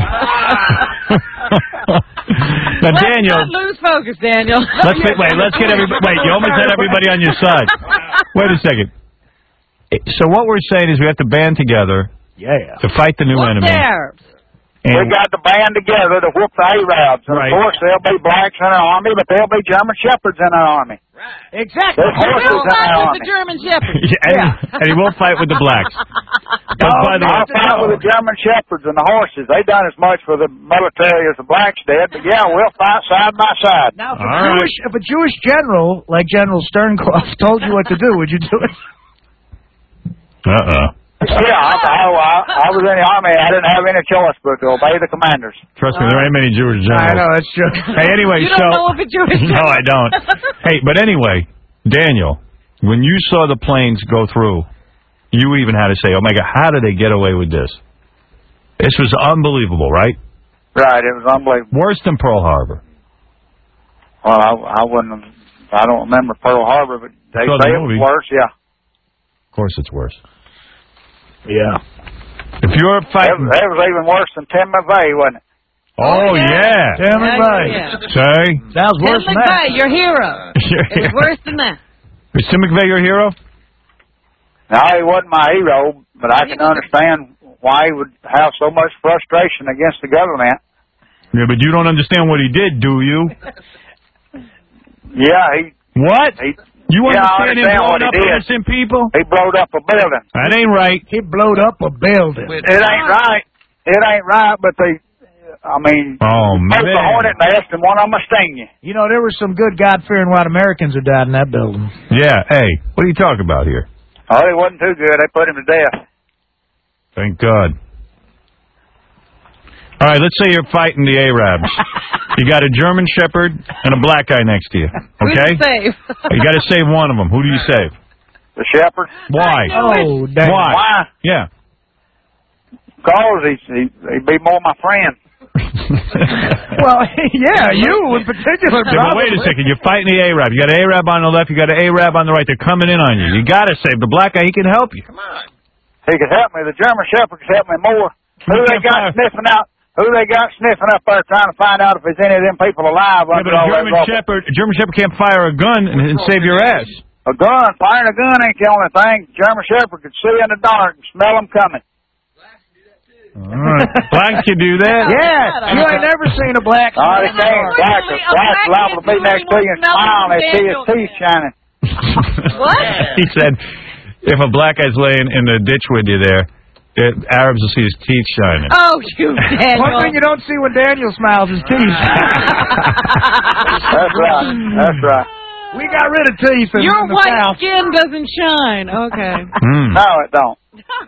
Let's Daniel, not lose focus, Daniel. let's wait, wait, let's get everybody. Wait, you almost had everybody on your side. Wait a second. So what we're saying is we have to band together Yeah. to fight the new What's enemy. there? we got the band together to whoop the Arabs. And Right. of course, there'll be blacks in our army, but there'll be German Shepherds in our army. Exactly. There's horses in our army. the German Shepherd. Yeah, and, and he will fight with the blacks. But by the I'll fight with the German Shepherds and the horses. They done as much for the military as the blacks did, but yeah, we'll fight side by side. Now, if a, Jewish, if a Jewish general like General Sternkopf told you what to do, would you do it? Uh-uh. Yeah, I, I, I was in the army. I didn't have any choice but to obey the commanders. Trust me, there ain't many Jewish generals. I know, that's true. Hey, anyway, You don't so... know if a Jewish No, I don't. Hey, but anyway, Daniel, when you saw the planes go through, you even had to say, oh, my God, how did they get away with this? This was unbelievable, right? Right, it was unbelievable. Worse than Pearl Harbor. Well, I, I wouldn't have, I don't remember Pearl Harbor, but they Saw the say it was movie. worse, yeah. Of course it's worse. Yeah. If you're That, fighting... that was even worse than Tim McVeigh, wasn't it? Oh, yeah. Tim McVeigh. Say? Sounds Tim McVeigh, your hero. It was worse than that. Is Tim McVeigh your hero? No, he wasn't my hero, but I can understand why he would have so much frustration against the government. Yeah, but you don't understand what he did, do you? Yeah, he... What? He, You yeah, I understand him understand what blowing he up did. innocent people? He blowed up a building. That ain't right. He blowed up a building. It ain't right. It ain't right, but they... I mean... Oh, both a man. hornet nest and one of them will sting you. You know, there were some good God-fearing white Americans who died in that building. Yeah, hey, what are you talking about here? Oh, he wasn't too good. They put him to death. Thank God. All right, let's say you're fighting the Arabs. You got a German Shepherd and a black guy next to you, okay? Who's save? You got to save one of them. Who do you save? The shepherd. Why? Oh, dang. Why? Why? Yeah. Because he's, he, he'd be more my friend. Well, yeah, you in particular. Yeah, but wait a second. You're fighting the Arab. You got an Arab on the left. You got an Arab on the right. They're coming in on you. You got to save the black guy. He can help you. Come on. He could help me. The German shepherd could help me more. Who they got sniffing out? Who they got sniffing up there trying to find out if there's any of them people alive Yeah, under but a all that German rubble? Shepherd, a German Shepherd can't fire a gun and, and save your ass. A gun, firing a gun ain't the only thing. German shepherd could see in the dark and smell them coming. All right. Blacks can do that. Yeah, you ain't never seen a black. Oh, they can't. Black, black liable to be next to you and smile and they see his teeth shining. What? He said, if a black guy's laying in the ditch with you there, the Arabs will see his teeth shining. Oh, you Daniel. One thing you don't see when Daniel smiles is teeth. That's right. That's right. We got rid of teeth in, Your in the white South. skin doesn't shine. Okay. Mm. No, it don't.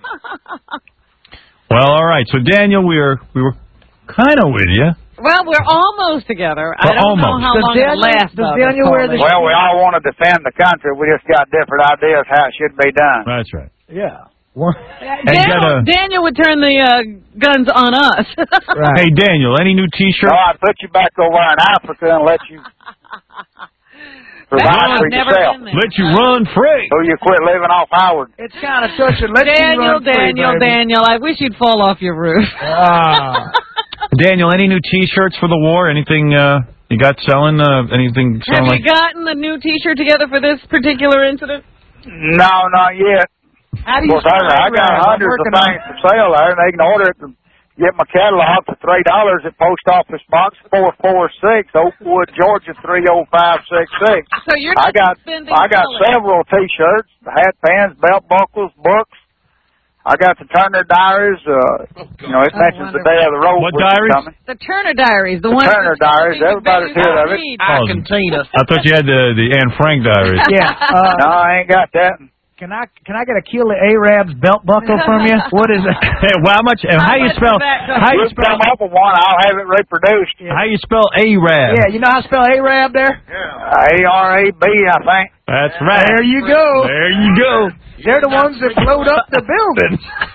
Well, all right. So, Daniel, we were we were kind of with you. Well, we're almost together. I We're don't know almost. how Does long Daniel- it'll last. does though, Daniel this wear the- whole Well, we all want to defend the country. We just got different ideas how it should be done. That's right. Yeah. Daniel, gotta- Daniel would turn the uh, guns on us. Right. Hey, Daniel, any new T-shirts? No, I'd put you back over in Africa and let you provide I've for never yourself. been there. Let you run free. So you quit living off Howard. It's kind of touching. Let Daniel, you run free, Daniel, baby. Daniel, I wish you'd fall off your roof. Ah. Daniel, any new T-shirts for the war? Anything uh, you got selling? Uh, anything Have selling? you gotten the new T-shirt together for this particular incident? No, not yet. How do Of you course, I, I got I'm hundreds of working on- things for sale there, and they can order it and get my catalog for three dollars at Post Office Box four four six, Oakwood, Georgia three oh five six six. So you're I not got spending I got dollars. several T-shirts, hat pans, belt buckles, books. I got the Turner Diaries. Uh, you know, it Oh, mentions the day of the road. What which is diaries? coming. The Turner Diaries, the, The one Turner Diaries. Everybody's heard of it. Oh, I thought you had the the Anne Frank diaries. Yeah. Uh, No, I ain't got that. Can I can I get a Kill the Arabs belt buckle from you? What is it? Hey, well, how much? And how, you much spell? does that cost? How you Just spell? come up with one. I'll have it reproduced. How you spell Arab? Yeah, you know how to spell Arab there? A R A B, I think. That's right. There you go. There you go. They're the ones that blowed up the building.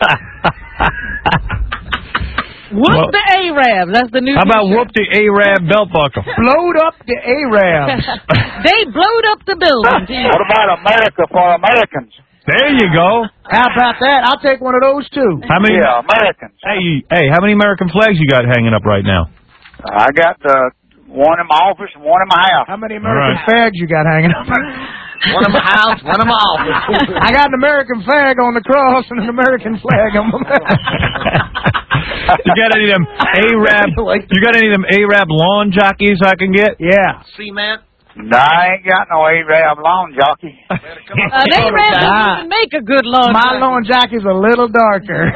Whoop Well- the Arabs. That's the new How about T-shirt. whoop the Arab belt buckle? Blowed up the Arabs. They blowed up the building. What about America for Americans? There you go. How about that? I'll take one of those too. How many? Yeah, Americans. Hey, hey, how many American flags you got hanging up right now? I got uh, one in my office and one in my house. How many American All flags you got hanging up? One in my house, one in my office. I got an American flag on the cross and an American flag on my You got any of them Arab? You got any of them Arab lawn jockeys I can get? Yeah. Cement? No, I ain't got no Arab lawn jockey. Uh, they ran doesn't make a good lawn My jockey. lawn jockey's a little darker.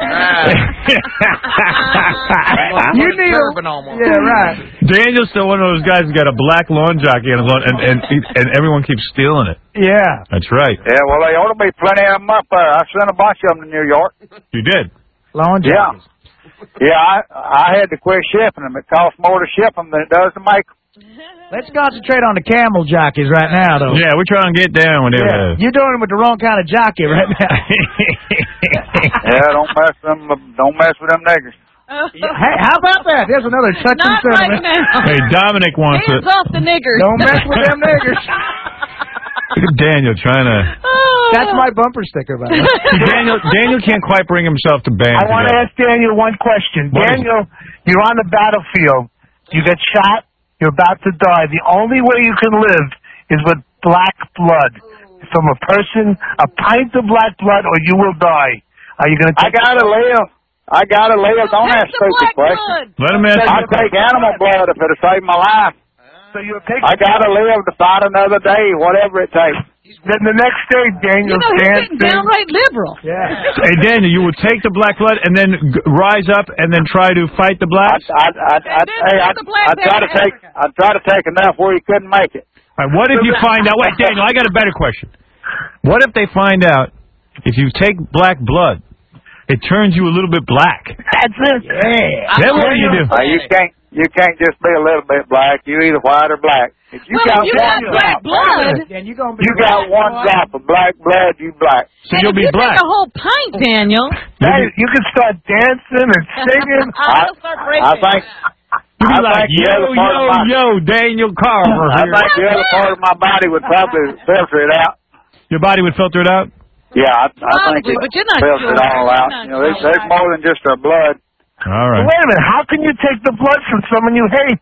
You need a... Yeah, right. Daniel's still one of those guys who's got a black lawn jockey on his lawn, and, and, and everyone keeps stealing it. Yeah. That's right. Yeah, well, there ought to be plenty of them up there. I sent a bunch of them to New York. You did? Lawn jockeys. Yeah. Yeah, I, I had to quit shipping them. It costs more to ship them than it does to make them. Let's concentrate on the camel jockeys right now, though. Yeah, we're trying to get down with it. Yeah. You're doing it with the wrong kind of jockey right now. Yeah, don't mess them. Don't mess with them niggers. Hey, how about that? There's another touching Not sentiment. right now. Hey, Dominic wants Hands it. off the niggers. Don't mess with them niggers. Look at Daniel trying to... That's my bumper sticker, by the way. See, Daniel, Daniel can't quite bring himself to band I want to together. ask Daniel one question. What is Daniel, you're on the battlefield. You get shot. You're about to die. The only way you can live is with black blood from a person, a pint of black blood, or you will die. Are you going to I gotta live. I gotta live. Don't ask stupid questions. Let him ask. I'll take animal blood if it'll save my life. So you'll take. I gotta live to fight another day, whatever it takes. Then the next day, Daniel You know, he's stands getting downright liberal. Yeah. Hey, Daniel, you would take the black blood and then g- rise up and then try to fight the blacks? I, I, I, I, hey, I, I try to take, I try to take enough where you couldn't make it. All right, what if you find out... Wait, Daniel, I got a better question. What if they find out if you take black blood, it turns you a little bit black? That's it. Yeah. Then what do you do? Uh, you can't, you can't just be a little bit black. You either white or black. If you Well, got if you one got black drop, blood, Then you gonna be you got one drop of black blood, you black. So you'll if be you black. take a whole pint, Daniel. Hey, you can start dancing and singing. I'll start breaking. I think, You'd I be like, think the yo, other part yo, of my, yo, Daniel Carver I here. think the other part of my body would probably filter it out. Your body would filter it out? Yeah, I, I think Probably, it but you're not filters it sure. all out. You're not You know, there's, sure. there's more than just our blood. All right. Wait a minute. How can you take the blood from someone you hate?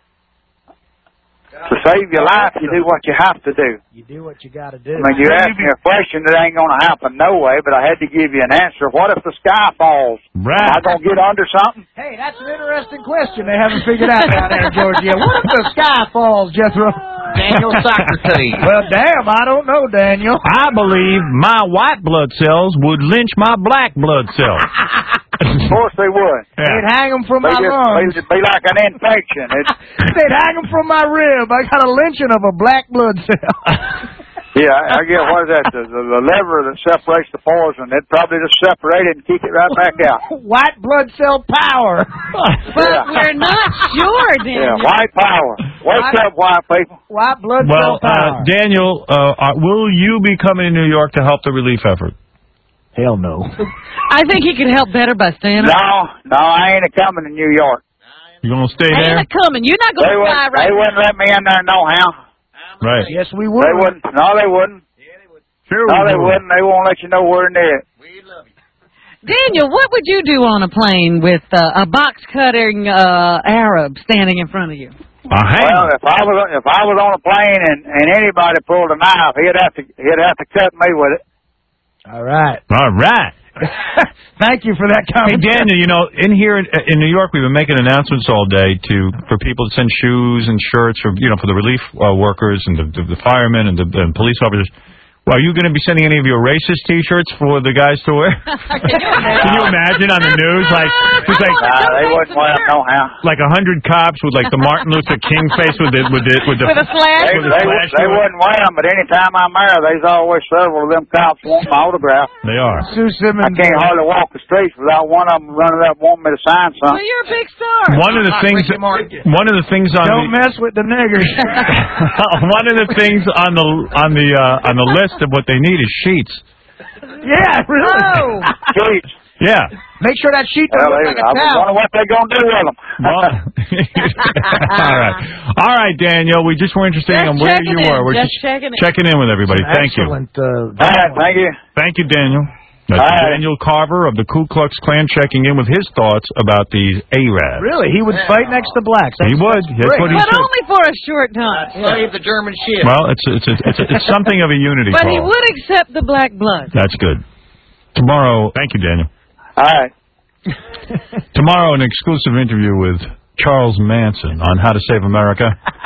To save your life, you do what you have to do. You do what you gotta do. I mean, you asked me a question that ain't going to happen no way, but I had to give you an answer. What if the sky falls? Right. Am I going to get under something? Hey, that's an interesting question they haven't figured out down there in Georgia. What if the sky falls, Jethro? Daniel Socrates. Well, damn, I don't know, Daniel. I believe my white blood cells would lynch my black blood cells. Of course they would. Yeah. They'd hang them from They my just, lungs. it'd be like an infection. It, They'd hang them from my rib. I got a lynching of a black blood cell. yeah, I, I get what is that? The, the, the lever that separates the poison. It'd probably just separate it and kick it right back out. White blood cell power. But Yeah. we're not sure, Yeah, Daniel. white power. Wake White- up, white people. White blood Well, cell power. uh, Daniel, uh, uh, will you be coming to New York to help the relief effort? Hell no. I think he could help better by staying. No, no, I ain't a coming to New York. You gonna stay Ain't there? it coming? You're not They going to die wouldn't, right they wouldn't let me in there no how. Right. Yes, we would. They wouldn't. No, they wouldn't. Sure No, we they will. wouldn't. They won't let you know where near it. Daniel, what would you do on a plane with uh, a box-cutting uh, Arab standing in front of you? Uh, hang Well, on. if I was if I was on a plane and, and anybody pulled a knife, he'd have to he'd have to cut me with it. All right. All right. Thank you for that Hey, comment. Daniel, you know, in here in, in New York, we've been making announcements all day to for people to send shoes and shirts for you know for the relief uh, workers and the, the, the firemen and the, the police officers. Well, are you going to be sending any of your racist T-shirts for the guys to wear? Can you imagine on the news, like, it's like, Nah, they wouldn't wear them no how. like a hundred cops with like the Martin Luther King face with the with the with the With a flash? They, with the they, flash they to it? wouldn't wear them, but anytime I'm there, there's always several of them cops wanting my autograph. They are. Sue Simmons. I can't hardly walk the streets without one of them running up wanting me to sign Well, something. you're a big star. One of the things, one of the things on Don't the, mess with the niggers. one of the things on the on the uh, on the list of what they need is sheets. Yeah, really. Oh. Jeez. Yeah. Make sure that sheet Well, don't they, look like I a was towel. wondering what they're going to do with them. Well, all right, all right, Daniel. We just were interested Just in where checking you in, were. We're just just checking in. checking in with everybody. Thank you. Excellent. Uh, All right, thank you. Thank you, Daniel. That's All right. Daniel Carver of the Ku Klux Klan checking in with his thoughts about these Arabs. Really, he would fight next to blacks. He would. That's what he But said. only for a short time. Save the German ship. Well, it's it's it's it's, it's something of a unity But he call. would accept the black blood. That's good. Tomorrow. Thank you, Daniel. All right. Tomorrow, an exclusive interview with Charles Manson on how to save America.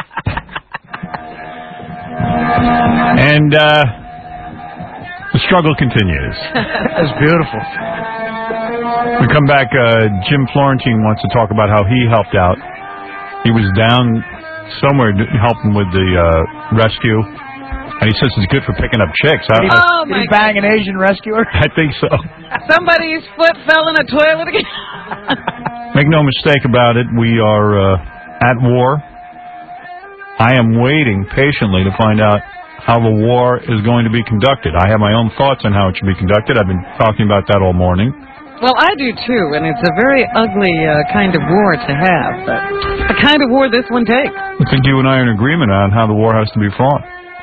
And uh, the struggle continues. That's beautiful. We come back, uh, Jim Florentine wants to talk about how he helped out. He was down somewhere helping with the uh, rescue, and he says it's good for picking up chicks. I, Did he, Oh, did my he bang an Asian rescuer? I think so. Somebody's foot fell in a toilet again. Make no mistake about it, we are uh, at war. I am waiting patiently to find out how the war is going to be conducted. I have my own thoughts on how it should be conducted. I've been talking about that all morning. Well, I do too, and it's a very ugly uh, kind of war to have, but the kind of war this one takes. I think you and I are in agreement on how the war has to be fought.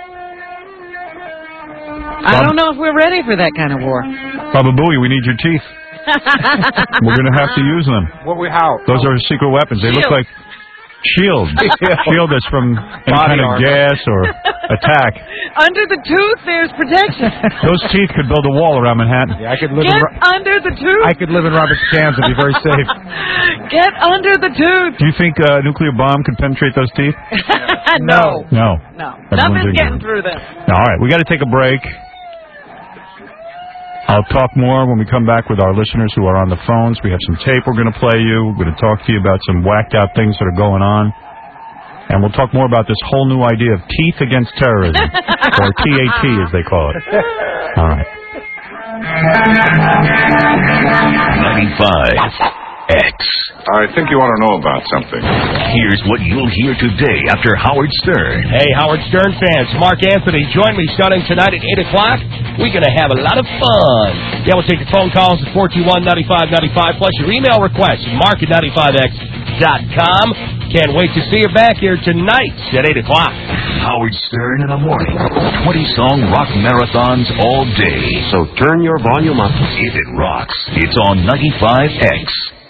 I don't know if we're ready for that kind of war. Baba Booey, we need your teeth. We're going to have to use them. What we how? Those are secret weapons. They look Shield. like shield. Shield us from any Body kind of armor. gas or attack. Under the tooth, there's protection. Those teeth could build a wall around Manhattan. Yeah, I could live. Get In Ro- under the tooth. I could live in Robert's cans and be very safe. Get under the tooth. Do you think a nuclear bomb could penetrate those teeth? no. No. No. Everyone's Nothing's getting ignorant. through them. All right, we got to take a break. I'll talk more when we come back with our listeners who are on the phones. We have some tape we're going to play you. We're going to talk to you about some whacked out things that are going on. And we'll talk more about this whole new idea of teeth against terrorism, or T A T as they call it. All right. ninety-five X. I think you want to know about something. Here's what you'll hear today after Howard Stern. Hey, Howard Stern fans, Mark Anthony, join me starting tonight at eight o'clock. We're going to have a lot of fun. Yeah, we'll take your phone calls at four two one, nine five nine five, plus your email requests at mark at ninety-five x dot com. Can't wait to see you back here tonight at eight o'clock. Howard Stern in the morning. twenty-song rock marathons all day. So turn your volume up. If it rocks, it's on ninety-five X.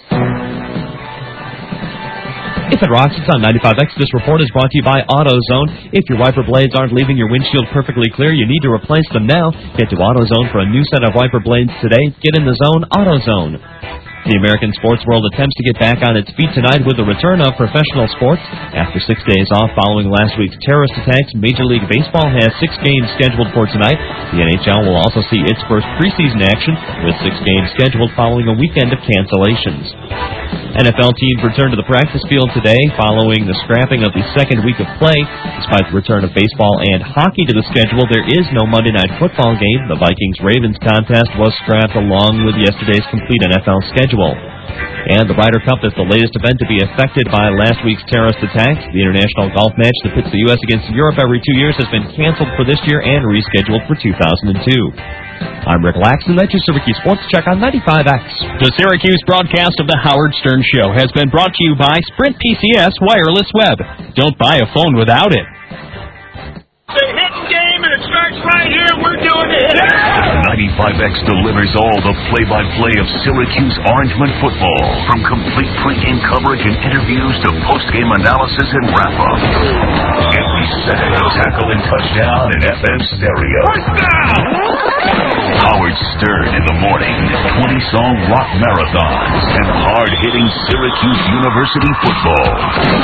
If it rocks, it's on ninety-five X. This report is brought to you by AutoZone. If your wiper blades aren't leaving your windshield perfectly clear, you need to replace them now. Get to AutoZone for a new set of wiper blades today. Get in the zone, AutoZone. The American sports world attempts to get back on its feet tonight with the return of professional sports. After six days off following last week's terrorist attacks, Major League Baseball has six games scheduled for tonight. The N H L will also see its first preseason action, with six games scheduled following a weekend of cancellations. N F L teams return to the practice field today following the scrapping of the second week of play. Despite the return of baseball and hockey to the schedule, there is no Monday Night Football game. The Vikings-Ravens contest was scrapped along with yesterday's complete N F L schedule. And the Ryder Cup is the latest event to be affected by last week's terrorist attacks. The international golf match that pits the U S against Europe every two years has been canceled for this year and rescheduled for two thousand two. I'm Rick Laxton. That's your Syracuse Sports Check on ninety-five X. The Syracuse broadcast of the Howard Stern Show has been brought to you by Sprint P C S Wireless Web. Don't buy a phone without it. The hitting game, and it starts right here. We're doing it. ninety-five X delivers all the play-by-play of Syracuse Orangemen football, from complete pregame coverage and interviews to postgame analysis and wrap-up. Every sack, tackle, and touchdown in F M stereo. Howard Stern in the morning, twenty-song rock marathons, and hard-hitting Syracuse University football.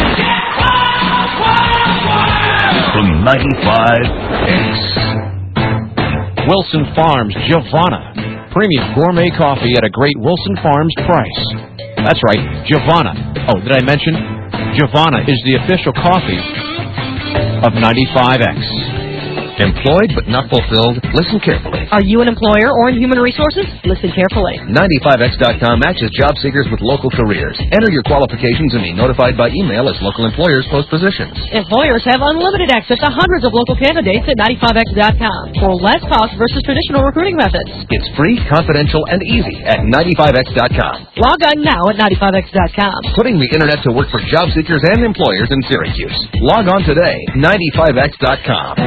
From ninety-five X. Wilson Farms Giovanna. Premium gourmet coffee at a great Wilson Farms price. That's right, Giovanna. Oh, did I mention? Giovanna is the official coffee of ninety-five X. Employed but not fulfilled? Listen carefully. Are you an employer or in human resources? Listen carefully. ninety-five X dot com matches job seekers with local careers. Enter your qualifications and be notified by email as local employers post positions. Employers have unlimited access to hundreds of local candidates at ninety-five X dot com for less cost versus traditional recruiting methods. It's free, confidential, and easy at ninety-five X dot com. Log on now at ninety-five X dot com. Putting the internet to work for job seekers and employers in Syracuse. Log on today, ninety-five X dot com.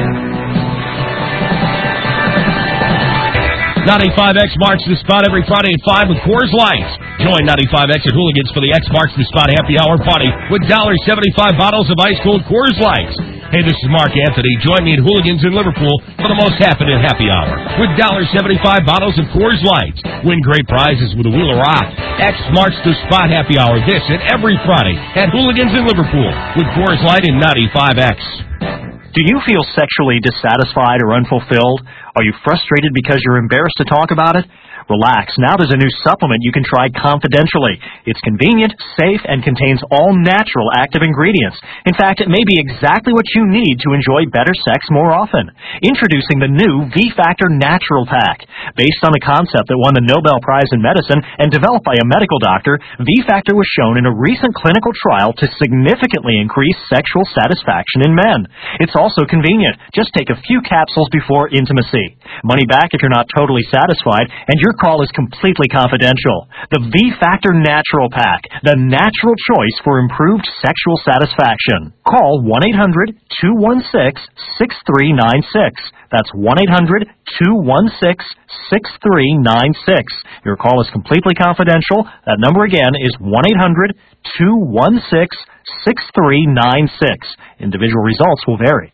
ninety-five X marks the spot every Friday at five with Coors Light. Join ninety-five X at Hooligans for the X marks the spot happy hour party with one dollar seventy-five bottles of ice cold Coors Light. Hey, this is Mark Anthony. Join me at Hooligans in Liverpool for the most happening happy hour with one dollar seventy-five bottles of Coors Light. Win great prizes with a wheel of rock. X marks the spot happy hour this and every Friday at Hooligans in Liverpool with Coors Light and ninety-five X. Do you feel sexually dissatisfied or unfulfilled? Are you frustrated because you're embarrassed to talk about it? Relax. Now there's a new supplement you can try confidentially. It's convenient, safe, and contains all natural active ingredients. In fact, it may be exactly what you need to enjoy better sex more often. Introducing the new V-Factor Natural Pack. Based on the concept that won the Nobel Prize in Medicine and developed by a medical doctor, V-Factor was shown in a recent clinical trial to significantly increase sexual satisfaction in men. It's also convenient. Just take a few capsules before intimacy. Money back if you're not totally satisfied, and your call is completely confidential. The V-Factor Natural Pack, the natural choice for improved sexual satisfaction. Call one eight hundred two one six six three nine six. That's one eight hundred two one six six three nine six. Your call is completely confidential. That number again is one eight hundred two one six six three nine six. Individual results will vary.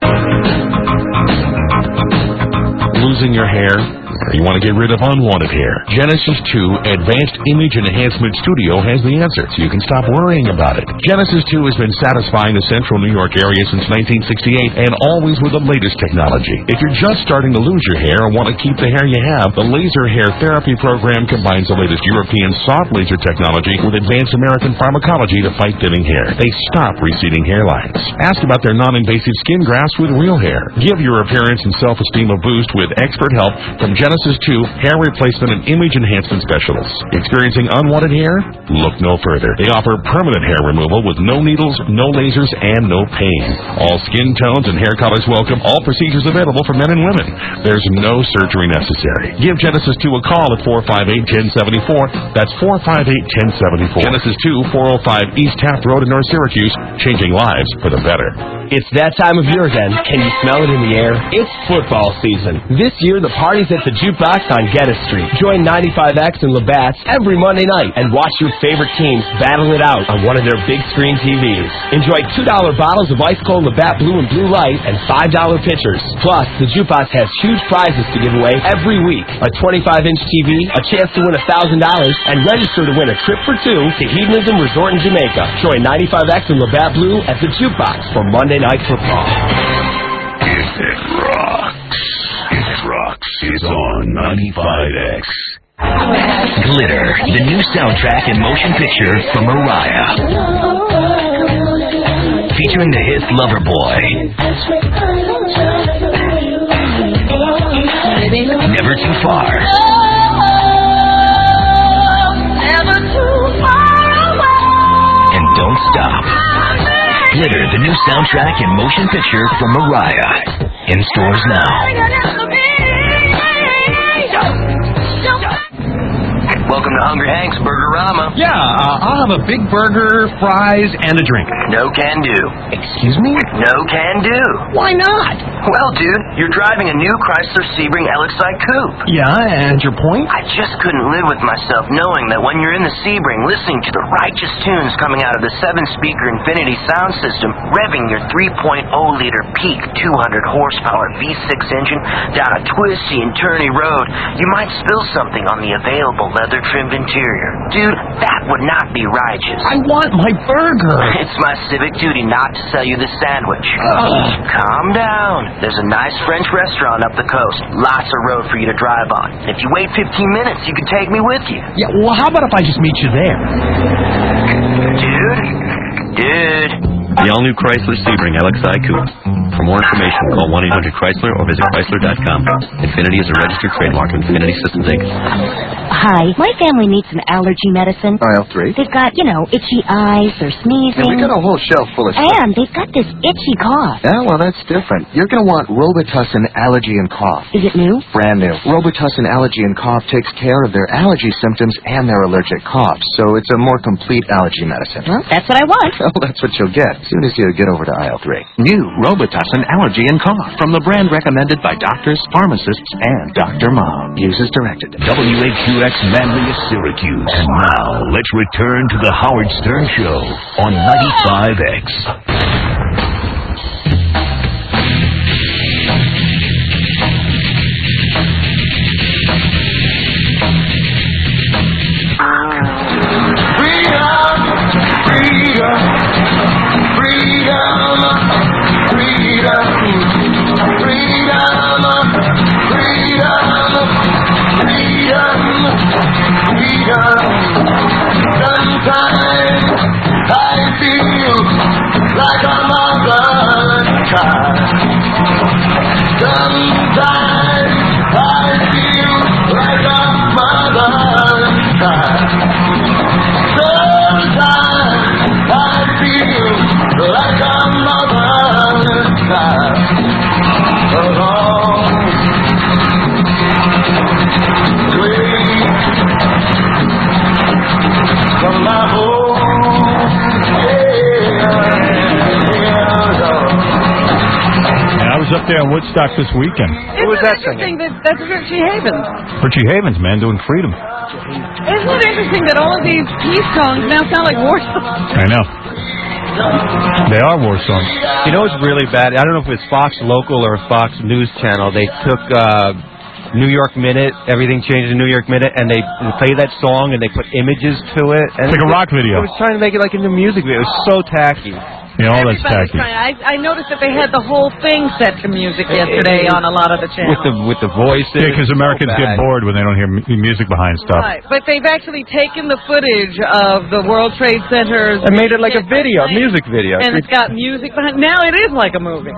Losing your hair? Or you want to get rid of unwanted hair? Genesis two Advanced Image Enhancement Studio has the answer, so you can stop worrying about it. Genesis two has been satisfying the central New York area since nineteen sixty-eight, and always with the latest technology. If you're just starting to lose your hair and want to keep the hair you have, the Laser Hair Therapy Program combines the latest European soft laser technology with advanced American pharmacology to fight thinning hair. They stop receding hairlines. Ask about their non-invasive skin grafts with real hair. Give your appearance and self-esteem a boost with expert help from Genesis two hair replacement and image enhancement specialists. Experiencing unwanted hair? Look no further. They offer permanent hair removal with no needles, no lasers, and no pain. All skin tones and hair colors welcome. All procedures available for men and women. There's no surgery necessary. Give Genesis two a call at four five eight, one zero seven four. That's four five eight, one zero seven four. Genesis two, four oh five East Taft Road in North Syracuse. Changing lives for the better. It's that time of year again. Can you smell it in the air? It's football season. This year, the party's at the Jukebox on Geddes Street. Join ninety-five X and Labatt's every Monday night and watch your favorite teams battle it out on one of their big screen T Vs. Enjoy two dollar bottles of ice cold Labatt Blue and Blue Light and five dollar pitchers. Plus, the Jukebox has huge prizes to give away every week. A twenty-five inch T V, a chance to win one thousand dollars, and register to win a trip for two to Hedonism Resort in Jamaica. Join ninety-five X and Labatt Blue at the Jukebox for Monday Night Football. If it rocks, it rocks. It's on ninety-five X. Glitter, the new soundtrack and motion picture from Mariah. Featuring the hit Loverboy. Never Too Far. And Don't Stop. Glitter, the new soundtrack and motion picture from Mariah. In stores now. Welcome to Hungry Hank's Burgerama. Yeah, uh, I'll have a big burger, fries, and a drink. No can do. Excuse me? No can do. Why not? Well, dude, you're driving a new Chrysler Sebring L X I Coupe. Yeah, and your point? I just couldn't live with myself knowing that when you're in the Sebring listening to the righteous tunes coming out of the seven-speaker Infinity sound system, revving your three point oh liter peak two hundred horsepower V six engine down a twisty and turny road, you might spill something on the available leather trimmed interior. Dude, that would not be righteous. I want my burger. It's my civic duty not to sell you the sandwich. Ugh. Calm down. There's a nice French restaurant up the coast. Lots of road for you to drive on. If you wait fifteen minutes, you can take me with you. Yeah, well, how about if I just meet you there? Dude? Dude? The all-new Chrysler Sebring L X I Coupe. For more information, call one eight hundred Chrysler or visit Chrysler dot com. Infinity is a registered trademark of Infinity Systems, Incorporated. Hi, my family needs some allergy medicine. Aisle three. They've got, you know, itchy eyes, they're sneezing. Yeah, we got a whole shelf full of stuff. And they've got this itchy cough. Yeah, well, that's different. You're going to want Robitussin Allergy and Cough. Is it new? Brand new. Robitussin Allergy and Cough takes care of their allergy symptoms and their allergic coughs, so it's a more complete allergy medicine. Well, that's what I want. Well, that's what you'll get as soon as you get over to aisle three. New Robitussin Allergy and Cough from the brand recommended by doctors, pharmacists, and Doctor Mom. Use as directed. W H U X Manlius, Syracuse. And now, let's return to the Howard Stern Show on ninety-five X. Woodstock this weekend. Who was that interesting that that's Richie Havens? Richie Havens, man, doing Freedom. Isn't it interesting that all of these peace songs now sound like war songs? I know. They are war songs. You know what's really bad? I don't know if it's Fox Local or Fox News Channel. They took uh, New York Minute, everything changed to New York Minute, and they play that song and they put images to it. And it's like a rock video. It was trying to make it like a new music video. It was so tacky. Yeah, all that's Everybody's tacky. trying. I, I noticed that they had the whole thing set to music yesterday on a lot of the channels. With the with the voices. Yeah, because Americans so get bored when they don't hear mu- music behind stuff. Right, but they've actually taken the footage of the World Trade Centers and made it like a video, a music video. and it's got music behind. Now it is like a movie.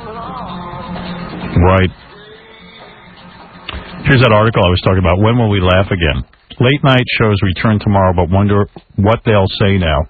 Right. Here's that article I was talking about. When will we laugh again? Late night shows return tomorrow, but wonder what they'll say now.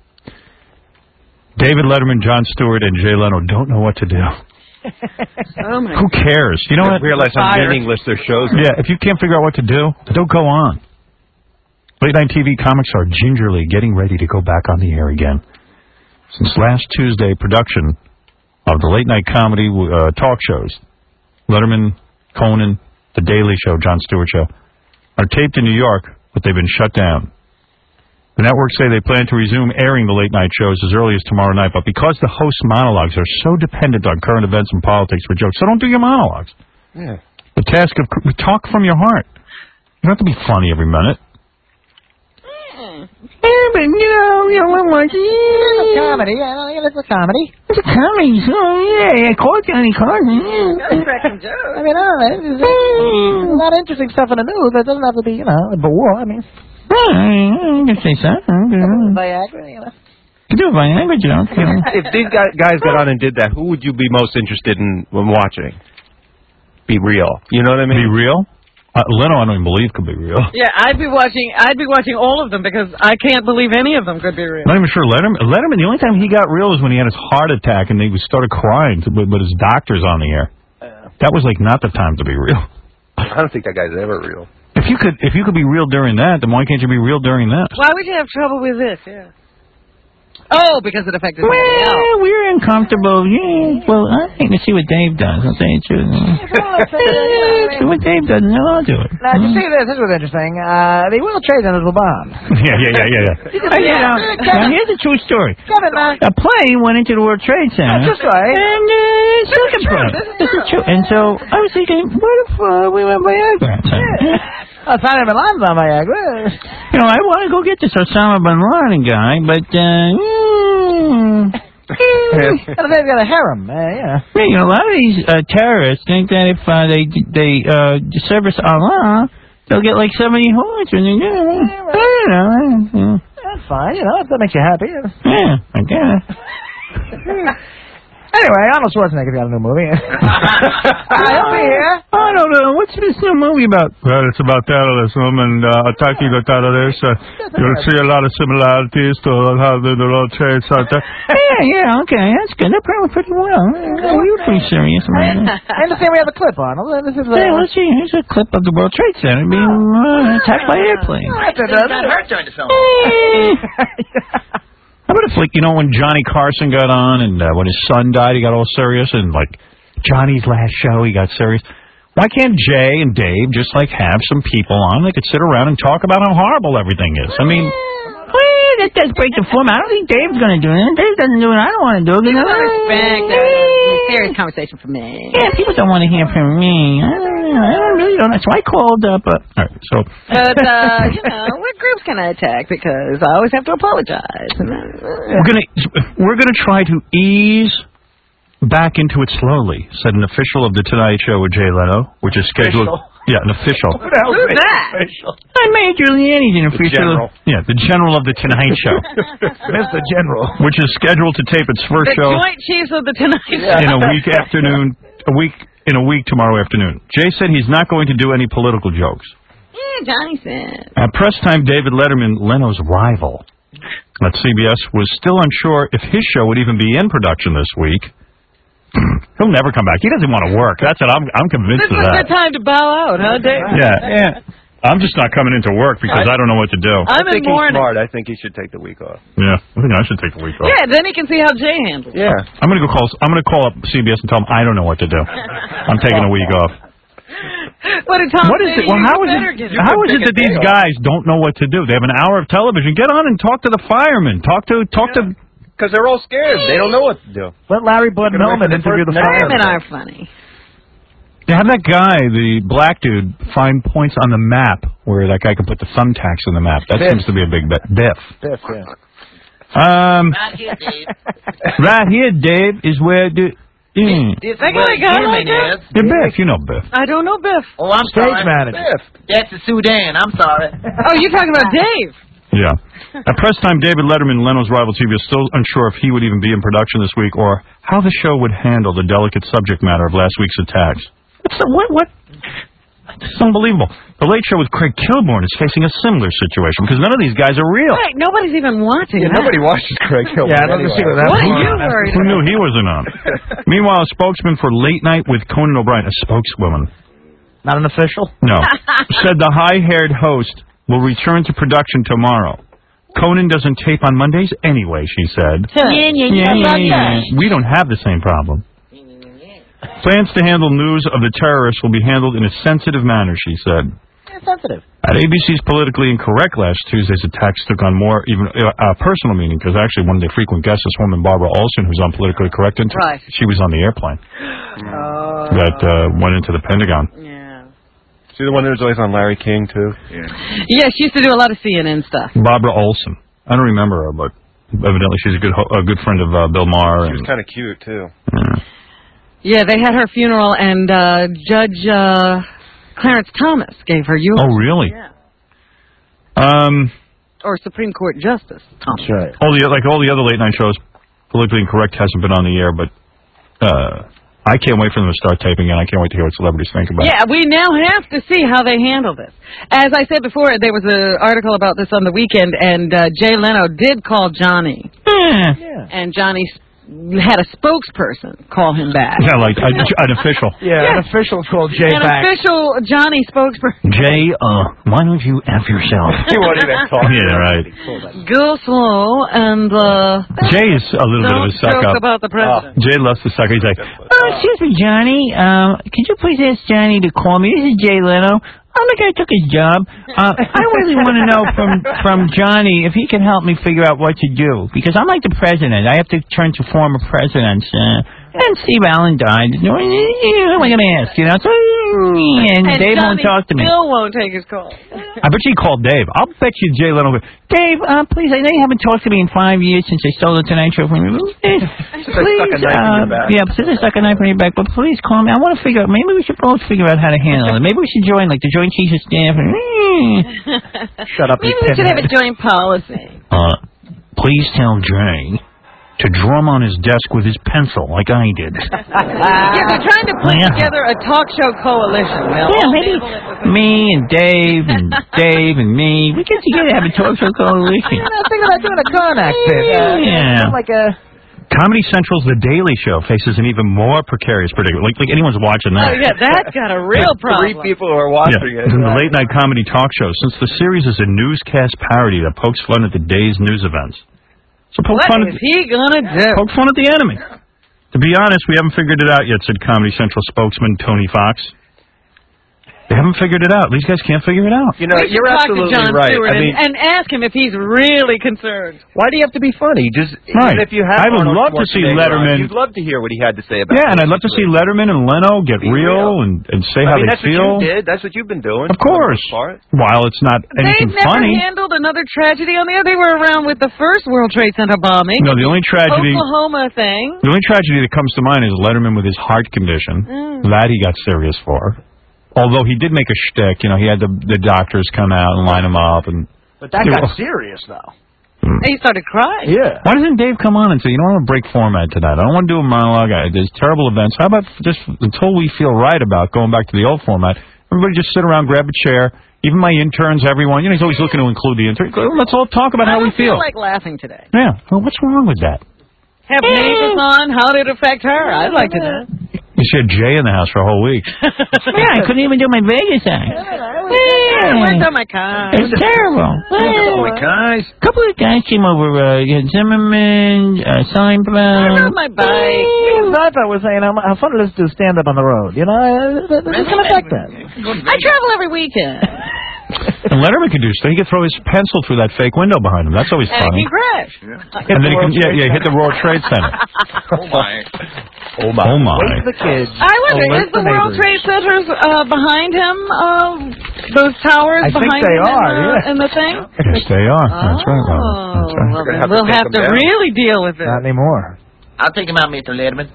David Letterman, Jon Stewart, and Jay Leno don't know what to do. Oh my Who cares? You know what? Realize how meaningless their shows are. Yeah, if you can't figure out what to do, don't go on. Late night T V comics are gingerly getting ready to go back on the air again. Since last Tuesday, production of the late night comedy uh, talk shows, Letterman, Conan, The Daily Show, Jon Stewart Show, are taped in New York, but they've been shut down. The networks say they plan to resume airing the late-night shows as early as tomorrow night, but because the host's monologues are so dependent on current events and politics for jokes, so don't do your monologues. Yeah. The task of talk from your heart. You don't have to be funny every minute. Yeah, but, you know, you know, we're watching... It's a comedy. I don't think it's a comedy. It's a comedy. So, yeah, yeah, call Johnny Carson. Yeah. cracking jokes. I mean, I don't know. There's a lot of interesting stuff in the news. It doesn't have to be, you know, a war. I mean... I can say something. Viagra, you know. You do a Viagra joke. You know. If these guys, guys got on and did that, who would you be most interested in when watching? Be real. You know what I mean? Be real? Uh, Leno, I don't even believe could be real. Yeah, I'd be watching. I'd be watching all of them because I can't believe any of them could be real. I'm not even sure Letterman. Letterman. The only time he got real was when he had his heart attack and he started crying, but, but his doctor's on the air. Uh, that was like not the time to be real. I don't think that guy's ever real. If you could, if you could be real during that, then why can't you be real during this? Why would you have trouble with this? Yeah. Oh, because it affected well, somebody else. We're uncomfortable. Yeah. Well, I think to see what Dave does. I'll say it too. See what Dave does, and I'll do it. Now, you see this? This was interesting. Uh, the World Trade Center was bombed. Yeah, yeah, yeah, yeah. yeah. I, you know, now, here's a true story. Kevin, uh, a plane went into the World Trade Center. That's right. And uh, second plane. This is true. And so I was thinking, what if uh, we went Viagra? I was finding him lines on Viagra. You know, I want to go get this Osama bin Laden guy, but, uh, mm, they've got a harem, uh, yeah. You know, a lot of these uh, terrorists think that if uh, they they uh, service Allah, they'll get like seventy horns when they do it. I don't know. Yeah. That's fine, you know, if that makes you happy. Yeah, I guess. Anyway, Arnold Schwarzenegger's got a new movie. I'll be here. I don't know. What's this new movie about? Well, it's about terrorism and uh, attacking the terrorists. Uh, you'll see a lot of similarities to how the, the World Trade Center. Yeah, yeah, okay. That's good. They're probably pretty well. Oh, you're pretty serious about that. I understand we have a clip, Arnold. This is, uh, yeah, let's see. Here's a clip of the World Trade Center being uh, attacked by airplanes. That got hurt during the film. How about if, like, you know, when Johnny Carson got on and uh, when his son died, he got all serious, and, like, Johnny's last show, he got serious. Why can't Jay and Dave just, like, have some people on? They could sit around and talk about how horrible everything is. I mean... Well, that does break the form. I don't think Dave's going to do it. Dave doesn't do it. I don't want to do it. You know, respect. It's a serious conversation for me. Yeah, people don't want to hear from me. I don't know. I don't really don't. That's why I called up. Uh, all right, so. But, uh, you know, what groups can I attack? Because I always have to apologize. We're going to we're gonna try to ease back into it slowly, said an official of The Tonight Show with Jay Leno, which is scheduled... Official? Yeah, an official. Who's that? I Major Leahy's an official. Yeah, the general of The Tonight Show. Mister General. Which is scheduled to tape its first the show... The Joint Chiefs of The Tonight Show. In a week afternoon... A week... In a week tomorrow afternoon. Jay said he's not going to do any political jokes. Yeah, Johnny said. At press time, David Letterman, Leno's rival at C B S, was still unsure if his show would even be in production this week. He'll never come back. He doesn't want to work. That's it. I'm I'm convinced this of that. This is a good time to bow out, huh, Dave? Yeah, yeah. I'm just not coming into work because I, I don't know what to do. I'm I think in mourning. he's smart. I think he should take the week off. Yeah, I think I should take the week off. Yeah, then he can see how Jay handles it. Yeah. I'm gonna go call. I'm gonna call up C B S and tell them I don't know what to do. I'm taking a week off. What did Tom What is say? it? Well, You how is better it? get How is it that these guys don't know what to do? They have an hour of television. Get on and talk to the firemen. Talk to talk yeah. to. Because they're all scared. They don't know what to do. Let Larry Bud Millman interview the firemen. firemen. are funny. They have that guy, the black dude, find points on the map where that guy can put the thumbtacks on the map. That Biff. seems to be a big bet. Biff. Biff, yeah. Um. Right here, Dave. Right here, Dave, is where the. Mm. This That is where guy got Jimmy like that? is. Yeah, Biff, you know Biff. I don't know Biff. Oh, I'm Stage sorry. manager. Biff. That's the Sudan. I'm sorry. Oh, you're talking about Dave. Yeah. At press time, David Letterman, Leno's rival T V, is still unsure if he would even be in production this week or how the show would handle the delicate subject matter of last week's attacks. It's, what? What? It's unbelievable. The Late Show with Craig Kilborn is facing a similar situation because none of these guys are real. Right, nobody's even watching Yeah, that. nobody watches Craig Kilborn. Yeah, I don't anyway. see what that What are was. you worried Who about? knew he wasn't on? Meanwhile, a spokesman for Late Night with Conan O'Brien, a spokeswoman, Not an official? no, said the high-haired host will return to production tomorrow. Conan doesn't tape on Mondays anyway, she said. Yeah, yeah, yeah, yeah, yeah. We don't have the same problem. Plans to handle news of the terrorists will be handled in a sensitive manner, she said. Yeah, sensitive. At A B C's Politically Incorrect last Tuesday's attacks took on more even a uh, personal meaning because actually one of their frequent guests, this woman Barbara Olson, who's on Politically Correct, into, Right. she was on the airplane Oh. that uh, went into the Pentagon. Yeah. See the one that was always on Larry King, too? Yeah. Yeah, she used to do a lot of C N N stuff. Barbara Olson. I don't remember her, but evidently she's a good ho- a good friend of uh, Bill Maher. She was And, kind of cute, too. yeah. Yeah, they had her funeral, and uh, Judge uh, Clarence Thomas gave her eulogy. Oh, really? Yeah. Um, Or Supreme Court Justice Thomas. That's right. all the like all the other late night shows, Politically Incorrect hasn't been on the air, but uh, I can't wait for them to start taping, and I can't wait to hear what celebrities think about it. Yeah, we now have to see how they handle this. As I said before, there was an article about this on the weekend, and uh, Jay Leno did call Johnny. Yeah. And Johnny had a spokesperson call him back. Yeah, like a, an official. Yeah, an official called Jay An back. official Johnny spokesperson. Jay, uh, why don't you F yourself? He won't even talk. Yeah, right. Go slow and uh, Jay is a little bit of don't a suck joke up. about the president. Jay loves to suck. He's like, Oh, excuse me, Johnny. Um, could you please ask Johnny to call me? This is Jay Leno. I'm the guy who took his job. Uh, I really want to know from from Johnny if he can help me figure out what to do. Because I'm like the president. I have to turn to former presidents. Uh, and Steve Allen died. Who am I going to ask? You know? So, and, And Dave won't Johnny talk to me. still won't take his call. I bet you he called Dave. I'll bet you Jay Leno. Dave, uh, please, I know you haven't talked to me in five years since I stole the Tonight Show from you. Please, stuck a knife in your back. yeah, since I stuck a knife in your back, but please call me. I want to figure out, maybe we should both figure out how to handle it. Maybe we should join, like, the Joint Chiefs of Staff. And, Shut up, Maybe you we should have a pinhead. joint policy. Uh, please tell Jay to drum on his desk with his pencil like I did. Yeah, they're trying to put Yeah. together a talk show coalition. They'll yeah, all maybe handle it with me and Dave and Dave and me, we get together and have a talk show coalition. You know, think about doing a Karnak bit. Uh, Yeah. Like a... Comedy Central's The Daily Show faces an even more precarious predicament. Like, like anyone's watching Oh, that. yeah, that's got a real problem. Three people who are watching Yeah, it. the late night comedy talk show. Since the series is a newscast parody that pokes fun at the day's news events. So poke What fun is at he gonna do? poke fun at the enemy. To be honest, we haven't figured it out yet, said Comedy Central spokesman Tony Fox. They haven't figured it out. These guys can't figure it out. You know, We should you're talk absolutely to Jon right. Stewart I and, mean, and ask him if he's really concerned. why do you have to be funny? Just Right. even if you have I would Arnold love to see Schwarzenegger on, Letterman- You'd love to hear what he had to say about. Yeah, and this I'd love to see situation. Letterman and Leno get Be real, real. and, and say I how mean, they that's feel. what you did. That's what you've been doing. Of course. For the most part. While it's not anything They've never funny. handled another tragedy on the other. They were around with the first World Trade Center bombing. No, the only tragedy Oklahoma thing. the only tragedy that comes to mind is Letterman with his heart condition. Mm. That he got serious for. Although he did make a shtick, you know, he had the the doctors come out and line him up, and But that Yeah, got well- serious, though. He started crying. Yeah. why doesn't Dave come on and say, you know, I want to break format tonight. I don't want to do a monologue. I, there's terrible events. How about just until we feel right about going back to the old format, everybody just sit around, grab a chair. Even my interns, everyone. You know, he's always looking to include the interns. Let's all talk about I how we don't feel feel. like laughing today. Yeah. Well, what's wrong with that? Have Mavis on? How did it affect her? I'd like to know. You had Jay in the house for a whole week. Yeah, I couldn't even do my Vegas act. Yeah, where's all my cars? It was terrible. All my cars? A couple of guys came over, uh, you had Zimmerman, uh, Seinfeld. I rode my bike. Seinfeld was saying how, how fun it is to stand up on the road. You know, uh, that, that can affect that. I travel every weekend. And Letterman could do stuff. He could throw his pencil through that fake window behind him. That's always And funny. he crashed. And then he can, yeah, yeah, hit the World Trade Center. Oh, my. Oh, my. Oh, my. Wake the kids. I wonder, Alert is the the World neighbors. Trade Centers uh, behind him? Uh, those towers I think behind they him are, in, the, yeah. in the thing? Yes, they are. That's right, Robert. That's right. Well, then we'll have to really deal with it. Not anymore. I'll take him out, Mister Letterman.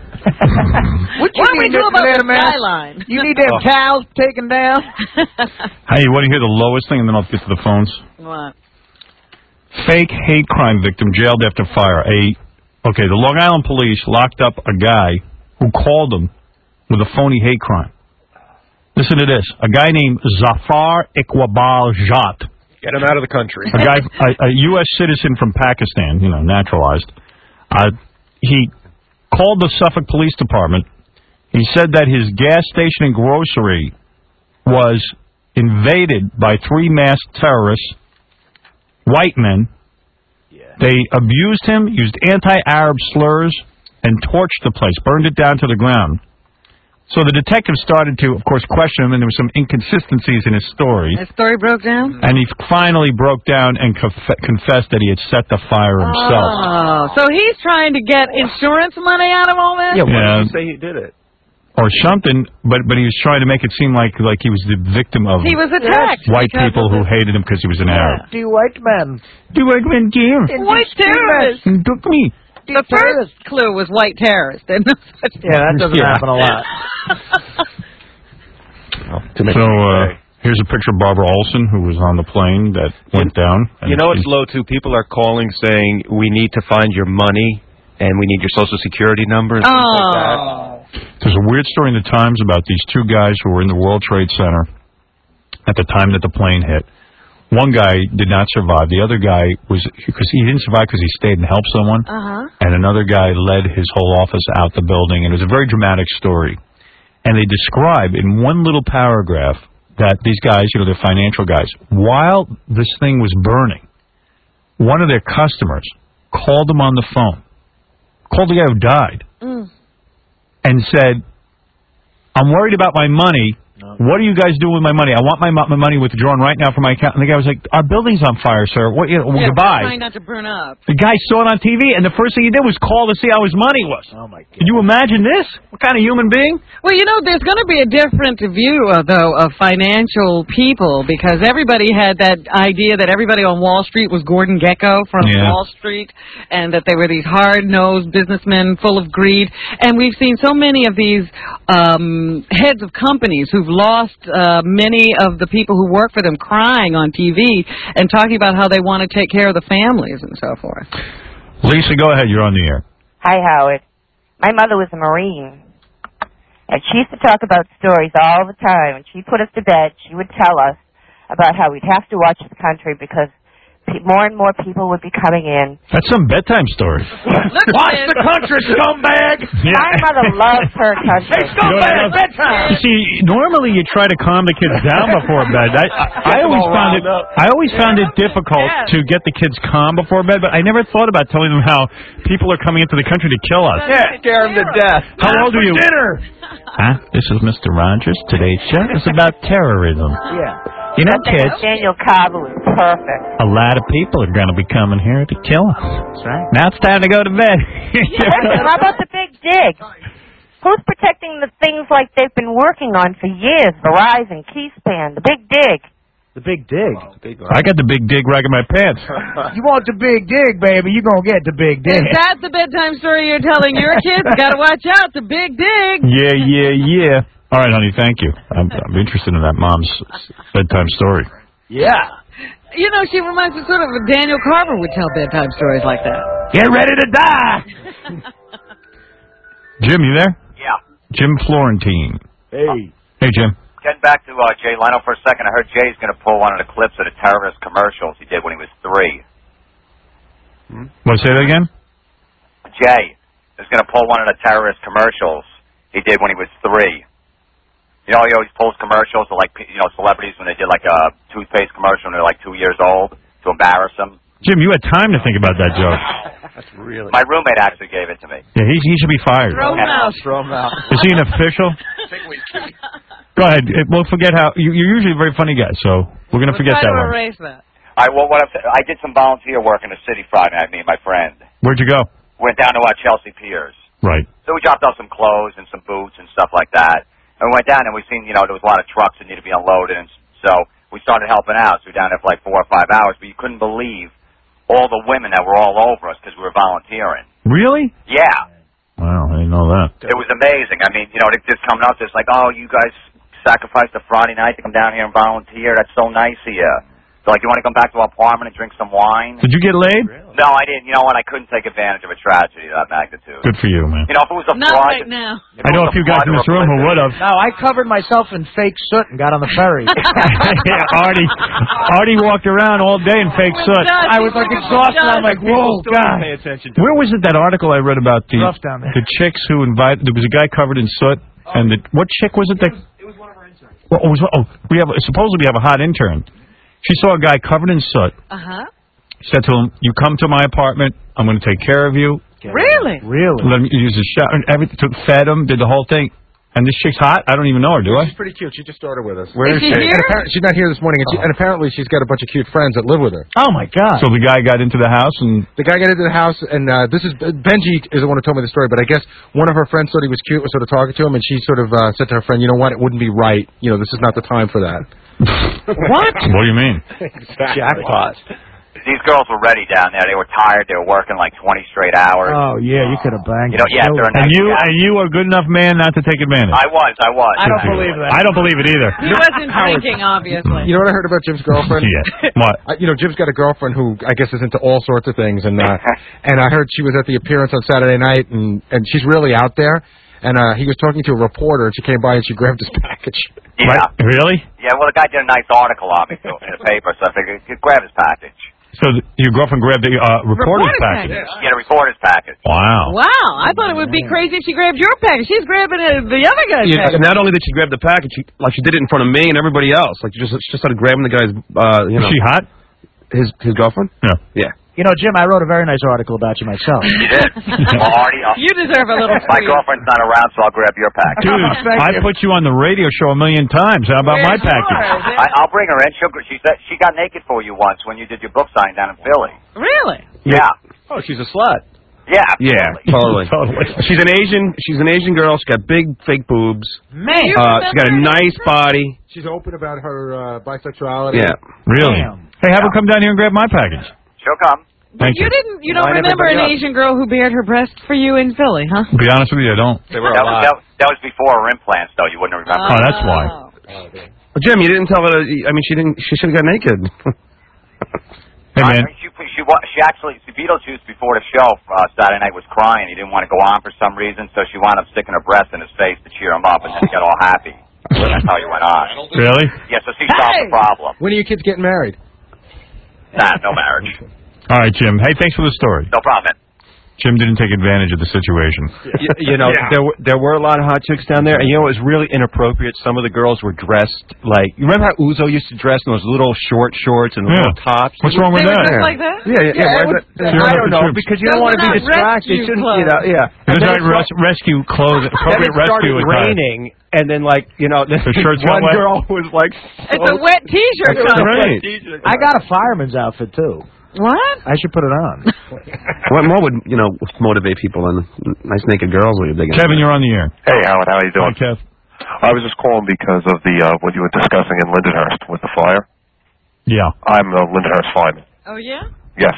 What do we do about the skyline? You need them cows taken down. Hey, you want to hear the lowest thing, and then I'll get to the phones? What? Fake hate crime victim jailed after fire. A okay, the Long Island police locked up a guy who called them with a phony hate crime. Listen to this: a guy named Zafar Iqbal Jat. Get him out of the country. A guy, a, a U S citizen from Pakistan, you know, naturalized. Uh, he called the Suffolk Police Department. He said that his gas station and grocery was invaded by three masked terrorists, white men. They abused him, used anti-Arab slurs, and torched the place, burned it down to the ground. So the detective started to, of course, question him, and there were some inconsistencies in his story. His story broke down? And he finally broke down and conf- confessed that he had set the fire himself. Oh, so he's trying to get insurance money out of all this? Yeah, why Yeah. did you say he did it? Or something, but but he was trying to make it seem like like he was the victim of He was attacked. white because people of who this. hated him because he was an Arab. The white men. The white men came. White terrorists. and took me. The first clue was white terrorist. Didn't it? Yeah, that doesn't Yeah. happen a lot. So uh, here's a picture of Barbara Olson, who was on the plane that went down. And You know it's she- low, too? People are calling saying, we need to find your money, and we need your Social Security number. And things like that. Oh. There's a weird story in the Times about these two guys who were in the World Trade Center at the time that the plane hit. One guy did not survive. The other guy was, because he didn't survive because he stayed and helped someone. Uh-huh. And another guy led his whole office out the building. And it was a very dramatic story. And they describe in one little paragraph that these guys, you know, they're financial guys, while this thing was burning, one of their customers called them on the phone, called the guy who died, Mm. and said, I'm worried about my money. What are you guys doing with my money? I want my, my money withdrawn right now from my account. And the guy was like, our building's on fire, sir. What? You know, Yeah, goodbye. trying not to burn up. The guy saw it on T V, and the first thing he did was call to see how his money was. Oh, my God. Can you imagine this? What kind of human being? Well, you know, there's going to be a different view, uh, though, of financial people, because everybody had that idea that everybody on Wall Street was Gordon Gekko from Yeah. Wall Street, and that they were these hard-nosed businessmen full of greed. And we've seen so many of these um, heads of companies who've lost uh, many of the people who work for them crying on T V and talking about how they want to take care of the families and so forth. Lisa, go ahead. You're on the air. Hi, Howard. My mother was a Marine, and she used to talk about stories all the time. When she put us to bed, she would tell us about how we'd have to watch the country because pe- more and more people would be coming in. That's some bedtime story. Watch the country, scumbag! My mother loves her country. Hey, scumbag, bedtime! You see, normally you try to calm the kids down before bed. I, I, I always found it. I always found it difficult to get the kids calm before bed, but I never thought about telling them how people are coming into the country to kill us. Yeah, scare him to death. How old are you? Dinner. Huh? This is Mister Rogers. Today's show is about terrorism. Yeah. You know, kids, Daniel Cabo was perfect. a lot of people are going to be coming here to kill us. That's right. Now it's time to go to bed. Listen, how about the big dig? Who's protecting the things like they've been working on for years? Verizon, Keyspan, the big dig. The big dig. I got the big dig rag in my pants. You want the big dig, baby, you're going to get the big dig. Is that the bedtime story you're telling your kids? Got to watch out, the big dig. Yeah, yeah, yeah. All right, honey, thank you. I'm, I'm interested in that mom's bedtime story. Yeah. You know, she reminds me sort of of Daniel Carver would tell bedtime stories like that. Get ready to die. Jim, you there? Yeah. Jim Florentine. Hey. Hey, Jim. Getting back to uh, Jay Leno for a second, I heard Jay's going to pull one of the clips of the terrorist commercials he did when he was three. Want to say that again? Jay is going to pull one of the terrorist commercials he did when he was three. You know, he always pulls commercials of, like, you know, celebrities when they did, like, a toothpaste commercial when they're, like, two years old to embarrass them. Jim, you had time to think about that joke. That's really... My roommate actually gave it to me. Yeah, he, he should be fired. Throw him out. Throw him out. Is he an official? Go ahead. We'll forget how... You, you're usually a very funny guy, so we're going to forget that one. Erase that. All right, well, what I'm saying, I did some volunteer work in the city Friday night, me and my friend. Where'd you go? Went down to uh, Chelsea Piers. Right. So we dropped off some clothes and some boots and stuff like that. And we went down and we seen, you know, there was a lot of trucks that needed to be unloaded. And so we started helping out. So we were down there for like four or five hours. But you couldn't believe all the women that were all over us because we were volunteering. Really? Yeah. Wow, I didn't know that. It was amazing. I mean, you know, they just coming up, just like, oh, you guys sacrificed a Friday night to come down here and volunteer. That's so nice of you. So, like, you want to come back to our apartment and drink some wine? Did you get laid? No, I didn't. You know what? I couldn't take advantage of a tragedy of that magnitude. Good for you, man. You know, if it was a Not fraud... right now. I know a few guys in this room who would have. No, I covered myself in fake soot and got on the ferry. Yeah, Artie, Artie walked around all day in fake soot. I was like exhausted. I'm like, whoa, God. Pay attention to Where was it, that article I read about the Rough down there. the chicks who invited? There was a guy covered in soot, and the, what chick was it that? It was one of our interns. Well, it was, oh, we have supposedly we have a hot intern. She saw a guy covered in soot. Uh huh. Said to him, "You come to my apartment. I'm going to take care of you. Really? Really? Let me use the shower and everything. Took, fed him, did the whole thing. And this chick's hot. I don't even know her, do I? She's pretty cute. She just started with us. Where is she? Here? And apparently, she's not here this morning, and, she, and apparently she's got a bunch of cute friends that live with her. Oh my God! So the guy got into the house and the guy got into the house, and uh, this is Benji is the one who told me the story. But I guess one of her friends thought he was cute, was sort of talking to him, and she sort of uh, said to her friend, "You know what? It wouldn't be right. You know, this is not the time for that." What? What do you mean? Exactly. Jackpot. These girls were ready down there. They were tired. They were working like twenty straight hours. Oh yeah, you could have banged. You know, yeah, after a And night. you and you are a good enough man not to take advantage. I was, I was. I don't believe that. I don't believe it either. He wasn't drinking, obviously. You know what I heard about Jim's girlfriend? Yeah. What? I, you know, Jim's got a girlfriend who I guess is into all sorts of things, and uh, and I heard she was at the appearance on Saturday night, and and she's really out there. And uh, he was talking to a reporter, and she came by and she grabbed his package. Yeah. Right? Really? Yeah, well, the guy did a nice article on me too, in the paper, so I figured he'd grab his package. So th- your girlfriend grabbed the uh, reporter's Reporter's package. package. Get a reporter's package. Wow. Wow, I thought it would be crazy if she grabbed your package. She's grabbing uh, the other guy's Yeah, package. not only did she grab the package, she, like she did it in front of me and everybody else. Like she just she just started grabbing the guy's, uh, you know. Is she hot? His his girlfriend? Yeah. Yeah. You know, Jim, I wrote a very nice article about you myself. You did? Well, Artie, I'll, You deserve a little my free. girlfriend's not around, so I'll grab your package. Dude, I put you on the radio show a million times. How about my Where's package? yours? I, I'll bring her in. She'll, she said she got naked for you once when you did your book signing down in Philly. Really? Yeah. Oh, she's a slut. Yeah. Yeah, absolutely. totally. Totally. She's an Asian. She's an Asian girl. She's got big fake boobs. Man. Uh, she's got a nice body. She's open about her uh, bisexuality. Yeah. Really? Damn. Hey, have her come down here and grab my package. She'll come. But Thank you you. didn't. You No, don't I never remember an bring it up. Asian girl who bared her breast for you in Philly, huh? To be honest with you, I don't. They were That a was, lot. that, that was before her implants, though. You wouldn't remember. Oh, that's why. Well, Jim, you didn't tell her. I mean, she didn't. She should have got naked. Hey, I man. mean, she, she, wa- she actually, see, Beetlejuice before the show uh, Saturday night was crying. He didn't want to go on for some reason, so she wound up sticking her breast in his face to cheer him up, and then he got all happy. So that's how you went on. Really? Yeah, so she solved the problem. When are your kids getting married? Nah, no marriage. All right, Jim. Hey, thanks for the story. No problem. Jim didn't take advantage of the situation. you, you know, Yeah. there were there were a lot of hot chicks down there, and you know it was really inappropriate. Some of the girls were dressed like you remember how Uzo used to dress in those little short shorts and Yeah. little tops. What's wrong with They were that? just like that? Yeah, yeah, yeah. Yeah, why it is was- that- Cheer I up don't the know troops. because you Those don't want to were be not distracted. rescue Shouldn't, clothes. you know, yeah. This And is then right, it res- rescue clothes, then appropriate it started rescue attire. raining, and then like you know, this The shirts got one wet? girl was like, It's a wet T-shirt. That's cover. great. I got a fireman's outfit too. What? I should put it on. What more would you know motivate people than nice naked girls when you're digging? Kevin, you're on the air. Hey, Howard, how are you Hi, doing? Kev. I was just calling because of the uh, what you were discussing in Lindenhurst with the fire. Yeah. I'm a Lindenhurst fireman. Oh yeah. Yes.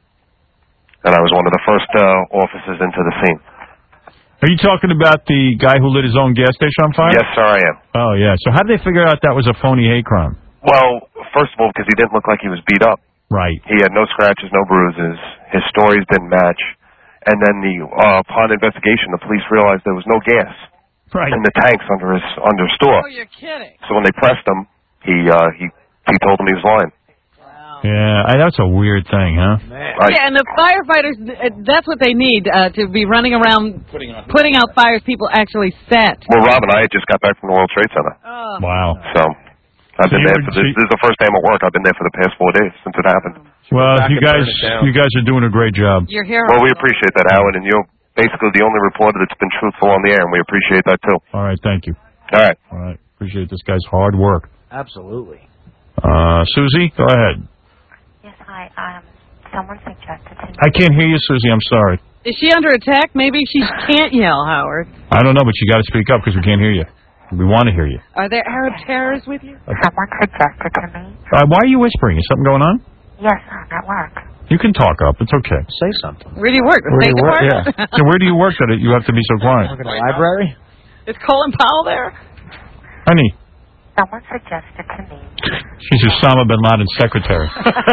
And I was one of the first uh, officers into the scene. Are you talking about the guy who lit his own gas station on fire? Yes, sir, I am. Oh, yeah. So how did they figure out that was a phony hate crime? Well, first of all, because he didn't look like he was beat up. Right. He had no scratches, no bruises. His stories didn't match. And then the uh, upon investigation, the police realized there was no gas right. in the tanks under his under his store. Oh, you're kidding. So when they pressed him, he uh, he he told them he was lying. Wow. Yeah, I, that's a weird thing, huh? Yeah, and the firefighters, uh, that's what they need, uh, to be running around putting, putting out fires people actually set. Well, Rob and I just got back from the World Trade Center. Oh. Wow. So, I've been So you there were- for this, this is the first day I'm at work. I've been there for the past four days since it happened. Well, Back you and guys, burn it down. you guys are doing a great job. You're here. Well, we appreciate that, Howard, and you're basically the only reporter that's been truthful on the air, and we appreciate that, too. All right, thank you. All right. All right, appreciate this guy's hard work. Absolutely. Uh, Susie, go ahead. Yes, hi. Um, someone suggested to me. I can't hear you, Susie. I'm sorry. Is she under attack? Maybe she can't yell, Howard. I don't know, but you got to speak up because we can't hear you. We want to hear you. Are there Arab terrorists with you? Someone suggested to me. Uh, why are you whispering? Is something going on? Yes, I'm at work. You can talk up. It's okay. Say something. Where do you work? The Where do State you work? Department? Yeah. So where do you work that you have to be so quiet? Work in a library? Is Colin Powell there? Honey, Someone suggested to me. she's Osama bin Laden's secretary.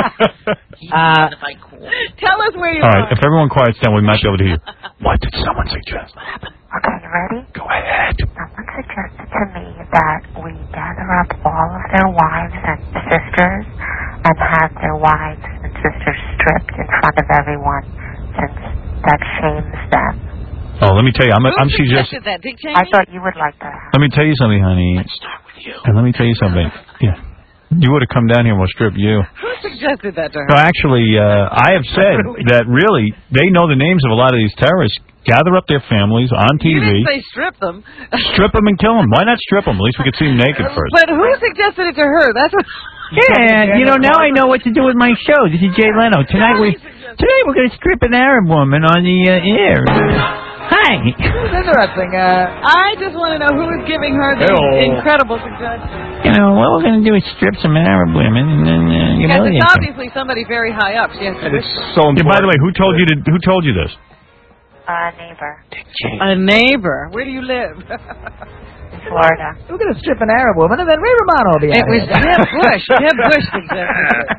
Uh, Tell us where you All are. right, if everyone quiets down, we might be able to hear you. What did someone suggest? Okay, you ready? Go ahead. Someone suggested to me that we gather up all of their wives and sisters and have their wives and sisters stripped in front of everyone, since that shames them. Oh, let me tell you, I'm, I'm Who suggesting. suggested that? Dick Cheney? I thought you would like that. Let me tell you something, honey. And let me tell you something. Yeah, you would have come down here and we'll strip you. Who suggested that to her? No, actually, uh, I have said that really they know the names of a lot of these terrorists. Gather up their families on T You V, didn't say strip them. strip them and kill them. Why not strip them? At least we could see them naked first. But who suggested it to her? That's what... Yeah, you know, now I know what to do with my show. This is Jay Leno. Tonight we tonight we're going to strip an Arab woman on the uh, air. Hi. It's interesting. Uh, I just want to know who is giving her the Hello. incredible suggestion. You know, what we're going to do is strip some Arab women and then uh, Because humiliate it's them. obviously somebody very high up. She has to so important. Yeah, by the way, who told you to? Who told you this? A neighbor. A neighbor. Where do you live? In Florida. we're going to strip an Arab woman and then Ray Romano will be It out was here. Jeb Bush. Jeb Bush suggested it.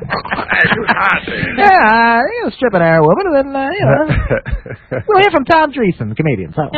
Yeah, uh, you know, strip an Arab woman and then, uh, you know. We'll hear from Tom Dreesen, the comedian. So.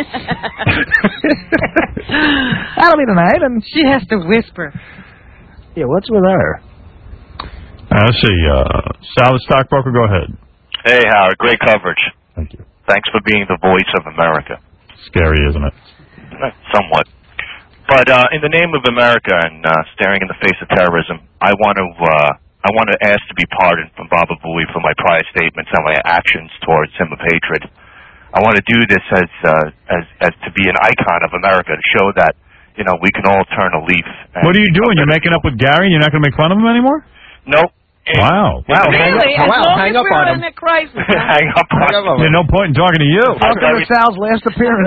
That'll be tonight. And she has to whisper. Yeah, what's with her? Uh, let's see. Uh, Sal, the stockbroker, go ahead. Hey, Howard, great coverage. Thank you. Thanks for being the voice of America. Scary, isn't it? Somewhat. But uh, in the name of America and uh, staring in the face of terrorism, I want to uh, I want to ask to be pardoned from Baba Booey for my prior statements and my actions towards him of hatred. I want to do this as uh, as as to be an icon of America, to show that, you know, we can all turn a leaf. And What are you doing? You're making up with Gary and you're not going to make fun of him anymore? Nope. Wow. Wow. Really? As Wow, long hang as up we're on in him. a crisis. Hang up on him. There's no point in talking to you. Welcome to Sal's last appearance.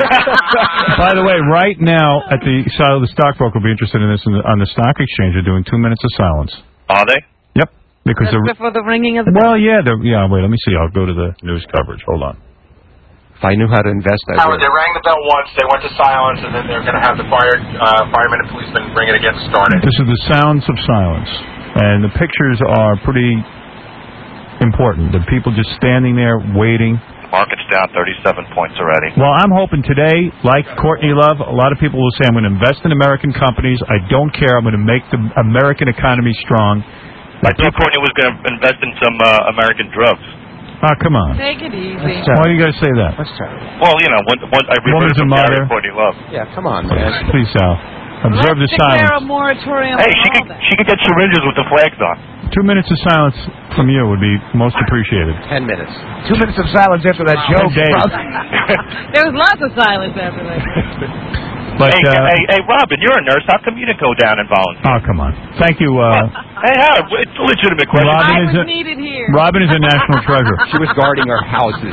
By the way, right now at the side of the stockbroker will be interested in this in the, on the stock exchange. They're doing two minutes of silence. Are they? Yep. Because Just they're, before the ringing of the well, yeah, they're, yeah. Wait, let me see. I'll go to the news coverage. Hold on. If I knew how to invest, I Howard, would. they rang the bell once, they went to silence, and then they're going to have the fire, uh, firemen and policemen bring it again started. This is the sounds of silence, and the pictures are pretty important. The people just standing there waiting. Market's down thirty-seven points already. Well, I'm hoping today, like Courtney Love, a lot of people will say, I'm going to invest in American companies. I don't care. I'm going to make the American economy strong. I thought Courtney was going to invest in some uh, American drugs. Ah, come on. Take it easy. Why do you guys say that? That's terrible. Well, you know, once, once I Woman's reversed a from Gary mother. and Courtney Love. Yeah, come on, man. Please, Sal. Observe the Let's declare a silence. moratorium Hey, on she all could that. she could get syringes with the flags on. Two minutes of silence from you would be most appreciated. Ten minutes. Two minutes of silence after that joke. Dave. There was lots of silence after that. But, hey, uh, hey, hey, Robin, you're a nurse. How come you didn't go down and volunteer? Oh, come on. Thank you. Uh, Hey, Howard, it's a legitimate question. Robin I is was a, needed here. Robin is a national treasure. She was guarding our houses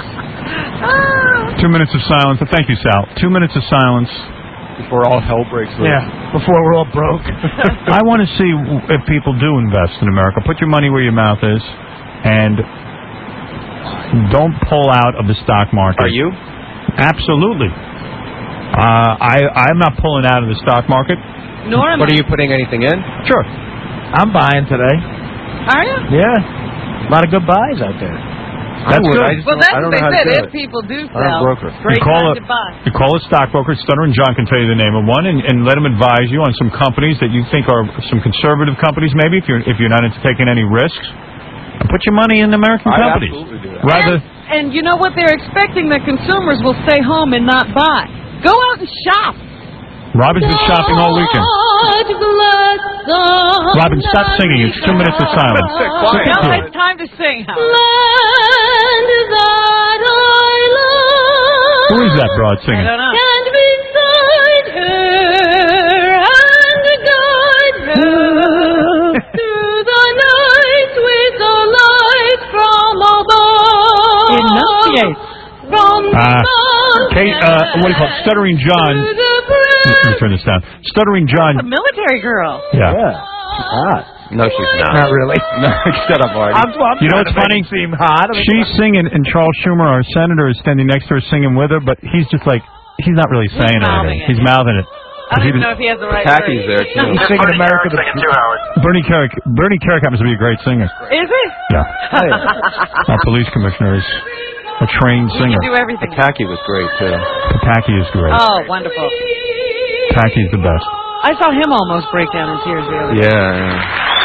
Two minutes of silence. Thank you, Sal. Two minutes of silence. before all hell breaks loose. Yeah, before we're all broke. I want to see if people do invest in America. Put your money where your mouth is, and don't pull out of the stock market. Are you? Absolutely. Uh, I I'm not pulling out of the stock market. Nor am But I. are you putting anything in? Sure. I'm buying today. Are you? Yeah. A lot of good buys out there. I That's would. good. I just Well, don't, that's I don't what know how they to said. do If it. people do I'm a sell, broker. great You call time a, to buy. you call a stockbroker. Stunner and John can tell you the name of one, and, and let them advise you on some companies that you think are some conservative companies. Maybe if you're if you're not into taking any risks, Put your money in American I'd companies. absolutely do that. Rather, And you know what? They're expecting that consumers will stay home and not buy. Go out and shop. Robin's been shopping all weekend. Robin, stop singing. It's two minutes of silence. Listen No, to it. it's time to sing, Howard. Who is that broad singing? I don't know. Enunciate. Ah, Kate, uh, what do you call it? Stuttering John. Let me turn this down. Stuttering John. A military girl. Yeah. Hot. No, she's not. Not really. No, shut up, Artie. I'm, I'm You know trying what's to make funny? it seem hot. I mean, She's singing, and Charles Schumer, our senator, is standing next to her singing with her, but he's just like, he's not really saying mouthing anything. it. He's mouthing it. I don't even know if he has the right Tacky's words. there, too. He's singing America. The, Bernie Kerik. Bernie Kerik happens to be a great singer. Is he? Yeah. Our police commissioner is a trained He singer. can do everything. Tacky was great, too. Pataki is great. Oh, wonderful. Pataki's the best. I saw him almost break down in tears the other day. Yeah, yeah.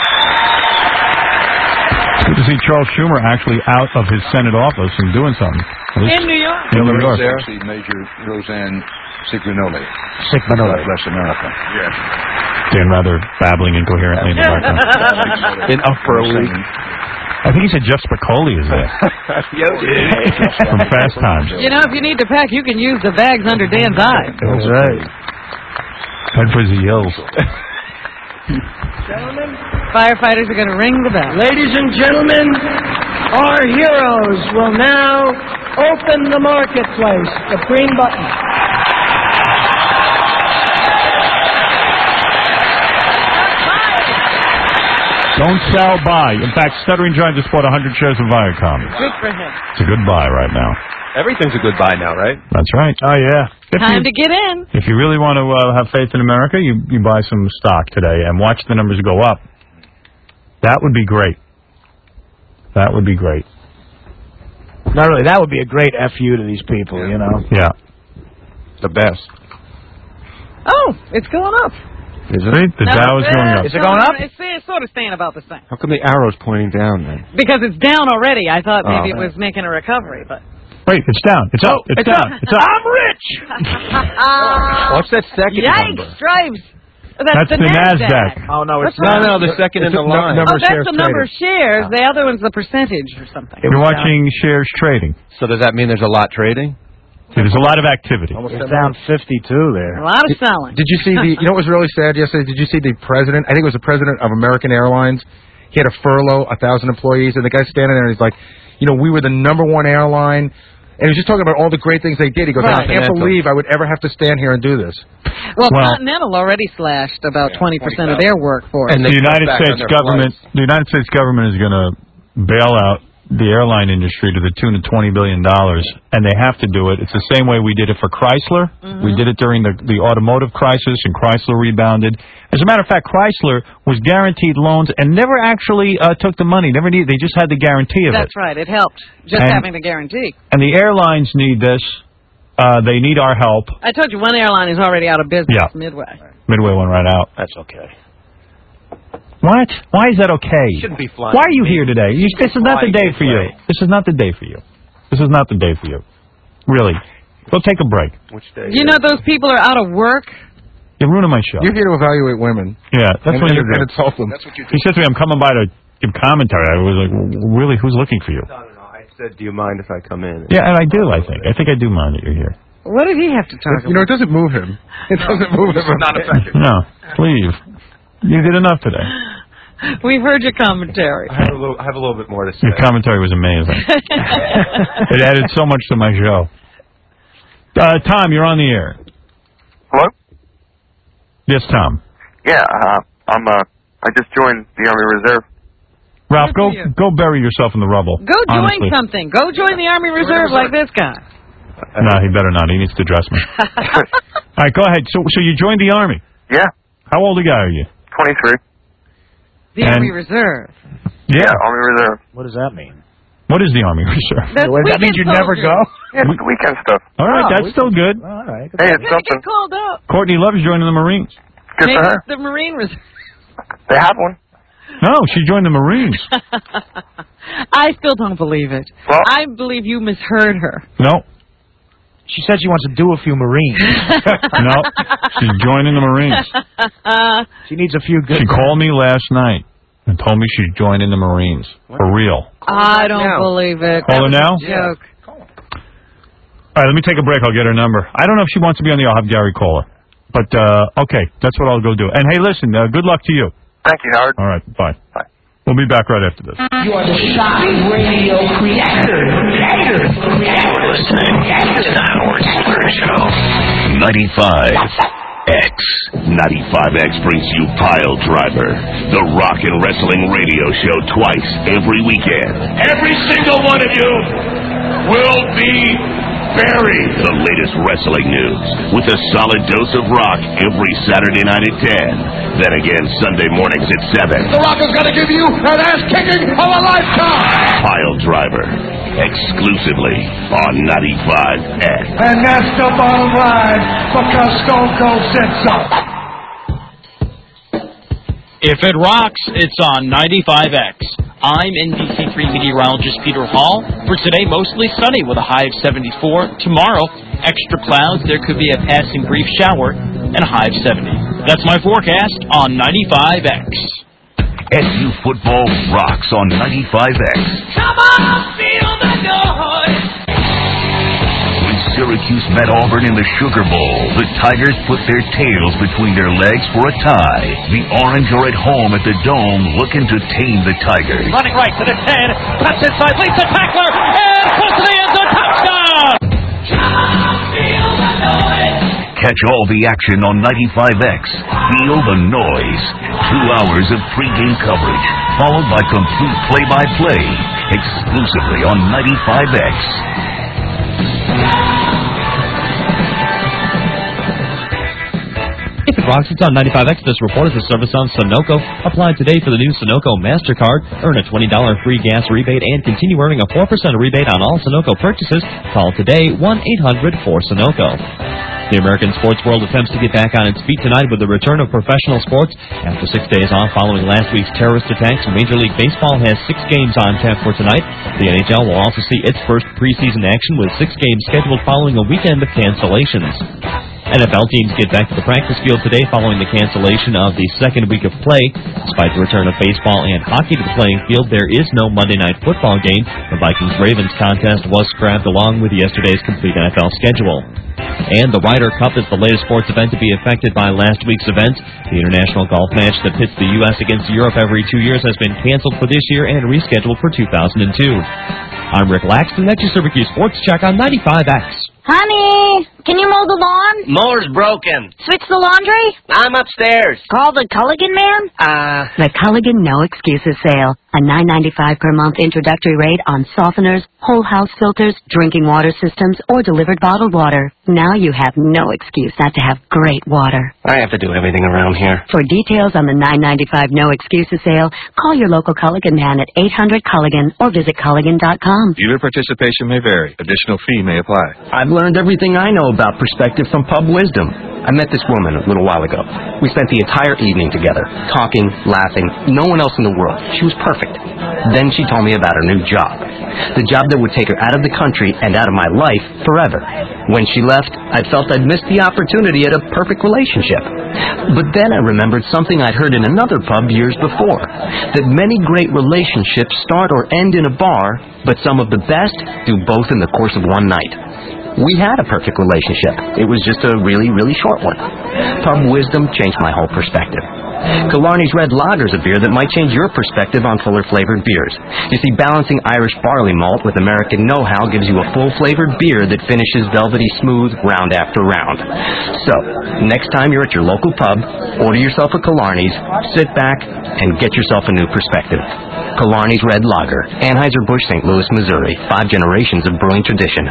It's good to see Charles Schumer actually out of his Senate office and doing something. At least In New York. In New York. Actually, Major Roseanne Sigmanoli. Sigmanoli. God bless America. Yes. Dan rather babbling incoherently in the background. In up for a week. I think he said Jeff Spicoli is there. From Fast Times. You know, if you need to pack, you can use the bags under Dan's eyes. That's right. Head for the yells. Firefighters are going to ring the bell. Ladies and gentlemen, our heroes will now open the marketplace. The green button. Don't sell, buy. In fact, Stuttering John just bought one hundred shares of Viacom. Good for him. It's a good buy right now. Everything's a good buy now, right? That's right. Oh, yeah. If Time you, to get in. if you really want to uh, have faith in America, you, you buy some stock today and watch the numbers go up. That would be great. That would be great. Not really. That would be a great F U to these people, you know. Yeah. The best. Oh, it's going up. Is it? The No, Dow is it's- going up. Is it going up? It's, it's sort of staying about the same. How come the arrow's pointing down, then? Because it's down already. I thought maybe Oh. it was making a recovery, but... Wait, it's down. It's up. It's, it's down. up. It's up. I'm rich! What's that second Yikes, number? stripes. That's, That's the, the NASDAQ. NASDAQ. Oh, no, it's What's No, wrong? no, the second in It's the a nu- line. number Oh, of that's shares the number of traded. shares. The other one's the percentage or something. You're watching shares trading. So does that mean there's a lot trading? There's a lot of activity. It's down fifty-two there. A lot of selling. Did you see the? You know what was really sad yesterday? Did you see the president? I think it was the president of American Airlines. He had to furlough a thousand employees, and the guy's standing there and he's like, "You know, we were the number one airline." And he was just talking about all the great things they did. He goes, Right. "I can't believe I would ever have to stand here and do this." Well, Well- Continental already slashed about twenty percent of their workforce. And The they United cut back States on their government, the United States government is going to bail out the airline industry to the tune of twenty billion dollars, and they have to do it. It's the same way we did it for Chrysler. Mm-hmm. We did it during the, the automotive crisis, and Chrysler rebounded. As a matter of fact, Chrysler was guaranteed loans and never actually uh, took the money. Never need, they just had the guarantee of That's it. right. It helped. Just And- having the guarantee. And the airlines need this. Uh, they need our help. I told you one airline is already out of business, Yeah. Midway. Midway went right out. That's okay. What? Why is that okay? Shouldn't be flying. Why are you here today? You, this is not the day for you. Midway. This is not the day for you. This is not the day for you. Really. Go take a break. Which day? You know those people are out of work? You're ruining my show. You're here to evaluate women. Yeah, that's and, what and, you're and doing. insult them. That's what you do. He said to me, I'm coming by to give commentary. I was like, really, who's looking for you? No, no, no. I said, do you mind if I come in? Yeah, and I do, I think. I think I do mind that you're here. What did he have to talk You know, it doesn't move him. It doesn't move him. Not effective. No, please. You did enough today. about? We've heard your commentary. I have a little, I have a little bit more to say. Your commentary was amazing. It added so much to my show. Uh, Tom, you're on the air. Hello? Yes, Tom. Yeah, uh, I'm, uh, I just joined the Army Reserve. Ralph, Good go for you. go bury yourself in the rubble. Go join honestly. something. Go join the Army Reserve like this guy. No, he better not. He needs to dress me. All right, go ahead. So, so you joined the Army. Yeah, How old a guy are you? twenty-three. The And- Army Reserve. Yeah. Army Reserve. What does that mean? What is the Army Reserve? That's That means you weekend never soldiers. go? Yeah, it's the weekend stuff. All right, Oh, that's we still good. All right. Hey, You're it's gonna something. get called up. Courtney loves joining the Marines. Good Maybe for her. it's the Marine Reserve. They have one. No, she joined the Marines. I still don't believe it. I believe you misheard her. No. She said she wants to do a few Marines. No, she's joining the Marines. She needs a few good... She called me last night and told me she's joining the Marines. For real. I don't believe it. Call her That now? was a joke. All right, let me take a break. I'll get her number. I don't know if she wants to be on the... I'll have Gary call her. But, uh, okay, that's what I'll go do. And, hey, listen, uh, good luck to you. Thank you, Howard. All right, bye. Bye. We'll be back right after this. You are the shock radio creator. Creator. You're listening to the Howard Stern Show. ninety-five X. ninety-five X brings you Pile Driver, the rock and wrestling radio show twice every weekend. Every single one of you will be buried. The latest wrestling news with a solid dose of rock every Saturday night at ten. Then again Sunday mornings at seven. The Rock is going to give you an ass kicking of a lifetime. Pile Driver, exclusively on ninety-five X. And that's the bottom line because Stone Cold said so. If it rocks, it's on ninety-five X. I'm N B C three meteorologist Peter Hall. For today, mostly sunny with a high of seventy-four. Tomorrow, extra clouds. There could be a passing brief shower and a high of seventy. That's my forecast on ninety-five X. S U football rocks on ninety-five X. Come on, feel the noise. When Syracuse met Auburn in the Sugar Bowl, the Tigers put their tails between their legs for a tie. The Orange are at home at the Dome looking to tame the Tigers. Running right to the ten. Cuts inside, leads the tackler, and puts to the end zone. Touchdown! Feel the noise. Catch all the action on ninety-five X. Feel the noise. Two hours of pregame coverage, followed by complete play-by-play, exclusively on ninety-five X. If it rocks, it's on ninety-five X. This report is a service on Sunoco. Apply today for the new Sunoco MasterCard. Earn a twenty dollars free gas rebate and continue earning a four percent rebate on all Sunoco purchases. Call today, one eight hundred four Sunoco. The American sports world attempts to get back on its feet tonight with the return of professional sports. After six days off following last week's terrorist attacks, Major League Baseball has six games on tap for tonight. The N H L will also see its first preseason action with six games scheduled following a weekend of cancellations. N F L teams get back to the practice field today following the cancellation of the second week of play. Despite the return of baseball and hockey to the playing field, there is no Monday night football game. The Vikings-Ravens contest was scrapped along with yesterday's complete N F L schedule. And the Ryder Cup is the latest sports event to be affected by last week's event. The international golf match that pits the U S against Europe every two years has been canceled for this year and rescheduled for two thousand two. I'm Rick Laxton. That's your Syracuse Sports Check on ninety-five X. Honey, can you mow the lawn? Mower's broken. Switch the laundry? I'm upstairs. Call the Culligan man? Uh... The Culligan No Excuses Sale. A nine ninety-five per month introductory rate on softeners, whole house filters, drinking water systems, or delivered bottled water. Now you have no excuse not to have great water. I have to do everything around here. For details on the nine ninety-five No Excuses Sale, call your local Culligan man at eight hundred Culligan or visit Culligan dot com. Dealer participation may vary. Additional fee may apply. I've learned everything I know about perspective from Pub Wisdom. I met this woman a little while ago. We spent the entire evening together, talking, laughing, no one else in the world. She was perfect. Then she told me about her new job. The job that would take her out of the country and out of my life forever. When she left, I felt I'd missed the opportunity at a perfect relationship. But then I remembered something I'd heard in another pub years before, that many great relationships start or end in a bar, but some of the best do both in the course of one night. We had a perfect relationship. It was just a really, really short one. Pub Wisdom changed my whole perspective. Killarney's Red Lager is a beer that might change your perspective on fuller-flavored beers. You see, balancing Irish barley malt with American know-how gives you a full-flavored beer that finishes velvety smooth round after round. So, next time you're at your local pub, order yourself a Killarney's, sit back, and get yourself a new perspective. Killarney's Red Lager, Anheuser-Busch, Saint Louis, Missouri. Five generations of brewing tradition.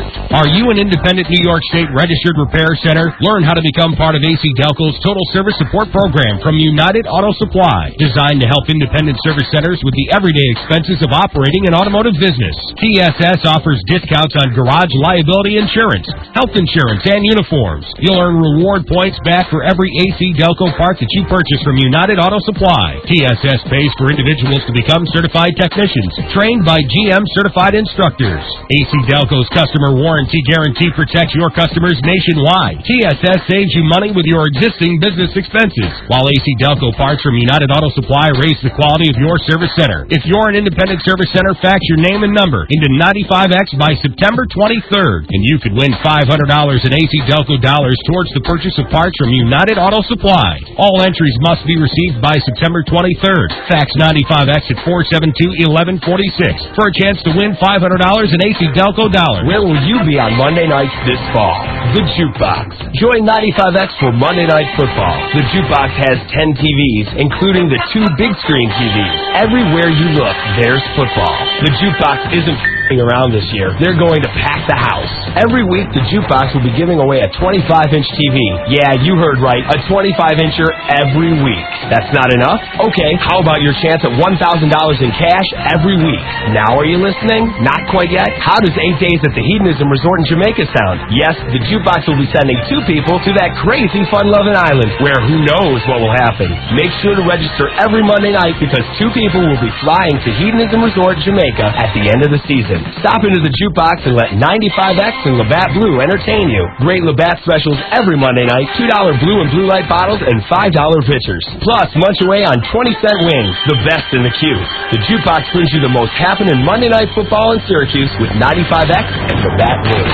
Are you an independent New York State registered repair center? Learn how to become part of A C Delco's Total Service Support Program from United Auto Supply, designed to help independent service centers with the everyday expenses of operating an automotive business. T S S offers discounts on garage liability insurance, health insurance, and uniforms. You'll earn reward points back for every A C Delco part that you purchase from United Auto Supply. T S S pays for individuals to become certified technicians, trained by G M certified instructors. A C Delco's customer warranty guarantee protects your customers nationwide. T S S saves you money with your existing business expenses, while A C Delco parts from United Auto Supply raise the quality of your service center. If you're an independent service center, fax your name and number into ninety-five X by September twenty-third, and you could win five hundred dollars in A C Delco dollars towards the purchase of parts from United Auto Supply. All entries must be received by September twenty-third. Fax ninety-five X at four seven two, one one four six for a chance to win five hundred dollars in A C Delco dollars. Where will you be on Monday nights this fall? The Jukebox. Join ninety-five X for Monday Night Football. The Jukebox has ten T Vs, including the two big screen T Vs. Everywhere you look, there's football. The Jukebox isn't f***ing around this year. They're going to pack the house. Every week, the Jukebox will be giving away a twenty-five inch T V. Yeah, you heard right. A twenty-five incher every week. That's not enough? Okay, how about your chance at one thousand dollars in cash every week? Now are you listening? Not quite yet? How does eight days at the Hedonism Resort in Jamaica sound? Yes, the Jukebox will be sending two people to that crazy fun-loving island where who knows what will happen. Make sure to register every Monday night because two people will be flying to Hedonism Resort Jamaica at the end of the season. Stop into the Jukebox and let ninety-five X and Labatt Blue entertain you. Great Labatt specials every Monday night, two dollar blue and blue light bottles and five dollar pitchers. Plus, munch away on twenty cent wings, the best in the queue. The Jukebox brings you the most happening Monday Night Football in Syracuse with ninety-five X and Labatt Blue.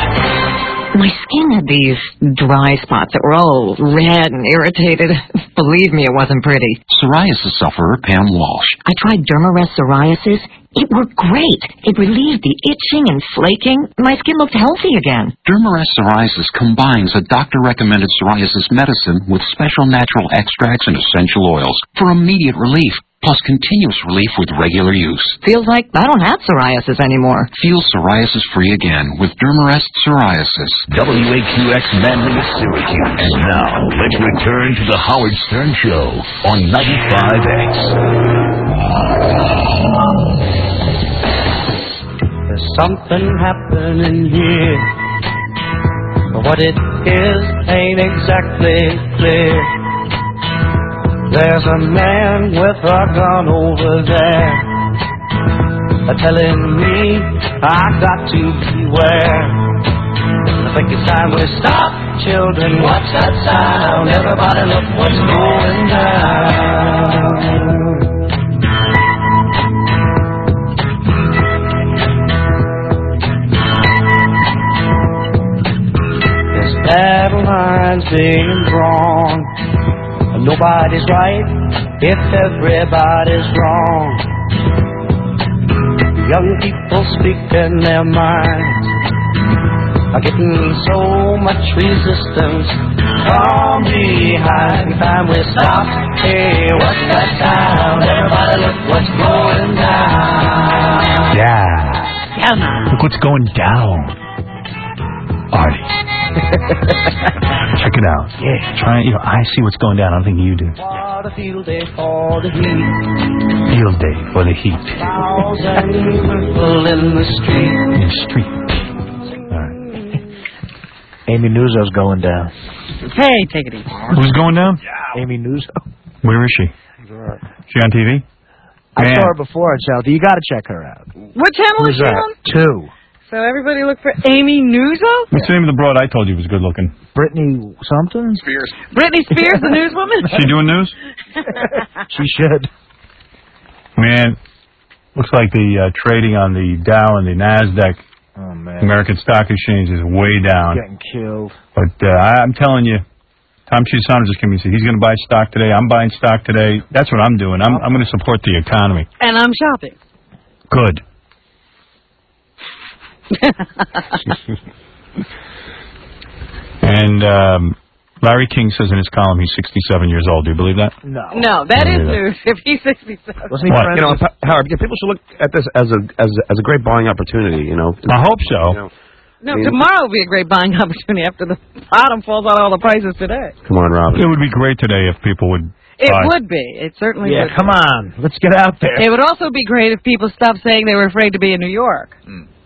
My skin had these dry spots that were all red and irritated. Believe me, it wasn't pretty. Psoriasis sufferer Pam Walsh. I tried Dermarest Psoriasis. It worked great. It relieved the itching and flaking. My skin looked healthy again. Dermarest Psoriasis combines a doctor-recommended psoriasis medicine with special natural extracts and essential oils for immediate relief, plus continuous relief with regular use. Feels like I don't have psoriasis anymore. Feel psoriasis-free again with Dermarest Psoriasis. W A Q X Manly, Syracuse. And now, let's return to the Howard Stern Show on ninety-five X. There's something happening here, but what it is ain't exactly clear. There's a man with a gun over there, telling me I got to beware. I think it's time we stop, children, watch that sound. Everybody look what's going down. There's battle lines being drawn. Nobody's right if everybody's wrong. Young people speaking their minds are getting so much resistance from behind. Time we stop. Hey, what's that sound? Everybody look what's going down. Yeah. Yeah, man. Look what's going down. Artie. Check it out. Yeah. Try, you know, I see what's going down. I don't think you do. What a field day for the heat. Field day for the heat. Thousand people in the street. In the street. All right. Amy Nuzzo's going down. Hey, take it easy. Who's going down? Yeah. Amy Nuzzo. Where is she? She on T V? I Man. saw her before on Channel. You got to check her out. What channel Who's is she that? on? Two. So everybody look for Amy Nuzzo? What's the name of the broad I told you was good looking? Brittany something? Spears. Britney Spears, the newswoman? She doing news? She should. Man, looks like the uh, trading on the Dow and the NASDAQ, oh, man. American Stock Exchange, is way down. Getting killed. But uh, I'm telling you, Tom Chisano just came and said he's going to buy stock today. I'm buying stock today. That's what I'm doing. I'm, I'm going to support the economy. And I'm shopping. Good. And um, Larry King says in his column he's sixty-seven years old. Do you believe that? No. No, that is news. If he's sixty-seven. Wasn't he What? friends You know, with- Howard, people should look at this as a as a, as a great buying opportunity. You know, I hope so. You know, No, tomorrow will be a great buying opportunity after the bottom falls out all the prices today. Come on, Robin. It would be great today if people would. It buy. would be. It certainly Yeah, would. come on. Let's get out there. It would also be great if people stopped saying they were afraid to be in New York.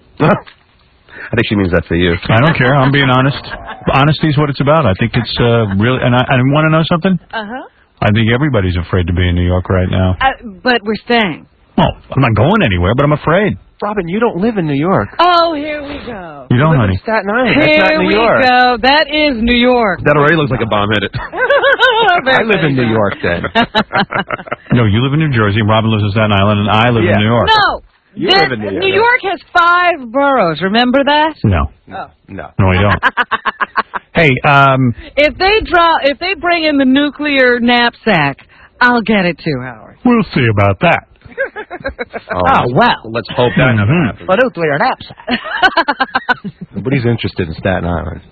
I think she means that for you. I don't care. I'm being honest. Honesty is what it's about. I think it's uh, really. And I, I want to know something. Uh huh. I think everybody's afraid to be in New York right now. Uh, but we're staying. Well, I'm not going anywhere, but I'm afraid. Robin, you don't live in New York. Oh, here we go. You don't, honey. Staten Island. Here That's not New we York. go. That is New York. That already looks like a bomb hit it. I live in New York then. No, you live in New Jersey, and Robin lives in Staten Island, and I live Yeah. in New York. No. You This- live in New York. New York has five boroughs. Remember that? No. Oh. No. No, I don't. Hey, um, If they draw, if they bring in the nuclear knapsack, I'll get it too, Howard. we'll see about that. Oh, well. Let's hope that never Mhm. happens. A nuclear knapsack. Nobody's interested in Staten Island.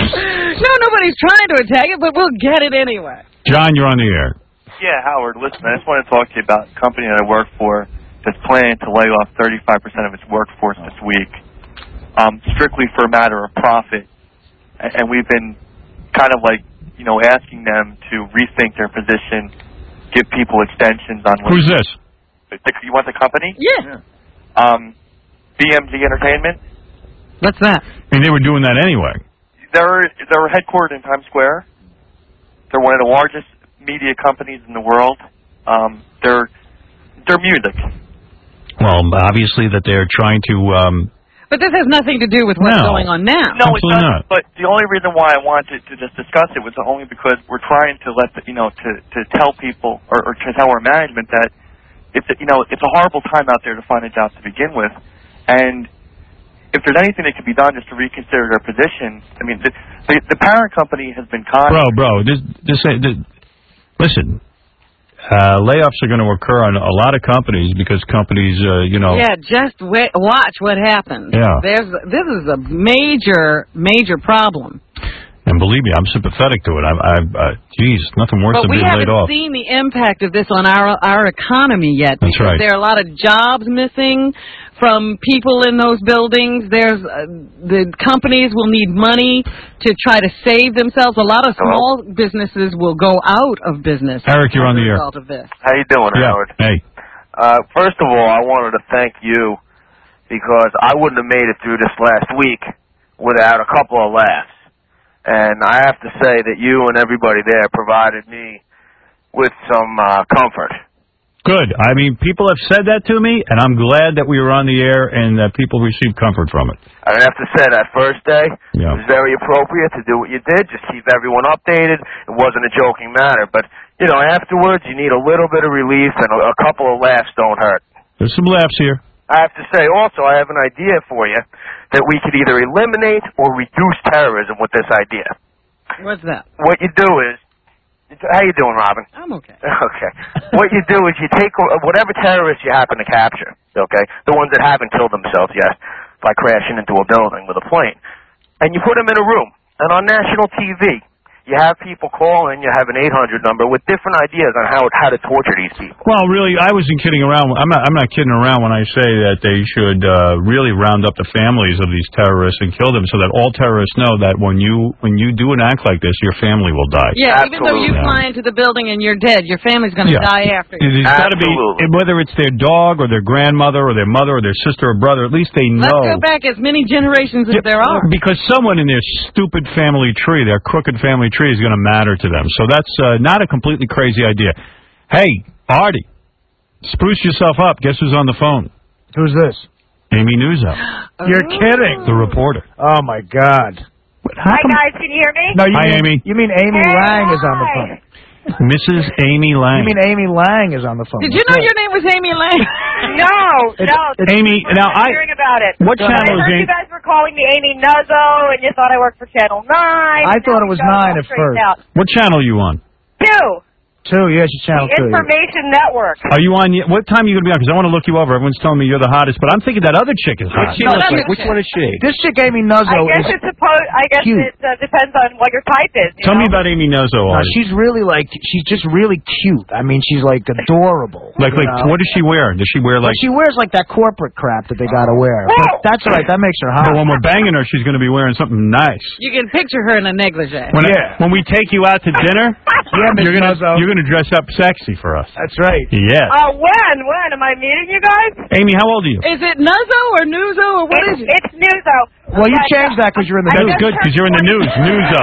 No, nobody's trying to attack it, but we'll get it anyway. John, you're on the air. Yeah, Howard, listen, I just want to talk to you about a company that I work for that's planning to lay off thirty-five percent of its workforce this week, um, strictly for a matter of profit. And, and we've been kind of like, you know, asking them to rethink their position, give people extensions on... Who's this? You want the company? Yeah. Um, B M G Entertainment. What's that? And they were doing that anyway. They're they're headquartered in Times Square. They're one of the largest media companies in the world. Um, they're they're music. Well, obviously that they're trying to. Um, But this has nothing to do with what's No. going on now. No, it Absolutely doesn't. not. But the only reason why I wanted to just discuss it was only because we're trying to let the, you know to to tell people or, or to tell our management that it's a, you know it's a horrible time out there to find a job to begin with, and if there's anything that could be done just to reconsider their position, I mean the the, the parent company has been con. bro, bro, this this, this listen. Uh, layoffs are going to occur on a lot of companies because companies, uh, you know. Yeah, just wait, watch what happens. Yeah. There's this is a major, major problem. And believe me, I'm sympathetic to it. I, I, uh, geez, nothing worse But than we being laid haven't off. seen the impact of this on our our economy yet. That's because right. There are a lot of jobs missing from people in those buildings. There's uh, the companies will need money to try to save themselves. A lot of small businesses will go out of business. Eric, you're as on the a air. result of this. How you doing, Yeah. Howard? Hey. Uh, first of all, I wanted to thank you because I wouldn't have made it through this last week without a couple of laughs. And I have to say that you and everybody there provided me with some uh, comfort. Good. I mean, people have said that to me, and I'm glad that we were on the air and that people received comfort from it. I have to say that first day Yeah. it was very appropriate to do what you did, just keep everyone updated. It wasn't a joking matter. But, you know, afterwards you need a little bit of relief, and a, a couple of laughs don't hurt. There's some laughs here. I have to say also I have an idea for you that we could either eliminate or reduce terrorism with this idea. What's that? What you do is, how you doing, Robin? I'm okay. Okay. What you do is you take whatever terrorists you happen to capture, okay, the ones that haven't killed themselves yet by crashing into a building with a plane, and you put them in a room. And on national T V, you have people call in, you have an eight hundred number with different ideas on how how to torture these people. Well, really, I wasn't kidding around. I'm not. I'm not kidding around when I say that they should uh, really round up the families of these terrorists and kill them, so that all terrorists know that when you when you do an act like this, your family will die. Yeah, even though you fly into the building and you're dead, your family's going to Yeah. die after you. It's got to be, whether it's their dog or their grandmother or their mother or their sister or brother. At least they Let's know. go back as many generations as there are. Because someone in their stupid family tree, their crooked family tree, is going to matter to them. So that's uh, not a completely crazy idea. Hey, Artie, spruce yourself up. Guess who's on the phone? Who's this? Amy Nuzzo. You're kidding. The reporter. Oh, my God. Hi, guys. Can you hear me? No, you Hi, mean, Amy. You mean Amy Hey, Lang is on the hi. phone. Missus Amy Lang. You mean Amy Lang is on the phone. Did you know your name was Amy Lang? No, It's- no. it's- Amy, now I... hearing about it. What But channel I is heard Amy? you guys were calling me Amy Nuzzo, and you thought I worked for Channel nine. I and thought now it was we got nine all at straightened first. Out. What channel are you on? Two. Two, yeah, she's channel The two. Information Network. Are you on? What time are you going to be on? Because I want to look you over. Everyone's telling me you're the hottest, but I'm thinking that other chick is hot. She looks like, which one is she? This chick, Amy Nuzzo, I guess is it's supposed. I guess cute. it uh, depends on what your type is. You Tell know? me about Amy Nuzzo. No, Artie. she's really like, she's just really cute. I mean, she's like adorable. Like, you like, know? what does she wear? Does she wear Well, like? she wears like that corporate crap that they gotta wear. But that's all right. That makes her hot. But when we're banging her, she's going to be wearing something nice. You can picture her in a negligee. When, I, when we take you out to dinner, yeah, Miss you're gonna Nuzzo. you're gonna dress up sexy for us. That's right. Yeah. Uh, when? When? Am I meeting you guys? Amy, how old are you? Is it Nuzzo or Nuzo or what it's, is it? It's Nuzo. Well, you changed that because you're in the That news. was good because you're in the news. Newso.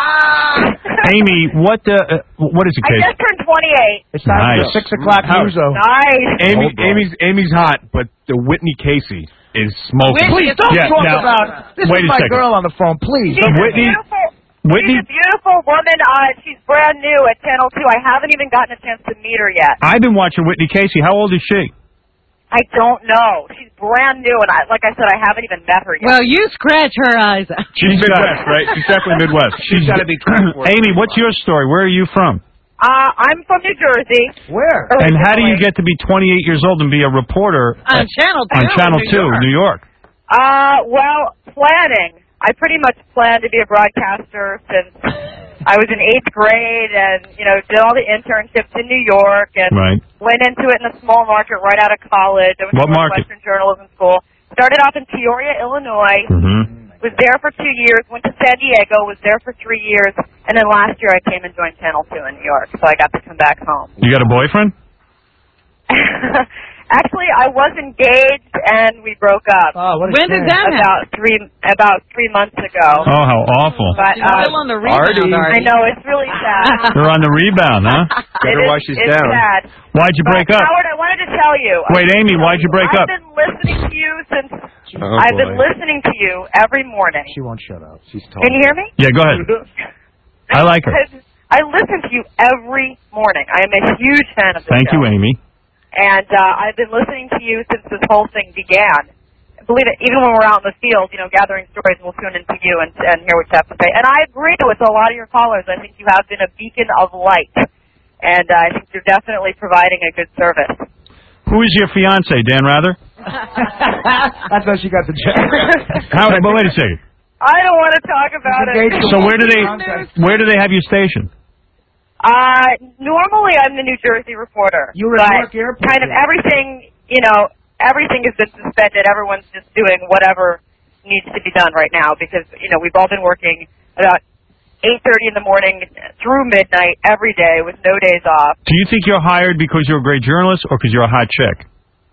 Amy, what uh, uh, what is it, I Kate? just turned twenty-eight. It's time Nice. for the six o'clock newso. Nice. Amy, Oh, boy. Amy's Amy's hot, but the Whitney Casey is smoking. Please don't Yeah, talk now, about this. wait Is a my second. girl on the phone, please. She's Whitney- a beautiful. Whitney, She's a beautiful woman. Uh, she's brand new at Channel two. I haven't even gotten a chance to meet her yet. I've been watching Whitney Casey. How old is she? I don't know. She's brand new, and I, like I said, I haven't even met her yet. Well, you scratch her eyes out. She's Midwest, right? She's definitely Midwest. She's got to be twenty-four. Amy, what's your story? Where are you from? Uh, I'm from New Jersey. Where? And how do you get to be twenty-eight years old and be a reporter On at- Channel two on Channel in New two, York. New York? Uh, well, planning. I pretty much planned to be a broadcaster since I was in eighth grade, and you know, did all the internships in New York, and Right. went into it in a small market right out of college. I went What to market? Northwestern Journalism School. Started off in Peoria, Illinois. Mm-hmm. Was there for two years. Went to San Diego. Was there for three years, and then last year I came and joined Channel two in New York. So I got to come back home. You got a boyfriend? Actually, I was engaged, and we broke up. Oh, what a When did shame. that about three about three months ago. Oh, how awful. But She's uh, still on the rebound, Artie. Artie. I know it's really sad. You're on the rebound, huh? Better It is- while she's it's down. sad. Why'd you break but, up? Howard, I wanted to tell you. Wait, Amy, why'd you break I've up? been listening to you since. Oh, I've boy. been listening to you every morning. She won't shut up. She's tall. Can you hear me? Yeah, go ahead. I like her. I listen to you every morning. I am a huge fan of the Thank show. you, Amy. And uh, I've been listening to you since this whole thing began. Believe it, even when we're out in the field, you know, gathering stories, we'll tune into you and, and hear what you have to say. And I agree with a lot of your callers. I think you have been a beacon of light. And uh, I think you're definitely providing a good service. Who is your fiance, Dan Rather? That's how she got the job. How, but wait a second. I don't want to talk about it. So where do they where do they have you stationed? Uh, normally I'm the New Jersey reporter. You were at but Newark Airport. kind of everything, you know, everything has been suspended. Everyone's just doing whatever needs to be done right now because, you know, we've all been working about eight thirty in the morning through midnight every day with no days off. Do you think you're hired because you're a great journalist or because you're a hot chick?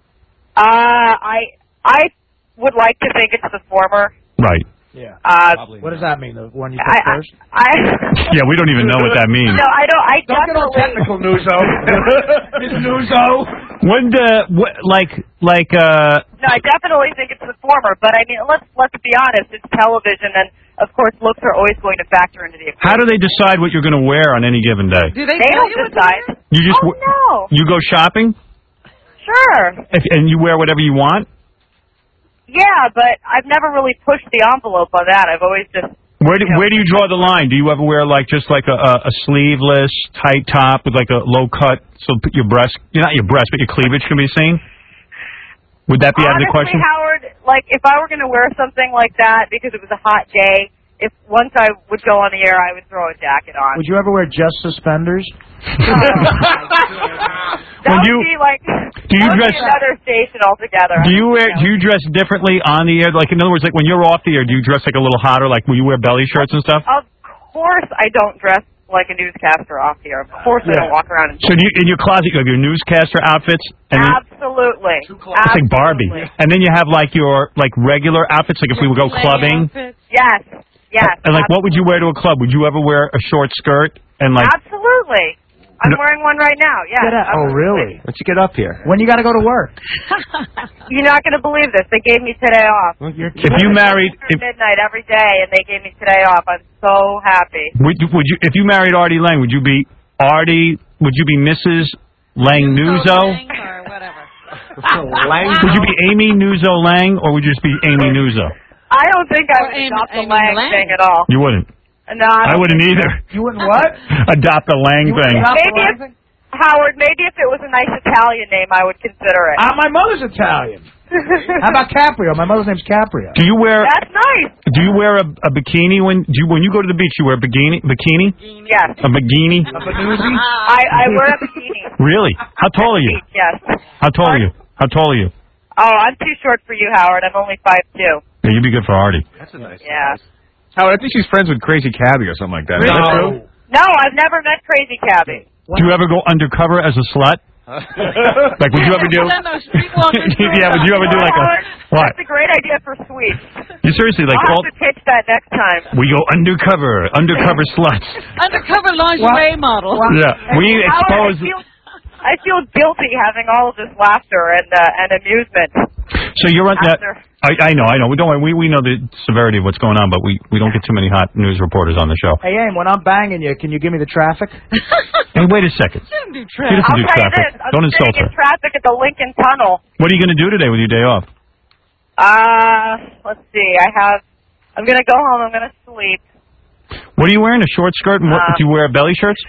Uh, I, I would like to think it's the former. Right. Yeah. Uh, What does that mean? The one you I, took I, first? I, Yeah, we don't even know what that means. no, I don't, I Don't get all definitely, technical, Newso. Miss Newso. When the what, like like uh No, I definitely think it's the former, but I mean, let's let's be honest. It's television, and of course, looks are always going to factor into the equation. how do they decide what you're going to wear on any given day? Do they, They tell don't you what to decide. wear? You just Oh w- no, you go shopping sure, if, and you wear whatever you want. yeah, but I've never really pushed the envelope on that. I've always just Where do you know, where do you draw the line? Do you ever wear like just like a, a, a sleeveless tight top with like a low cut so your breast, not your breast, but your cleavage can be seen? Would that be out of the honestly, question? Howard, like if I were going to wear something like that because it was a hot day, if once I would go on the air, I would throw a jacket on. Would you ever wear just suspenders? That When would you- be like do you that would dress- be another station altogether. Do you wear? Do you dress differently on the air? Like in other words, like when you're off the air, do you dress like a little hotter? Like will you wear belly shirts and stuff? Of course, I don't dress like a newscaster off the air. Of course, I don't walk around in So do you, in your closet, you have your newscaster outfits, and then, Absolutely. it's like Barbie, and then you have like your like regular outfits, like if we would go clubbing, Yes. Yes. and like what would you wear to a club? Would you ever wear a short skirt and like? Absolutely. I'm wearing one right now. Yeah. Get out. Oh, really? Why don't you get up here? When you got to go to work? You're not going to believe this. They gave me today off. If you married, After if, midnight every day, and they gave me today off. I'm so happy. would you, would you if you married Artie Lang, would you be Artie? Would you be Missus Lang Newzo? Or whatever. Would you be Amy Newzo Lang, or would you just be Amy Newzo? I don't think I Or would Amy- adopt the Amy Lang Lang. thing at all. You wouldn't. No, I, I don't wouldn't think so. either. You wouldn't what? Adopt the Lang thing. Maybe if, Howard, maybe if it was a nice Italian name, I would consider it. Uh, my mother's Italian. How about Caprio? My mother's name's Caprio. Do you wear? That's nice. Do you wear a, a bikini when do you when you go to the beach? You wear a bikini? Bikini? Yes. A bikini? A banoozy? I, I wear a bikini. Really? How tall are you? Yes. How tall are you? How tall are you? Oh, I'm too short for you, Howard. I'm only five two. Yeah, you'd be good for Artie. That's a nice. Yeah. Howard, I think she's friends with Crazy Cabbie or something like that. Is that true? No, I've never met Crazy Cabbie. Do you ever go undercover as a slut? Like, would you ever do? Yeah, would you ever do like a what? That's a great idea for sweets. You seriously like I'll all? have to pitch that next time. We go undercover, undercover sluts. Undercover lingerie model. Yeah, we Howard, expose. I feel, I feel guilty having all of this laughter and uh, and amusement. So you're on that. After- I, I know, I know. We don't. We we know the severity of what's going on, but we we don't get too many hot news reporters on the show. Hey, Aim, when I'm banging you, can you give me the traffic? Hey, wait a second. She doesn't do She traffic. doesn't I'll do tell you traffic. this. I'm Don't insult sitting her. in traffic at the Lincoln Tunnel. What are you going to do today with your day off? Uh, let's see. I have. I'm gonna go home. I'm gonna sleep. What are you wearing? A short skirt? And what, Um, do you wear belly shirts?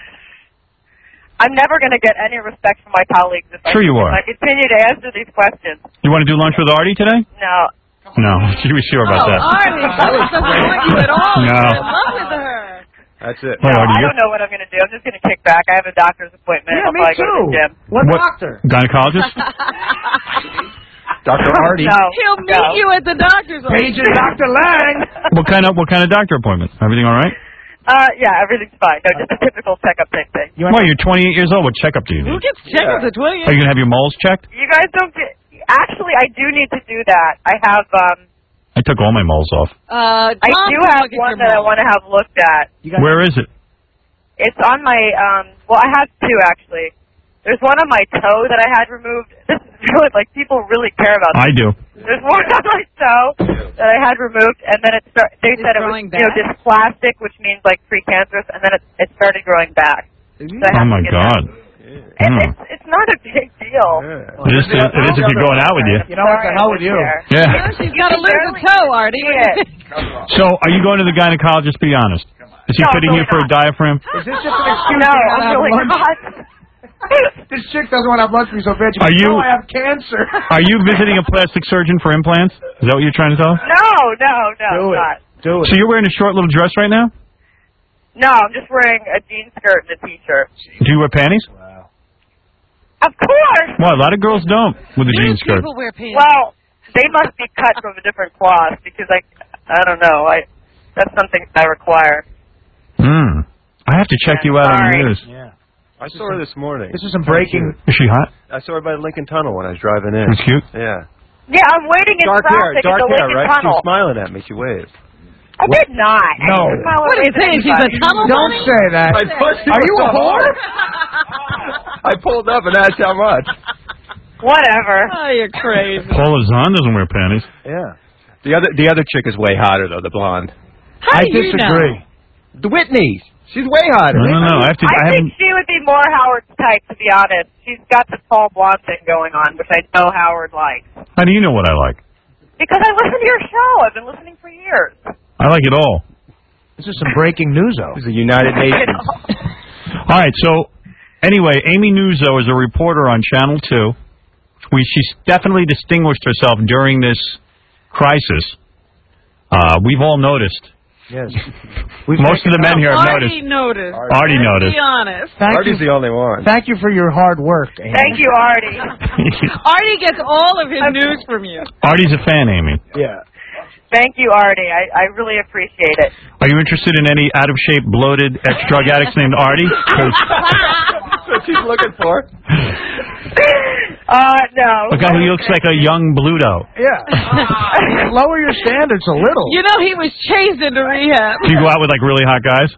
I'm never gonna get any respect from my colleagues if I, Sure you are. if I continue to answer these questions. You want to do lunch with Artie today? No. No, she was sure about Oh, that. Artie, that doesn't want you at all. No. You're in love with her. That's it. Wait, No, Artie, I you're- don't know what I'm gonna do. I'm just gonna kick back. I have a doctor's appointment. Yeah, I'll me probably go to the too. gym. What, What- doctor? Gynecologist? Doctor Artie. No. He'll meet no. you at the doctor's office. Pages Doctor Lang. What kind of what kind of doctor appointment? Everything all right? Uh, yeah, everything's fine. No, just a typical checkup type thing. You Well, you're twenty-eight years old. What checkup do you Who need? gets checkups at Are twenty-eight? you gonna have your moles checked? You guys don't get. Actually, I do need to do that. I have. um I took all my moles off. Uh, I Tom do can have look at one your that I mole. want to have looked at. Where is it? It's on my. um Well, I have two actually. There's one on my toe that I had removed. This is really like people really care about this. I do. There's one on my toe that I had removed, and then it start, they It's said it was growing you know back? dysplastic, which means like precancerous, and then it it started growing back. So I have Oh to my get God. that. And Hmm. it's it's not a big deal. It is, it is if you're going out with you. You know what the hell with you? Yeah. She's got to lose a toe, Artie. So, are you going to the gynecologist? Be honest. Is he No, fitting you really for a not. diaphragm? Is this just an excuse No, to not I'm have really lunch? not. This chick doesn't want to have lunch with me so bad. She Are goes, you- no, I have cancer. Are you visiting a plastic surgeon for implants? Is that what you're trying to tell us? No, no, no, Do I'm it. not. Do it. So you're wearing a short little dress right now? No, I'm just wearing a jean skirt and a t-shirt. Do you wear panties? Of course. Well, a lot of girls don't with a jean skirt. People wear pants. Well, they must be cut from a different cloth because I, I don't know. I that's something I require. Hmm. I have to check you out on the Sorry. news. Yeah. I saw her this morning. This is some breaking. Is she hot? I saw her by the Lincoln Tunnel when I was driving in. She's cute? Yeah. Yeah, I'm waiting in Dark hair, traffic dark at the hair, Lincoln right? She Tunnel. was smiling at me. She waved. I did not. I No. didn't smile What at are you saying? She's a anybody. tunnel Don't bunny? say that. I pushed Are you a whore? I pulled up and asked how much. Whatever. Oh, you're crazy. Paula Zahn doesn't wear panties. Yeah. The other the other chick is way hotter though, the blonde. How I do you disagree. know? The Whitney. She's way hotter. I don't know. I have to. I, I haven't. think she would be more Howard's type, to be honest. She's got the tall blonde thing going on, which I know Howard likes. How do you know what I like? Because I listen to your show. I've been listening for years. I like it all. This is some breaking news, though. She's a United Nations. All right. So, anyway, Amy Nuzzo is a reporter on Channel Two. We she's definitely distinguished herself during this crisis. Uh, we've all noticed. Yes. Most of the men here have Artie noticed. noticed. Artie Let's noticed. Be honest. Thank Artie's you. the only one. Thank you for your hard work, Amy. Thank you, Artie. Artie gets all of his news from you. Artie's a fan, Amy. Yeah. Thank you, Artie. I, I really appreciate it. Are you interested in any out-of-shape, bloated ex-drug addicts named Artie? 'Cause That's what she's looking for. Uh, no. a guy who looks like a young Bluto. Yeah. Lower your standards a little. You know he was chased into rehab. Do you go out with like really hot guys?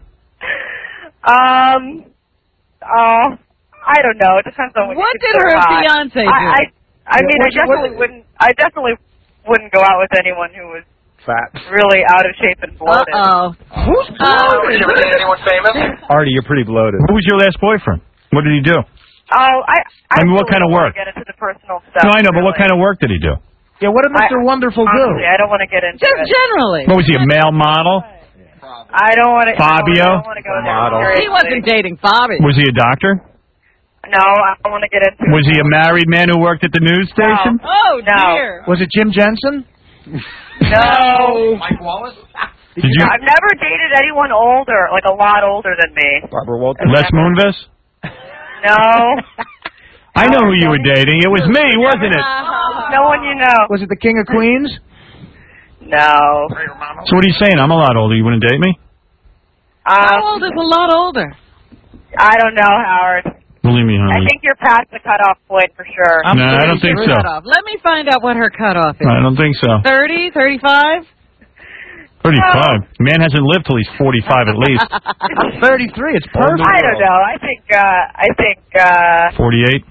Um, uh, I don't know. It depends on what. What you did consider her hot. fiance do? I, I, I Yeah, mean, I what you- what- definitely wouldn't. I definitely wouldn't go out with anyone who was Fat. really out of shape and bloated. Uh-oh. Who's bloated? anyone famous? Artie, you're pretty bloated. Who was your last boyfriend? What did he do? Oh, I. I, I mean, what really kind of don't wanna work? Get into the personal stuff. No, I know, but what really. kind of work did he do? Yeah, what did Mister I- Wonderful Honestly, do? I don't want to get into Just it. generally. What was he, a male model? I don't want to. Fabio? I don't want to go there. Model. seriously. He wasn't dating Bobby. Was he a doctor? No, I don't want to get into Was it. he a married man who worked at the news station? Oh, No. dear. Was it Jim Jensen? No. Mike Wallace? Did you? I've never dated anyone older, like a lot older than me. Barbara Walters. Les Moonves? No. I know who you were dating. It was me, wasn't it? No one you know. Was it the King of Queens? No. So what are you saying? I'm a lot older. You wouldn't date me? Um, How old is a lot older? I don't know, Howard. Believe me, I honey. think you're past the cutoff point for sure. No, I don't think so. Cutoff. Let me find out what her cutoff is. I don't think so. thirty, thirty-five? thirty-five. Man hasn't lived till he's forty-five at least. thirty-three. It's perfect. I don't know. I think, uh, I think, uh, forty-eight.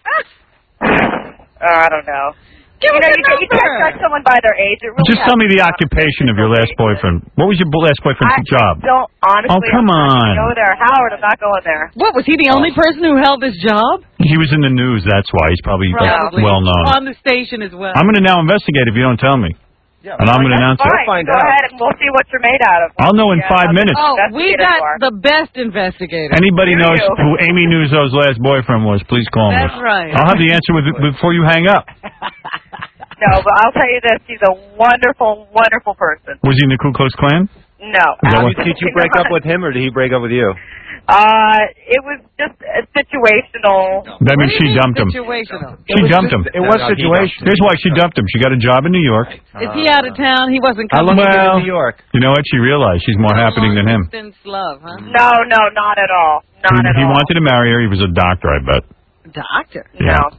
oh, I don't know. Give you us know, a you, can't- you number. can't judge someone by their age. It really Just has tell me to the be occupation of your last boyfriend. What was your bo- last boyfriend's I job? don't, honestly, Oh, come I'm not on. gonna go there. Howard, I'm not going there. What, was he the only person who held this job? He was in the news, that's why. He's probably like, Probably. well known. On the station as well. I'm going to now investigate if you don't tell me. Yeah, and I'm going to announce Fine, it. find go out. ahead and we'll see what you're made out of. I'll know in Yeah, five that's- minutes. Oh, we investigated got for. the best investigator. Anybody Do knows you? who Amy Nuzzo's last boyfriend was, please call me. That's right. I'll have the answer with, before you hang up. No, but I'll tell you this. He's a wonderful, wonderful person. Was he in the Ku Klux Klan? No. Is that How what- did you break up with him, or did he break up with you? Uh, it was just a situational. That means she dumped him. Situational. She dumped him. It was situational. Here's why she dumped him. She got a job in New York. Is he out of town? He wasn't How coming. long have you been Well, in New York? You know what? She realized she's more happening than him. Distance love, huh? No, no, not at all. Not He, at he all. wanted to marry her. He was a doctor, I bet. Doctor. Yeah. No.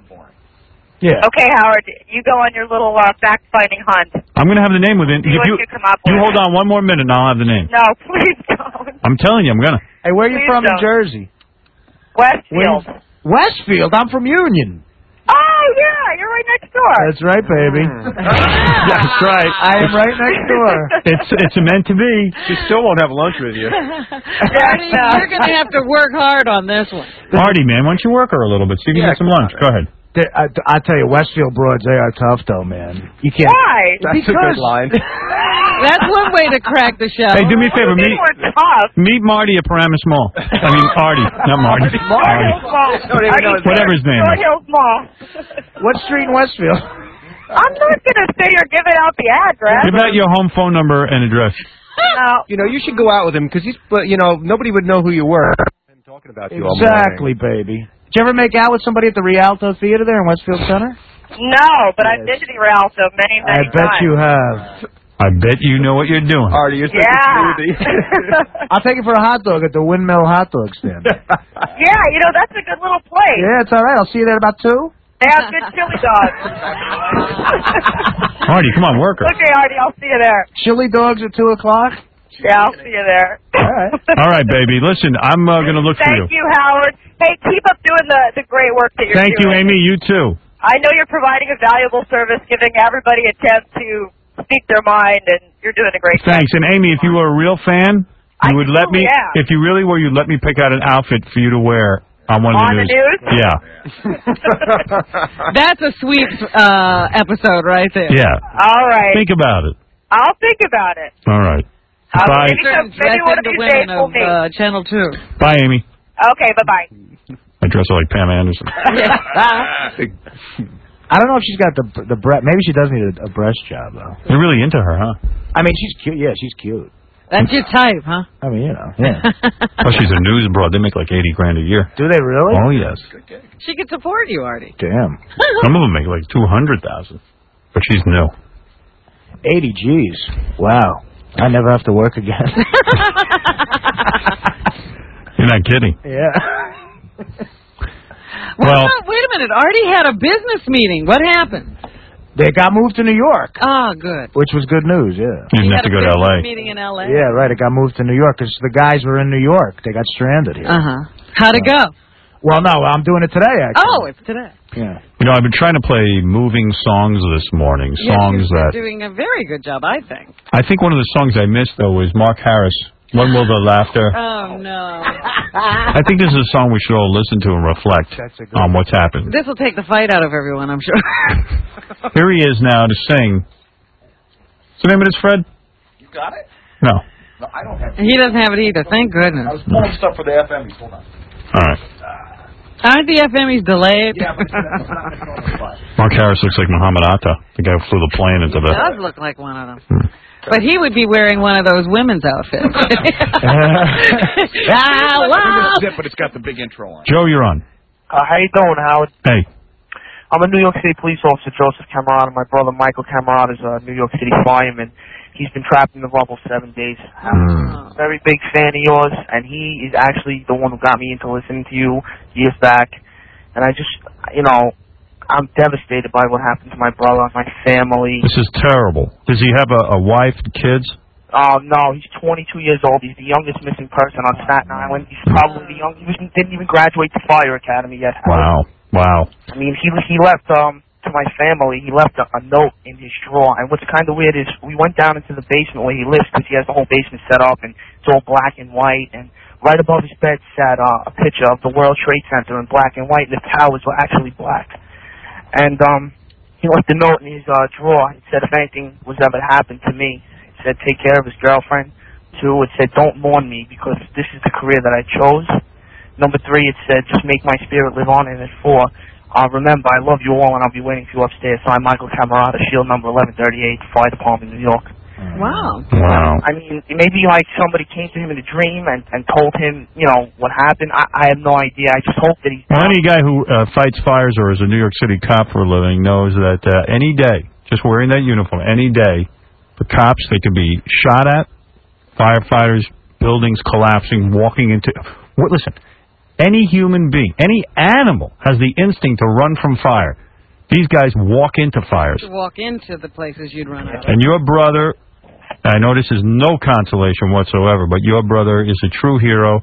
Yeah. Okay, Howard, you go on your little uh, fact-finding hunt. I'm going to have the name within. See If what you, you come up you with. hold on one more minute and I'll have the name. No, please don't. I'm telling you, I'm going to. Hey, where are you Please from in don't. Jersey? Westfield. Westfield. I'm from Union. Oh, yeah, you're right next door. That's right, baby. That's right. I am right next door. It's it's meant to be. She still won't have lunch with you. Artie, you're going to have to work hard on this one. Artie, man, why don't you work her a little bit? See if you Yeah, can get some lunch. Go ahead. They- I, I tell you, Westfield broads, they are tough, though, man. You can't. Why? That's a good line. That's one way to crack the shell. Hey, do me a favor. Meet, We're tough. meet Marty at Paramus Mall. I mean, Artie, not Marty. Artie. Don't even know his Whatever his name Short is. Hills Mall. What street in Westfield? I'm not going to sit here giving out the address. Give out your home phone number and address. No. You know, you should go out with him because he's, but you know, nobody would know who you were. I'm talking about you all morning. Exactly, baby. Did you ever make out with somebody at the Rialto Theater there in Westfield Center? No, but I've been to the Rialto many, I many bet times. you have. I bet you know what you're doing. Artie, you're such Yeah. a smoothie. I'll take you for a hot dog at the Windmill Hot Dog Stand. Yeah, you know, that's a good little place. Yeah, it's all right. I'll see you there about two. They have good chili dogs. Artie, come on, work her. Okay, Artie, I'll see you there. Chili dogs at two o'clock. Yeah, I'll see you there. All right. All right, baby. Listen, I'm uh, going to look for you. Thank you, Howard. Hey, keep up doing the, the great work that you're Thank you, doing. Amy. You too. I know you're providing a valuable service, giving everybody a chance to speak their mind, and you're doing a great job. Thanks. And Amy, if you were a real fan, you would let me. truly am. If you really were, you'd let me pick out an outfit for you to wear on one of On the the news? Yeah. That's a sweet uh, episode right there. Yeah. All right. Think about it. I'll think about it. All right. Uh, Bye. maybe some- maybe one of the these women days we'll of meet. uh, Channel two. Bye, Amy. Okay, bye-bye. I dress her like Pam Anderson. I don't know if she's got the the breast. Maybe she does need a, a breast job though. You're really into her, huh? I mean, she's cute. Yeah, she's cute. That's your type, huh? I mean, you know. Yeah. Oh, she's a news broad. They make like eighty grand a year. Do they really? Oh yes. She could support you, Artie. Damn. Some of them make like two hundred thousand. But she's new. Eighty G's. Wow. I never have to work again. You're not kidding. Yeah. Well, Well- no, wait a minute. Artie had a business meeting. What happened? They got moved to New York, Oh, good. which was good news. Yeah. You didn't have He had to a go to business L A. meeting in L A. Yeah, right. It got moved to New York because the guys were in New York. They got stranded here. Uh huh. How'd it go? Well, no, I'm doing it today. Actually. Oh, it's today. Yeah. You know, I've been trying to play moving songs this morning. Yes, Songs you're that doing a very good job, I think. I think one of the songs I missed though was Mark Harris. When Will the Laughter? Oh no. I think this is a song we should all listen to and reflect on what's happened. This will take the fight out of everyone, I'm sure. Here he is now to sing. What's the name of this, Fred? You got it? No. No, I don't have it. He doesn't have it either. Thank goodness. I was pulling stuff for the F M. Hold on. All right. Aren't the F M Es delayed? Yeah, but that's not Mark Harris looks like Muhammad Atta, the guy who flew the plane into He the... does look like one of them. But he would be wearing one of those women's outfits. ah, wow. Zip, but it's got the big intro on. Joe, you're on. Uh, how you doing, Howard? Hey. I'm a New York City police officer, Joseph Camarada. My brother Michael Camarada is a New York City fireman. He's been trapped in the rubble seven days. Mm. Very big fan of yours, and he is actually the one who got me into listening to you years back. And I just, you know, I'm devastated by what happened to my brother, my family. This is terrible. Does he have a, a wife, kids? Oh, no, he's twenty-two years old. He's the youngest missing person on Staten Island. He's probably the young. He was, didn't even graduate the fire academy yet. Wow. Wow. I mean, he he left um to my family. He left a, a note in his drawer. And what's kind of weird is we went down into the basement where he lives because he has the whole basement set up and it's all black and white. And right above his bed sat uh, a picture of the World Trade Center in black and white, and the towers were actually black. And um, he left a note in his uh, drawer. It said if anything was ever to happen to me, it said take care of his girlfriend. Two, it said don't mourn me because this is the career that I chose. Number three, it said just make my spirit live on. And at four, uh, remember I love you all and I'll be waiting for you upstairs. Signed, Michael Camarada, Shield number eleven thirty-eight, Fire Department, New York. Wow. Wow. I mean, maybe like somebody came to him in a dream and, and told him, you know, what happened. I, I have no idea. I just hope that he... Well, any guy who uh, fights fires or is a New York City cop for a living knows that uh, any day, just wearing that uniform, any day, the cops, they can be shot at, firefighters, buildings collapsing, walking into... What? Listen, any human being, any animal has the instinct to run from fire. These guys walk into fires. To walk into the places you'd run out. And your brother, I know this is no consolation whatsoever, but your brother is a true hero,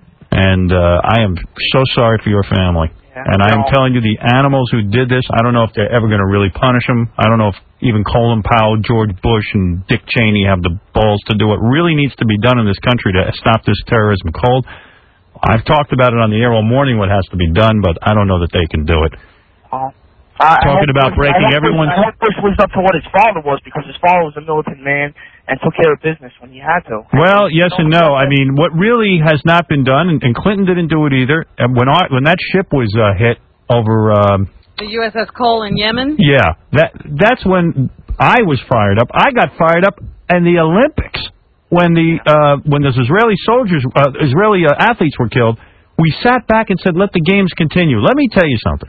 and uh, I am so sorry for your family. Yeah, and I am no. telling you, the animals who did this, I don't know if they're ever going to really punish them. I don't know if even Colin Powell, George Bush, and Dick Cheney have the balls to do what really needs to be done in this country to stop this terrorism cold. I've talked about it on the air all morning, what has to be done, but I don't know that they can do it. Oh. Uh, Talking about Bush, breaking I hope everyone's... Bush, I hope Bush lived up to what his father was, because his father was a militant man and took care of business when he had to. Well, yes and no. I mean, what really has not been done, and, and Clinton didn't do it either, and when our, when that ship was uh, hit over... Um, The U S S Cole in Yemen? yeah, that that's when I was fired up. I got fired up in the Olympics when the uh, when those Israeli soldiers, uh, Israeli uh, athletes were killed. We sat back and said, let the games continue. Let me tell you something.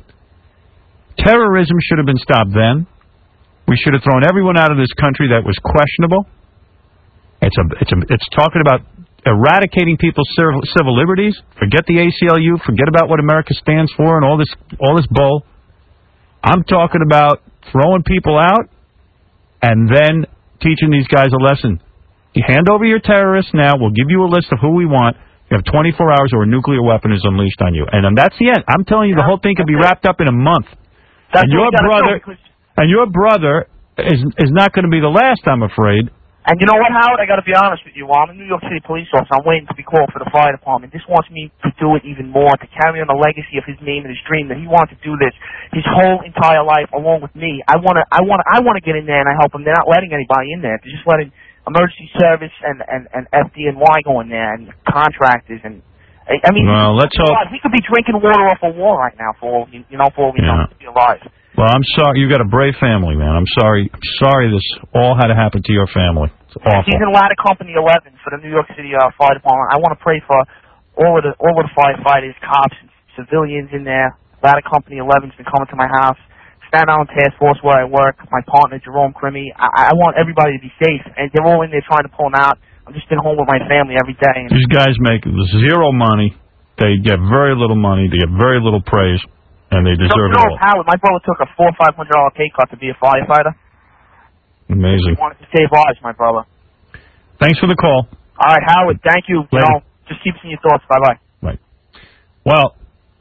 Terrorism should have been stopped then. We should have thrown everyone out of this country that was questionable. It's a, it's a, it's talking about eradicating people's civil, civil liberties. Forget the A C L U. Forget about what America stands for and all this, all this bull. I'm talking about throwing people out and then teaching these guys a lesson. You hand over your terrorists now. We'll give you a list of who we want. You have twenty-four hours or a nuclear weapon is unleashed on you. And um, that's the end. I'm telling you, the whole thing could be wrapped up in a month. That's and your what we gotta brother, do, because- and your brother is is not going to be the last, I'm afraid. And you know what, Howard? I got to be honest with you. While I'm a New York City police officer, I'm waiting to be called for the fire department. This wants me to do it even more, to carry on the legacy of his name and his dream that he wanted to do this his whole entire life along with me. I want to, I want, I want to get in there and I help him. They're not letting anybody in there. They're just letting emergency service and and and F D N Y go in there and contractors and. I mean, well, let's hope. We could be drinking water off a wall right now for all you, you know, for all we Yeah. know to be alive. Well, I'm sorry. You got a brave family, man. I'm sorry. I'm sorry this all had to happen to your family. It's awful. He's in Ladder Company eleven for the New York City uh, Fire Department. I want to pray for all of the all of the firefighters, cops, and civilians in there. Ladder Company eleven's been coming to my house. Staten Island Task Force where I work. My partner Jerome Crimmy. I, I want everybody to be safe, and they're all in there trying to pull them out. I'm just been home with my family every day. And These guys make zero money. They get very little money. They get very little praise, and they you deserve know, it all. Howard, my brother took a four or five hundred dollar pay cut to be a firefighter. Amazing. He wanted to save lives, my brother. Thanks for the call. All right, Howard. Thank you. You Later. know, just keep us in your thoughts. Bye bye. Right. Well,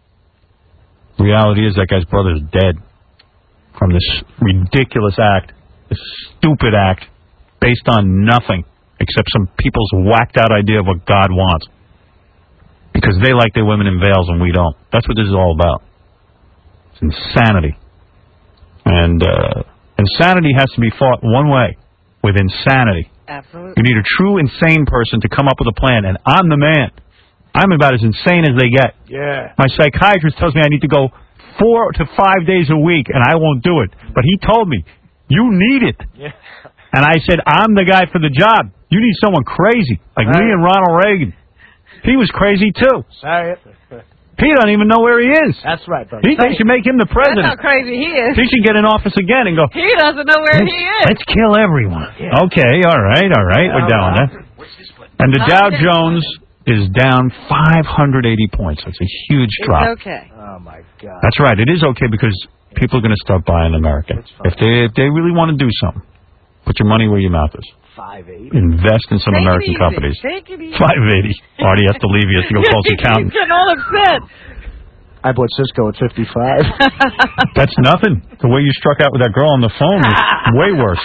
reality is that guy's brother's dead from this ridiculous act, this stupid act, based on nothing except some people's whacked out idea of what God wants. Because they like their women in veils and we don't. That's what this is all about. It's insanity. And uh, insanity has to be fought one way, with insanity. Absolutely. You need a true insane person to come up with a plan, and I'm the man. I'm about as insane as they get. Yeah. My psychiatrist tells me I need to go four to five days a week, and I won't do it. But he told me, you need it. Yeah. And I said, I'm the guy for the job. You need someone crazy, like Right. me and Ronald Reagan. He was crazy, too. Sorry. He doesn't even know where he is. That's right, brother. He thinks you make him the That's president. how crazy he is. He should get in office again and go, He doesn't know where he is. let's kill everyone. Okay, all right, all right. We're down there. And the Dow Jones is down five hundred eighty points. That's a huge drop. It's okay. Oh, my God. That's right. It is okay because people are going to start buying American. If they, if they really want to do something, put your money where your mouth is. five eighty. Invest in some Take it American easy. companies. Take it easy. five eighty. Artie has to leave. He has to go call his accountant. He's getting all upset. I bought Cisco at fifty-five. That's nothing. The way you struck out with that girl on the phone is way worse.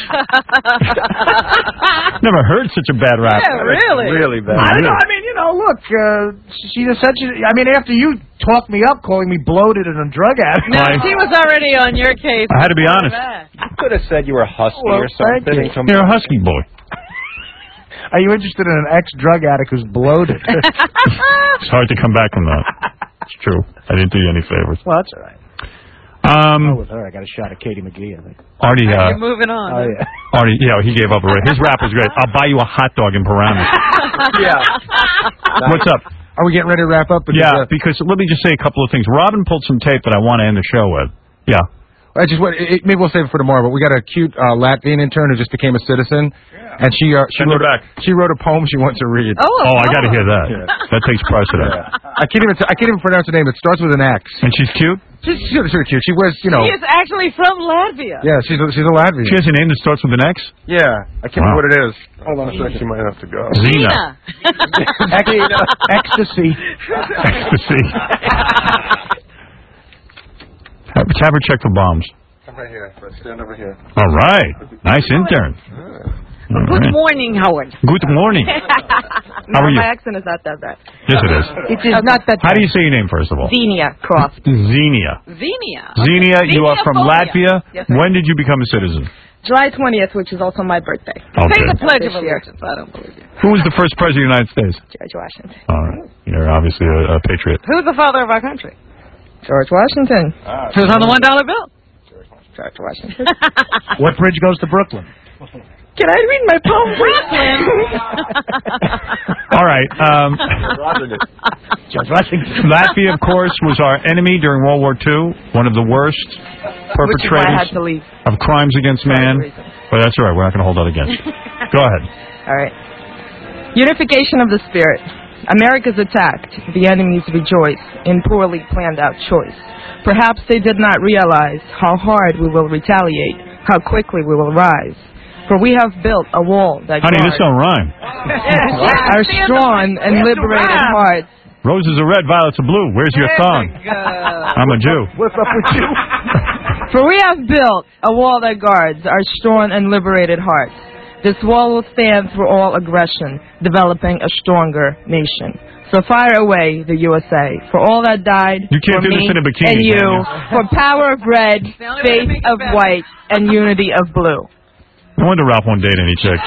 Never heard such a bad rap. Yeah, really? Really bad. I don't know. I mean, you know, look, uh, she essentially, I mean, after you talked me up calling me bloated and a drug addict. No, she was already on your case. I had to be honest. You could have said you were husky Well, or thank something. you. Some- You're a husky boy. Are you interested in an ex-drug addict who's bloated? It's hard to come back from that. It's true. I didn't do you any favors. Well, that's all right. Um, Oh, with her, I got a shot at Katie McGee, I think. Artie, uh, You're moving on. Oh, yeah. Artie, yeah, he gave up already. His rap was great. I'll buy you a hot dog in Paramus. yeah. What's up? Are we getting ready to wrap up? Yeah, because let me just say a couple of things. Robin pulled some tape that I want to end the show with. Yeah. I just want, it, maybe we'll save it for tomorrow, but we got a cute uh, Latvian intern who just became a citizen, and she uh, she Send her wrote back. she wrote a poem she wants to read. Oh, Oh, I got to hear that. Yeah. That takes precedent. I can't even I can't even pronounce her name. It starts with an X. And she's cute? She's she's sort of cute. She wears, you know. She is actually from Latvia. Yeah, she's a, she's a Latvian. She has a name that starts with an X? Yeah, I can't Wow. remember what it is. Hold on a second. She might have to go. Zena. Ecstasy. Ecstasy. have, have her check for bombs. Come right here. Let's stand over here. All right. Nice intern. All Good right. morning, Howard. Good morning. How are you? My accent is not that bad. Yes, it is. It is not that How bad. do you say your name, first of all? Xenia Croft. Xenia. Xenia. Xenia, you are from Xenophobia. Latvia. Yes, I When did you become a citizen? July twentieth, which is also my birthday. Okay. Say the Pledge of This year. Allegiance. I don't believe you. Who was the first president of the United States? George Washington. All right. You're obviously a, a patriot. Who's the father of our country? George Washington. Who's on the one dollar bill? George Washington. What bridge goes to Brooklyn? Can I read my poem, Brooklyn? All right. Um, George Washington. Latvia, of course, was our enemy during World War Two. One of the worst Which is why I had perpetrators to leave. of crimes against man. But that's all right. We're not going to hold that against you. Go ahead. All right. Unification of the spirit. America's attacked. The enemies rejoice in poorly planned out choice. Perhaps they did not realize how hard we will retaliate, how quickly we will rise. For we have built a wall that Honey, this guards don't rhyme. our strong and liberated hearts. Roses are red, violets are blue. Where's your thong? I'm a Jew. What's up with you? For we have built a wall that guards our strong and liberated hearts. This wall will stand through all aggression, developing a stronger nation. So fire away the U S A for all that died You can't for do me this in a bikini, and you, can you? for power of red, faith of white, and unity of blue. No wonder Ralph won't date any chick.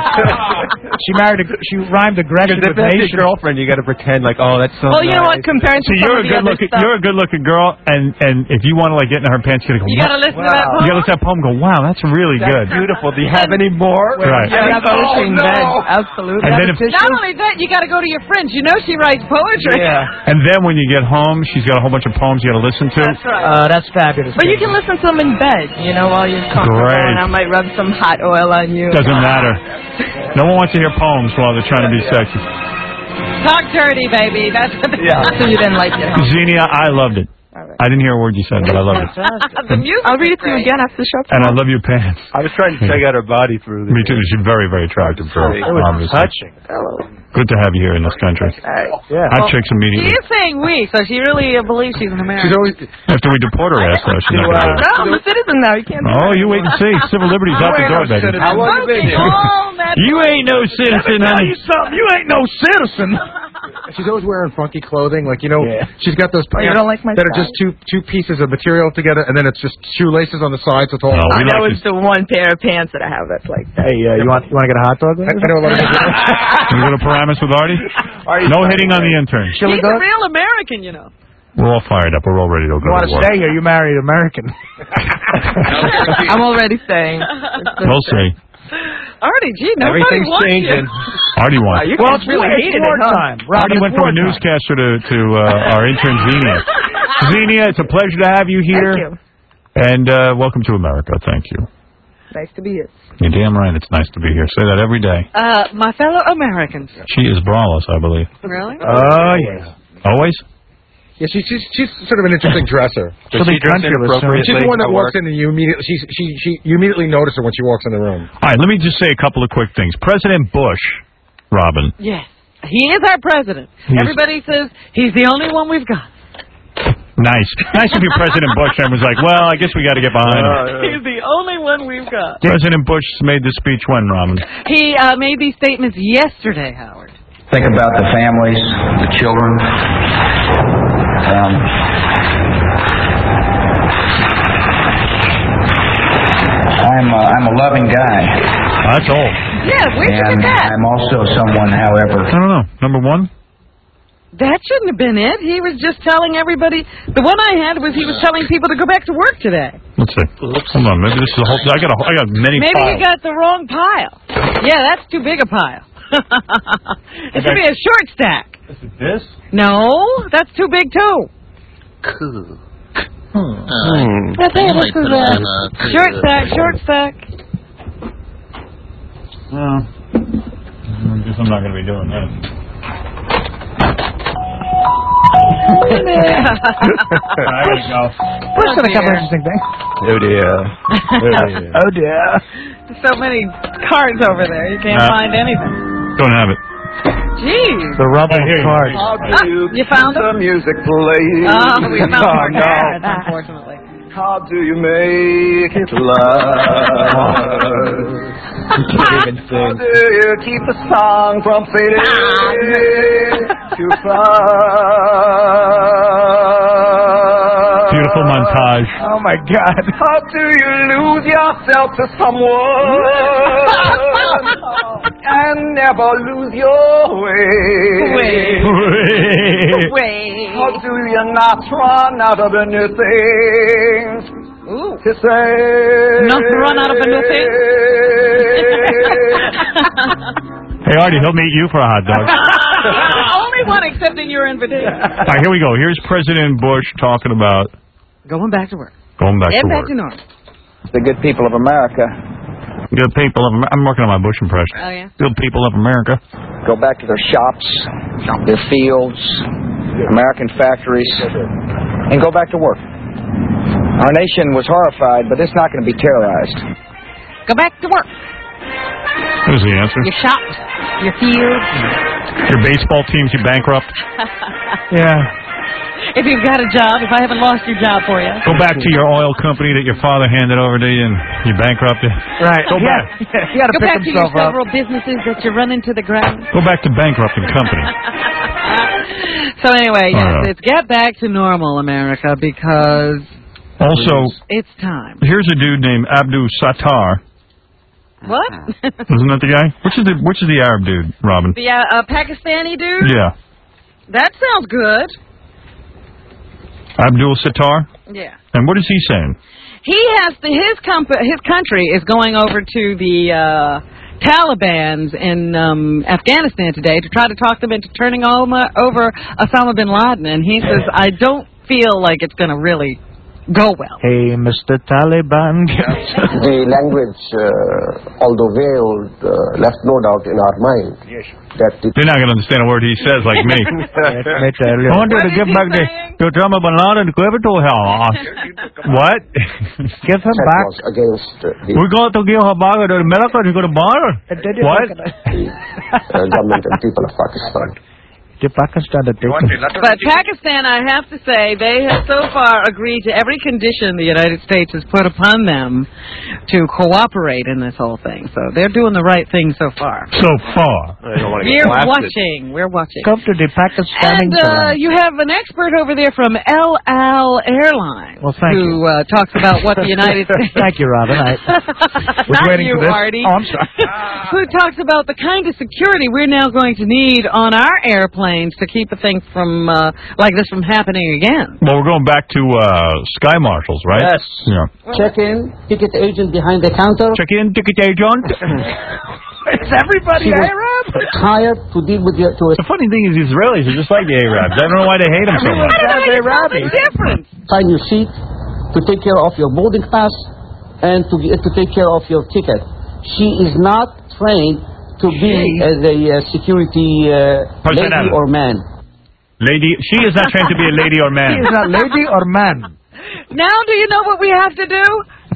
She married a, she rhymed aggression Because with if that's nation. your girlfriend, you got to pretend like, oh, that's so Well, you know what? nice. Compared to See, some you're of a the good other looking, stuff, you're a good looking girl, and and if you want to like get in her pants, you gotta go. You gotta listen to that You poem. gotta listen to that poem. And go, wow, that's really That's good. beautiful. Do you have any more? Right. yeah, that's Oh, in no. bed. Absolutely. And then if- Not only that, you gotta go to your friends. You know she writes poetry. Yeah. And then when you get home, she's got a whole bunch of poems you gotta listen to. That's right. Uh, that's fabulous. But you can listen to them in bed, you know, while you're comfortable, Great. and I might rub some hot oil on you. Doesn't matter. No one wants to hear poems while they're trying to be sexy. Talk dirty, baby. That's the So you didn't like it, huh? Xenia, I loved it. I didn't hear a word you said, but I loved it. the music. I'll read it to you is great. again after the show. And I love your pants. I was trying to check out her body through the... Me too. She's very, very attractive girl. It was Obviously. touching. Good to have you here in this country. Yeah. Hot chicks She immediately. is saying we, so she really uh, believes she's an American. She's always... After we deport her ass, though, she's not gonna do it. No, I'm a citizen now. You can't. Oh, you wait and see. Civil liberty's out the door, baby. How long you been here? All that You ain't no citizen, honey. something. You ain't no citizen. She's always wearing funky clothing, like, you know, Yeah. she's got those Oh, you pants don't like my that are style? just two two pieces of material together, and then it's just shoelaces on the sides with all... No, we That like was the one pair of pants that I have that's like that. Hey, uh, you want you want to get a hot dog? I, I know a lot of people... You go to Paramus with Artie? No hitting on the intern. He's a real American, you know. We're all fired up. We're all ready to go You want to to work. stay here? You married an American. I'm already staying. We'll see. Artie, gee, nobody Everything's wants changing. you. Artie won. you Well, it's really It's heated war it, huh? time. Robin, Artie it's went from war a time. newscaster to, to uh, our intern, Xenia. Xenia, it's a pleasure to have you here. Thank you. And uh, welcome to America. Thank you. Nice to be here. You're damn right. It's nice to be here. Say that every day. Uh, my fellow Americans. She is braless, I believe. Really? Oh, yeah. Always? Yeah, she's, she's she's sort of an interesting dresser. She'll be dressed inappropriately She's the one that at walks work. in and you immediately she she she you immediately notice her when she walks in the room. All right, let me just say a couple of quick things. President Bush, Robin. Yes. He is our president. He is- Everybody says he's the only one we've got. Nice. Nice of you, President Bush. I was like, well, I guess we got to get behind him. He's the only one we've got. President Bush made the speech when, Robin? He uh, made these statements yesterday, Howard. Think about the families, the children. Um, I'm a, I'm a loving guy. That's all. Yeah, where'd you And get that? I'm also someone, however. I don't know. Number one? That shouldn't have been it. He was just telling everybody. The one I had was he was telling people to go back to work today. Let's see. Hold on. Maybe this is a whole. I got a, I got many. Maybe piles. you got the wrong pile. Yeah, that's too big a pile. It should be a short stack. This? No, that's too big too. Cool. Hmm. That's it. This is a short stack. Short stack. Well, I guess I'm not going to be doing that. There you go. Push on a couple interesting things. Oh dear. Oh dear. There's so many cards over there. You can't Uh, find anything. Don't have it. Jeez. The rubble cards. Ah, you found them? The music plays. Oh, we found Oh, more no. cards, unfortunately. How do you make it last? can't even How do you keep the song from fading too fast? Beautiful montage. Oh my God. How do you lose yourself to someone and never lose your way? Way. How do you not run out of anything Ooh. to say? Not run out of anything? Hey, Artie, he'll meet you for a hot dog. Only one accepting your invitation. All right, here we go. Here's President Bush talking about Going back to work. going back Get to back work. to normal. The good people of America. Good people of Amer- I'm working on my Bush impression. Oh, yeah? Good people of America. Go back to their shops, their fields, American factories, and go back to work. Our nation was horrified, but it's not going to be terrorized. Go back to work. There's the answer. Your shops, your fields. Your baseball teams, you bankrupt. Yeah. If you've got a job, if I haven't lost your job for you. Go back to your oil company that your father handed over to you and you bankrupted. Right. Go Yeah. back. You got to Go pick back to your himself up. several businesses that you run into the ground. Go back to bankrupting company. So anyway, yes, All right. it's get back to normal, America, because Also, it's time. here's a dude named Abdul Sattar. What? Isn't that the guy? Which is the which is the Arab dude, Robin? The uh, uh, Pakistani dude? Yeah. That sounds good. Abdul Sattar? Yeah. And what is he saying? He has to, his comp- his country is going over to the uh, Taliban's in um, Afghanistan today to try to talk them into turning over, over Osama bin Laden, and he says, I don't feel like it's going to really go well. Hey, Mister Taliban. The language, uh, although veiled, uh, left no doubt in our mind that it You're not going to understand a word he says like me. I wanted to get back to, to Osama bin Laden. What? Give him that back. was against uh, the We're going to give her back to America to go to bar. What? uh, government and people of Pakistan. To Pakistan, to But Pakistan, I have to say, they have so far agreed to every condition the United States has put upon them to cooperate in this whole thing. So they're doing the right thing so far. So far. We're watching. We're watching. Come to the Pakistani. And uh, you have an expert over there from El Al Airlines. Well, thank who you. Uh, talks about what the United States... Thank you, Robin. I was Not waiting you, for this. Artie. Oh, I'm sorry. Who talks about the kind of security we're now going to need on our airplanes to keep a thing from uh, like this from happening again. Well, we're going back to uh, Sky Marshals, right? Yes. Yeah. Check in, ticket agent behind the counter. Check in, ticket agent. Is everybody She was Arab? hired to deal with the... To The funny thing is, the Israelis are just like the Arabs. I don't know why they hate them so much. I don't know why you different. Sign your seat, to take care of your boarding pass, and to to take care of your ticket. She is not trained to be as a uh, security uh, lady or man. Lady, she is not trained to be a lady or man. She is not lady or man. Now do you know what we have to do?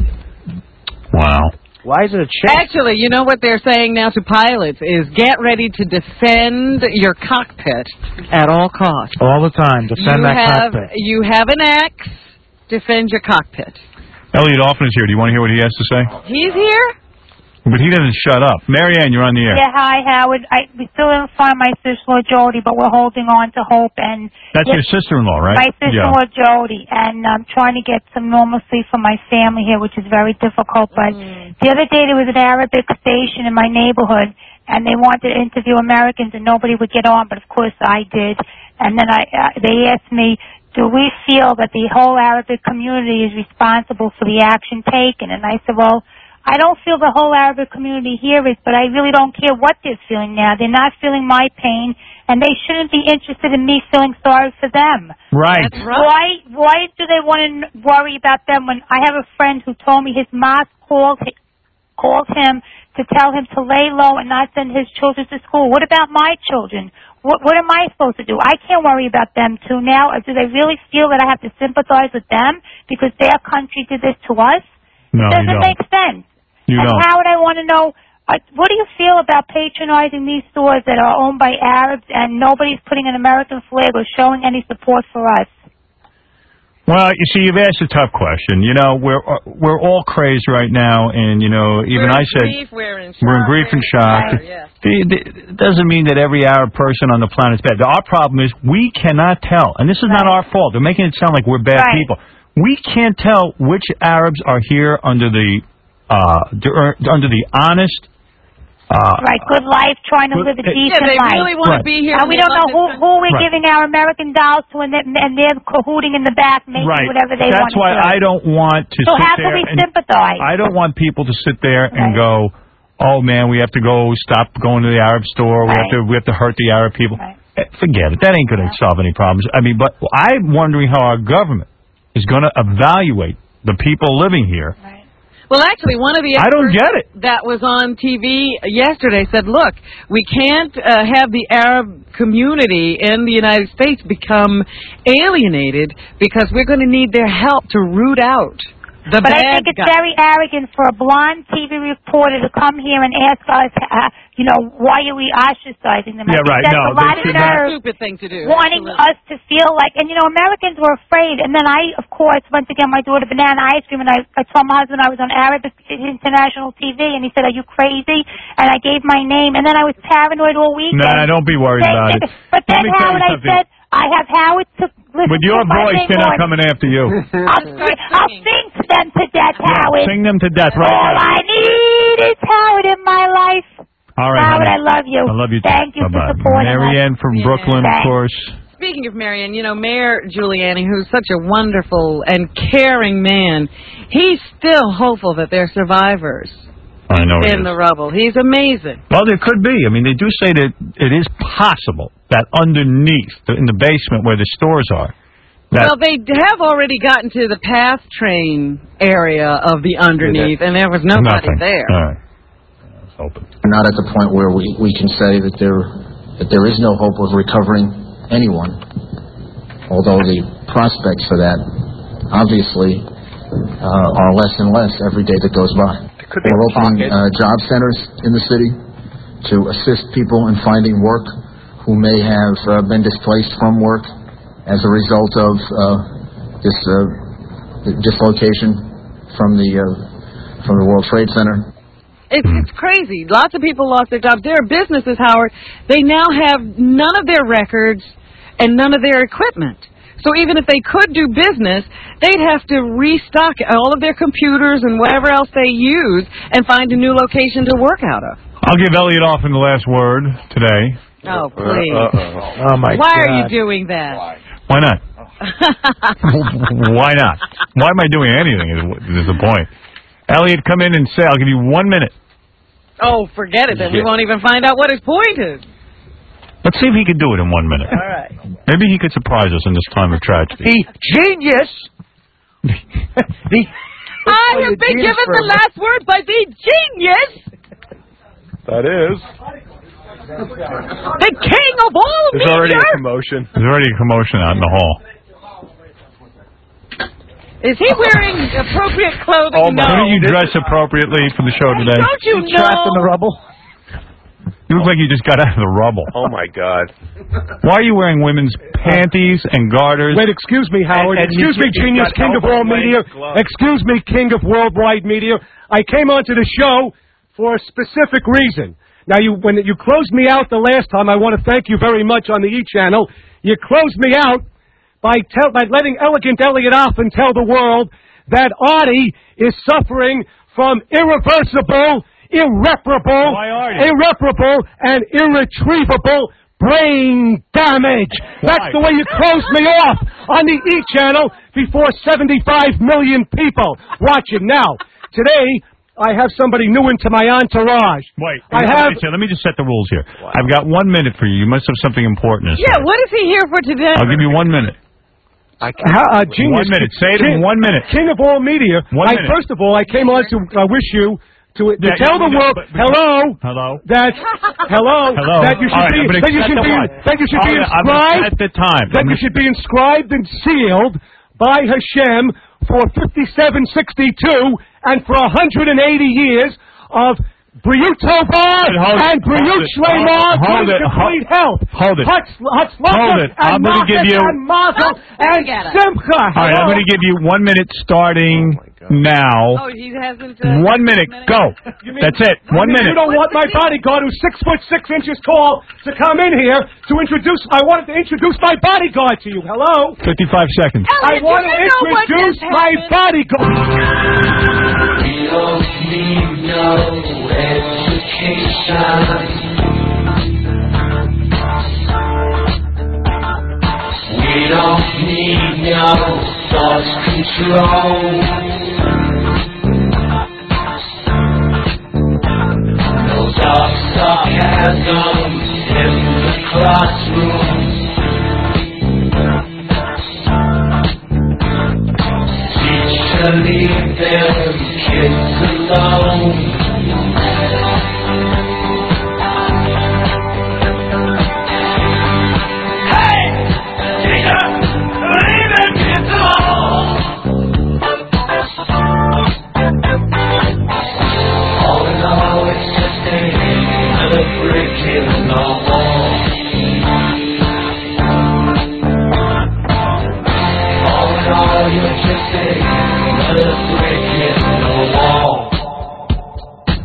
Wow. Why is it a chick? Actually, you know what they're saying now to pilots is get ready to defend your cockpit at all costs. All the time. Defend you that have, cockpit. You have an axe, defend your cockpit. Elliot Hoffman is here. Do you want to hear what he has to say? He's here? But he doesn't shut up. Marianne, you're on the air. Yeah, hi, Howard. I, we still haven't found my sister-in-law, Jody, but we're holding on to hope. And That's your sister-in-law, right? My sister-in-law, Jody, and I'm trying to get some normalcy for my family here, which is very difficult. But the other day there was an Arabic station in my neighborhood, and they wanted to interview Americans, and nobody would get on, but of course I did. And then I, uh, they asked me, do we feel that the whole Arabic community is responsible for the action taken? And I said, well, I don't feel the whole Arabic community here is, but I really don't care what they're feeling now. They're not feeling my pain, and they shouldn't be interested in me feeling sorry for them. Right. Why Why do they want to worry about them when I have a friend who told me his mosque called, called him to tell him to lay low and not send his children to school? What about my children? What, what am I supposed to do? I can't worry about them too now. Or do they really feel that I have to sympathize with them because their country did this to us? No, it doesn't you don't. make sense. You and don't. Howard, I want to know, uh, what do you feel about patronizing these stores that are owned by Arabs and nobody's putting an American flag or showing any support for us? Well, you see, you've asked a tough question. You know, we're uh, we're all crazed right now, and you know, even we're I said grief, we're in shock. we're in grief and shock. Right, yeah. The, the, it doesn't mean that every Arab person on the planet is bad. Our problem is we cannot tell, and this is not our fault. They're making it sound like we're bad Right. people. We can't tell which Arabs are here under the uh, under the honest. Uh, Right, good life, trying to live a decent Yeah, they life. really want to be here. And we don't know who, who we're Right. giving our American dolls to, and they're, and they're cahooting in the back, making Right. whatever they want That's to why do. I don't want to So sit how there can we and sympathize? I don't want people to sit there and go, "Oh man, we have to go stop going to the Arab store. We have to we have to hurt the Arab people." Eh, Forget it. That ain't going to solve any problems. I mean, but I'm wondering how our government is going to evaluate the people living here. Well, actually, one of the I don't experts get it. that was on T V yesterday said, look, we can't uh, have the Arab community in the United States become alienated because we're going to need their help to root out the But bad I think it's guys. very arrogant for a blonde T V reporter to come here and ask us, uh, you know, why are we ostracizing them? I Yeah, think right. that's No, a lot they of should not. nerve. Stupid thing to do. Wanting Absolutely. us to feel like, and you know, Americans were afraid. And then I, of course, went to get my daughter banana ice cream, and I, I told my husband I was on Arabic International T V, and he said, "Are you crazy?" And I gave my name, and then I was paranoid all weekend. Nah, don't be worried They- about it. But Let then me tell you Howard, I something. said, I have Howard to listen With your to my voice, big they're not one. coming after you. I'll, sing, I'll sing to them to death, Howard. Sing them to death right All now. I need is Howard in my life. All right, Howard, honey. I love you. I love you too. Thank you Bye-bye. for supporting us. Marianne from Brooklyn, of Thanks. course. Speaking of Marion, you know, Mayor Giuliani, who's such a wonderful and caring man, he's still hopeful that they're survivors I know it in is. the rubble. He's amazing. Well, there could be. I mean, they do say that it is possible that underneath, in the basement where the stores are, that Well, they have already gotten to the PATH train area of the underneath, and there was nobody nothing. there. All right. We're not at the point where we, we can say that there that there is no hope of recovering anyone, although the prospects for that obviously uh, are less and less every day that goes by. We're opening uh, job centers in the city to assist people in finding work who may have uh, been displaced from work as a result of uh, this uh, dislocation from the uh, from the World Trade Center. It's, it's crazy. Lots of people lost their jobs. Their businesses, Howard, they now have none of their records and none of their equipment. So even if they could do business, they'd have to restock all of their computers and whatever else they use and find a new location to work out of. I'll give Elliot off in the last word today. Oh, please. Uh-oh. Oh, my Why God. are you doing that? Why not? Why not? Why am I doing anything is, is the point. Elliot, come in and say, I'll give you one minute. Oh, forget it. Then we won't even find out what his point is. Let's see if he can do it in one minute. All right. Maybe he could surprise us in this time of tragedy. The genius. the, I have been given the last word by the genius. That is. The king of all There's already a media. commotion. There's already a commotion out in the hall. Is he wearing appropriate clothing? Oh, no. Couldn't you dress appropriately for the show today? Don't you know? Trapped in the rubble. You look like you just got out of the rubble. Oh, my God. Why are you wearing women's panties and garters? Wait, excuse me, Howard. And- and excuse you- me, you've genius, got king of all elbow media. length gloves. Excuse me, king of worldwide media. I came onto the show for a specific reason. Now, you when you closed me out the last time, I want to thank you very much on the E! Channel. You closed me out by, tell, by letting Elegant Elliot off and tell the world that Artie is suffering from irreversible, irreparable, irreparable, and irretrievable brain damage. Why? That's the way you closed me off on the E! Channel before seventy-five million people watching. Now, today, I have somebody new into my entourage. Wait, I have... Let me just set the rules here. I've got one minute for you. You must have something important to say. Yeah, what is he here for today? I'll give you one minute. I uh, genius, One minute. Say it in king, one minute. King of all media. One I, minute. First of all, I came on to uh, wish you to, to Yeah, tell yeah, the yeah, world, but- but- hello, Hello. that hello, Hello. that you should All right, be I'm gonna that you set should the be what? that you should Oh, be yeah, I'm gonna inscribed set the time. that I'm you gonna- should be inscribed and sealed by Hashem for fifty-seven sixty-two and for one hundred eighty years of Briut Tovar Hold it, and Briut hold it, Shleimah hold it, with complete hold- health. hold it. Hutz- Hatzlacha Hold it. I'm and gonna Machas give you- and Mazel and Simcha. All right, I'm going to give you one minute starting now. Oh, he hasn't. Uh, One minute. Go. That's it. One You minute. don't want my bodyguard, who's six foot six inches tall, to come in here to introduce. I wanted to introduce my bodyguard to you. Hello. fifty-five seconds. I want to introduce my bodyguard. We don't need no education. We don't need no thought control. No dark sarcasm in the classroom. Teacher, leave them kids alone. All in all, it's just another brick in the wall. All in all, you're just another brick in the wall.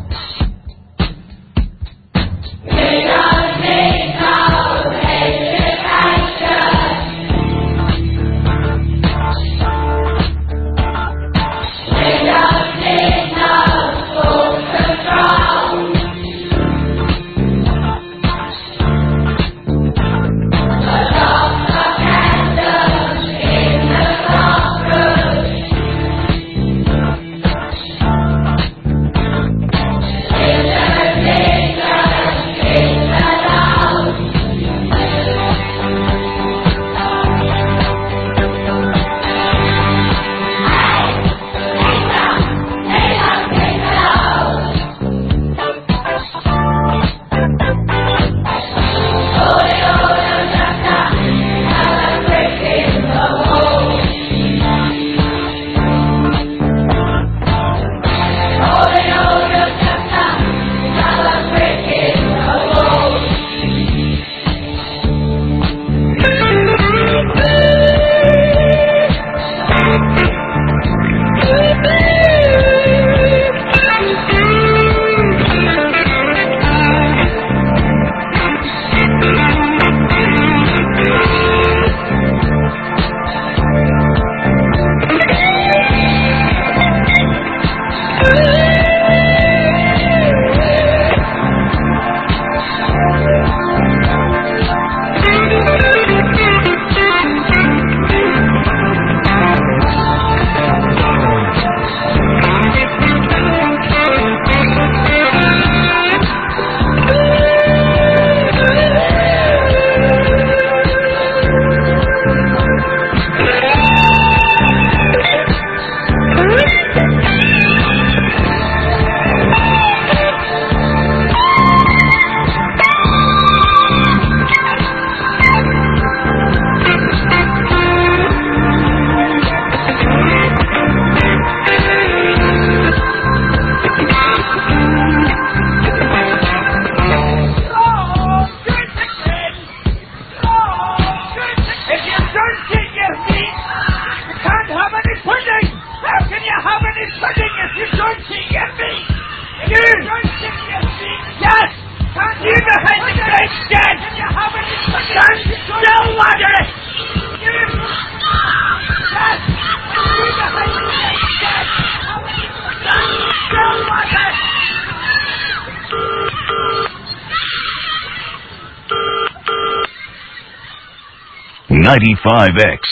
ninety-five X.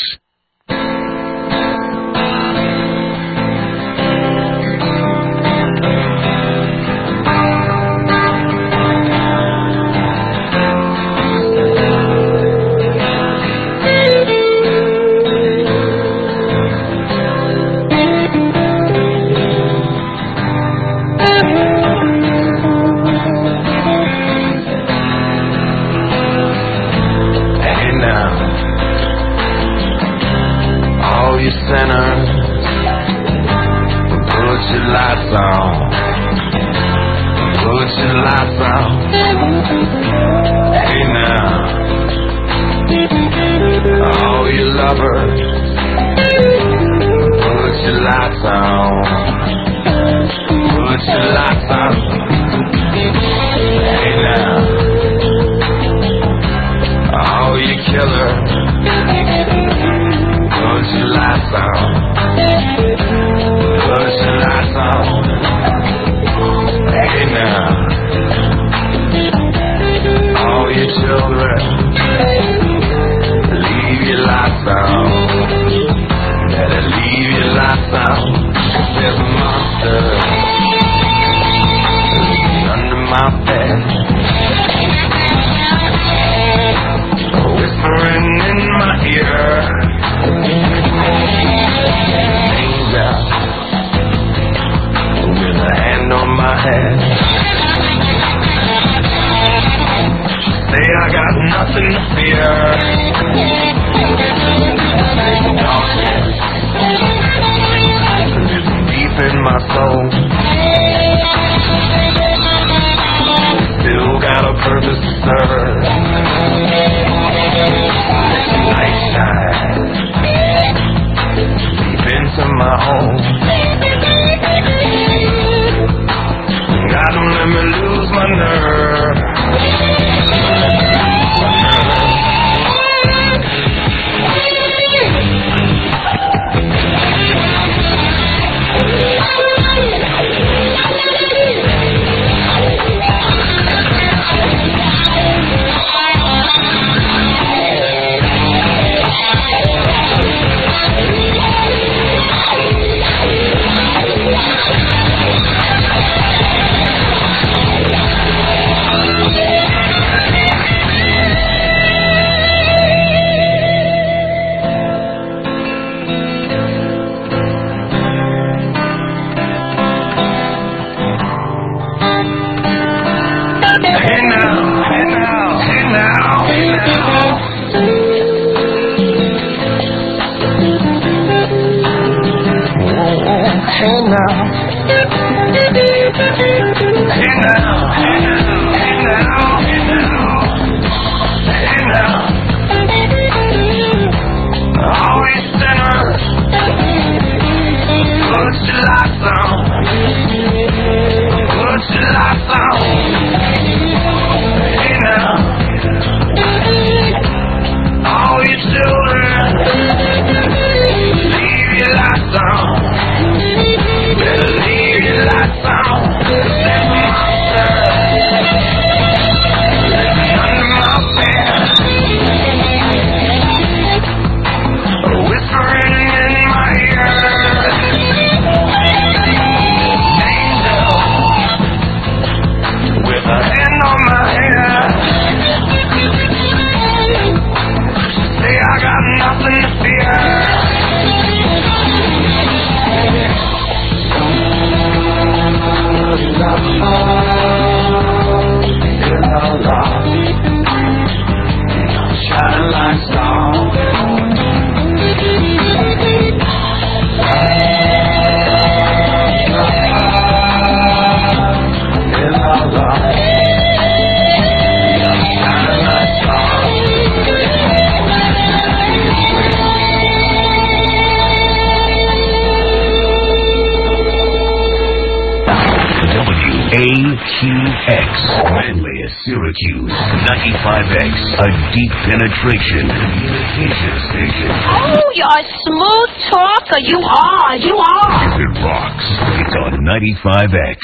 ninety-five X, a deep penetration communication station. Oh, you're a smooth talker. You are. You are. If it rocks, it's on ninety-five X.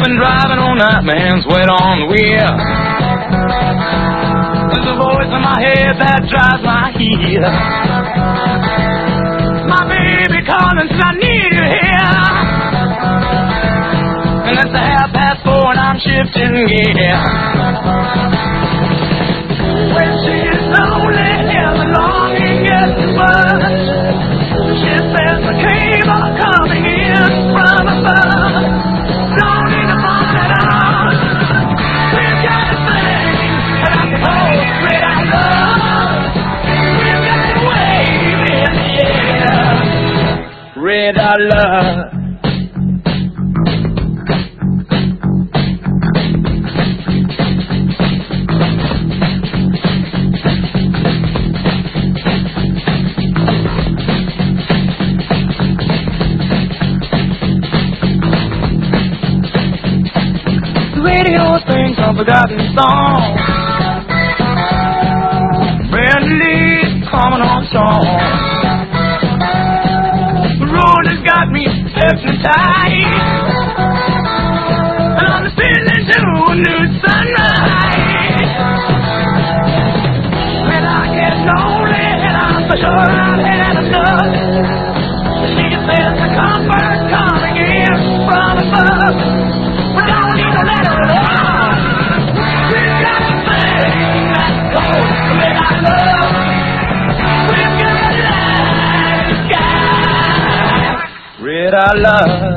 been driving all night, my hands wet on the wheel. There's a voice in my head that drives my heel. My baby calling says I need you here. And it's a half past four and I'm shifting gear. When she's lonely and the longing gets too much, she says the cable coming in from above. Don't need to find it out. We've got a thing that I can hold straight out love. We've got to wave in the air. Red out love. Forgotten song. Brandy Lee's coming on strong. The road has got me hypnotized, and I'm listening to a new sunrise. When I get lonely and I'm for sure I've had enough, she says the comfort's coming in from above. We don't need to let her alone. Red our love.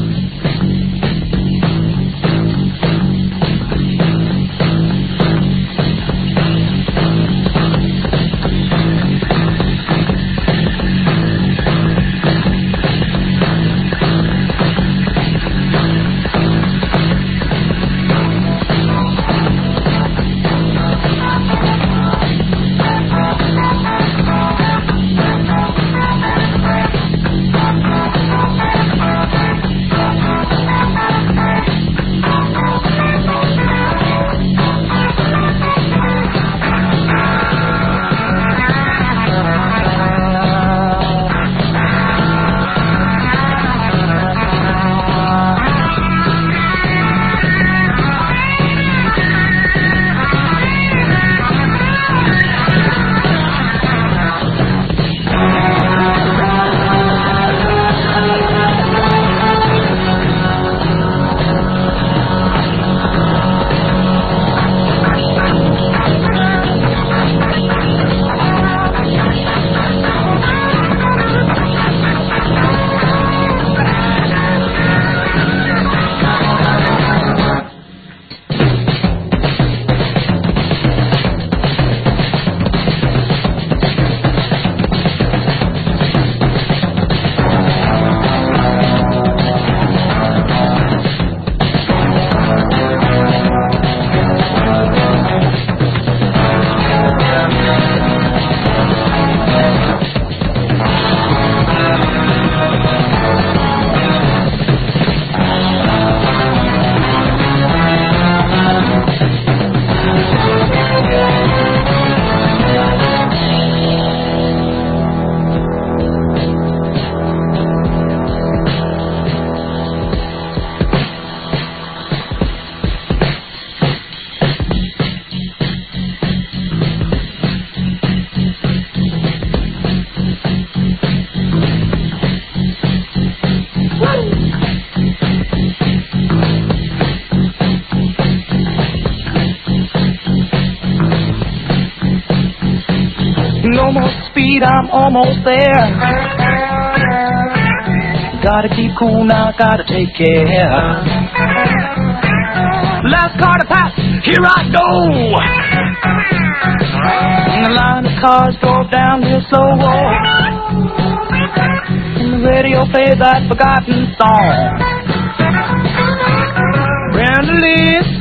No more speed, I'm almost there. Gotta keep cool now, gotta take care. Last car to pass, here I go. And the line of cars drove down real slow. And the radio played that forgotten song. Brandy Lee's